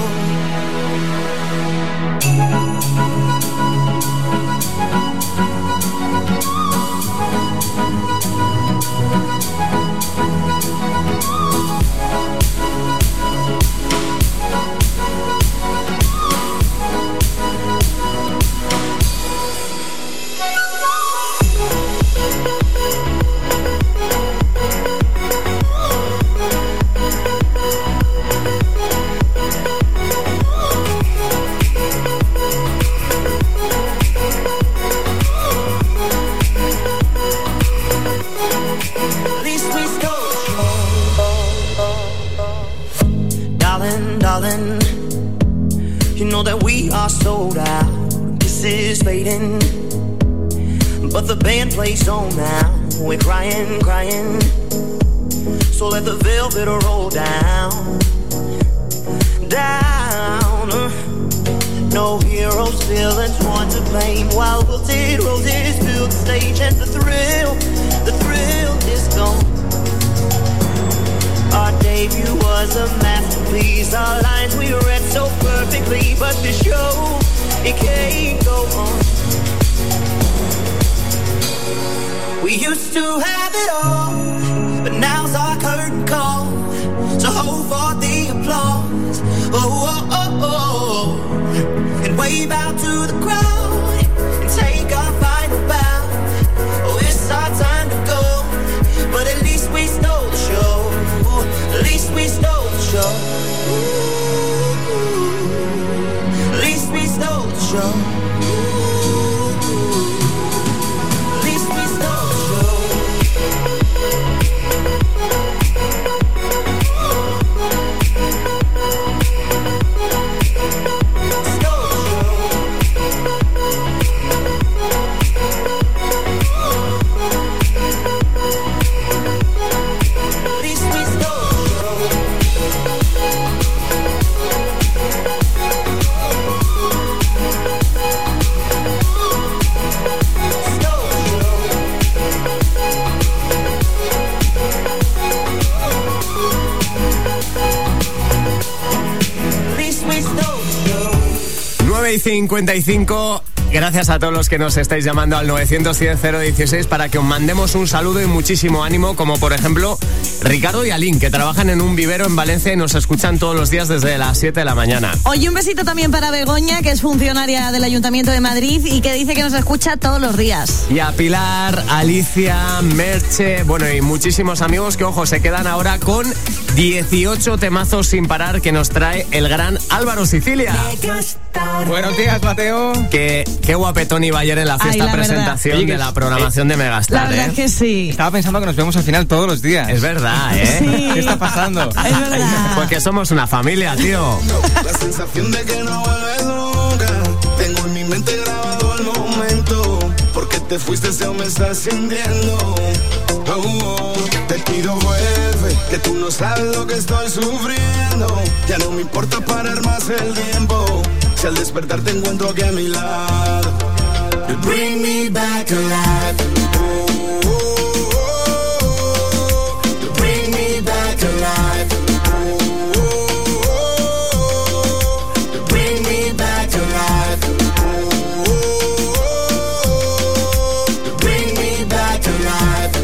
You know that we are sold out. This is fading, but the band plays on now. We're crying, crying. So let the velvet roll down, down. No heroes, villains, one to blame. While wilted roses fill the stage, and the thrill, the thrill is gone. Our debut was a masterpiece. Our lines we read so perfectly, but the show, it can't go on. We used to have it all, but now's our curtain call. So hold for the applause. Oh, oh, oh, oh. And wave out to the crowd and take our final bow. Oh, it's our time to go, but at least we stole the show. At least we stole the show. Ooh, at least we stole the show. At least we stole the show.
cincuenta y cinco, gracias a todos los que nos estáis llamando al nueve cero cero, cero uno seis para que os mandemos un saludo y muchísimo ánimo, como por ejemplo Ricardo y Alín, que trabajan en un vivero en Valencia y nos escuchan todos los días desde las siete de la mañana.
Oye, un besito también para Begoña, que es funcionaria del Ayuntamiento de Madrid y que dice que nos escucha todos los días.
Y a Pilar, Alicia, Merche, bueno, y muchísimos amigos que, ojo, se quedan ahora con dieciocho temazos sin parar que nos trae el gran Álvaro Sicilia.
Buenos días, Mateo.
Que, qué guapetón iba ayer en la fiesta
Ay, la
presentación
Oye,
de la programación
eh,
de Megastar.
La verdad
¿eh?
es que sí.
Estaba pensando que nos vemos al final todos los días.
Es verdad, ¿eh?
Sí.
¿Qué está pasando?
Es verdad.
Porque somos una familia, tío.
La sensación de que no vuelves nunca. Tengo en mi mente grabado el momento. Porque te fuiste, se me está sintiendo. Oh, oh, te pido vuelve, que tú no sabes lo que estoy sufriendo. Ya no me importa parar más el tiempo. Si al despertar te encuentro aquí a mi lado. You bring me back alive. Oh, oh, oh, oh. You bring me back alive. Oh, oh, oh, oh. You bring me back alive. Oh, oh, oh, oh. You bring me back alive.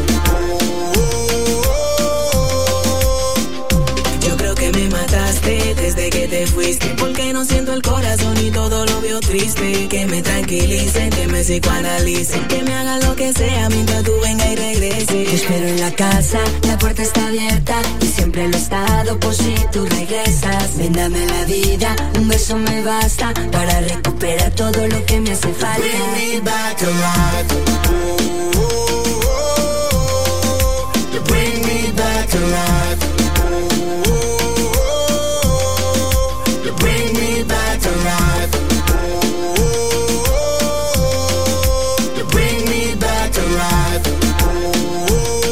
Yo creo que me mataste desde que te fuiste, porque no siento el corazón y todo lo veo triste. Que me tranquilicen, que me psicoanalicen, que me hagan lo que sea mientras tú venga y regrese.
Te espero en la casa, la puerta está abierta y siempre lo he estado por si tú regresas. Ven, dame la vida, un beso me basta para recuperar todo lo que me hace falta.
Bring me back alive. Oh, oh, oh, oh. You bring me back alive. Oh, oh, oh, oh. You bring me back alive. Oh, oh, oh, oh. You bring me back alive. Oh,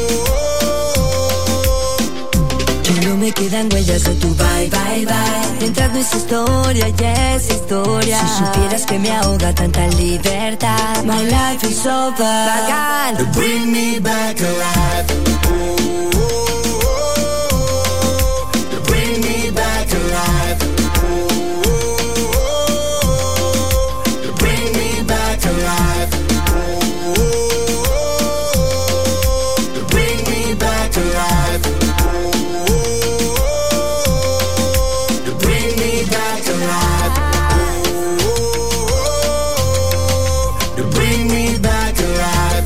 oh, oh.
Ya no me quedan huellas de tu bye, bye, bye. Mientras no es historia, ya es historia. Si supieras que me ahoga tanta libertad. My life is over. Bacán.
You bring me back alive. Oh, oh, oh, oh. You bring me back alive. Oh, oh, oh, oh. You bring me back alive. Oh, oh, oh, oh. You bring me back alive. Oh, oh, oh, oh. You bring me back alive. Oh, oh, oh, oh. You bring me back alive.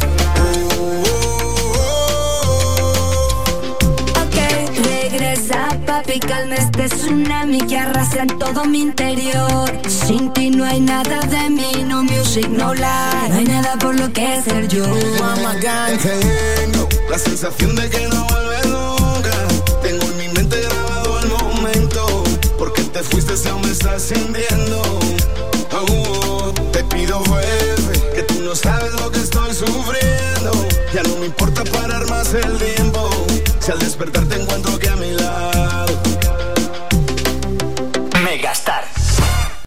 Ok, regresa papi, calma este tsunami que arrasa en todo mi interior. Sin ti no hay nada de mí, no music, no life. No hay nada por lo que ser yo.
Tengo la sensación de que no vuelves nunca. Tengo en mi mente grabado el momento. Porque te fuiste, se me está sintiendo. Oh, oh, te pido vuelve, que tú no sabes lo que estoy sufriendo. Ya no me importa parar más el tiempo. Si al despertar te encuentro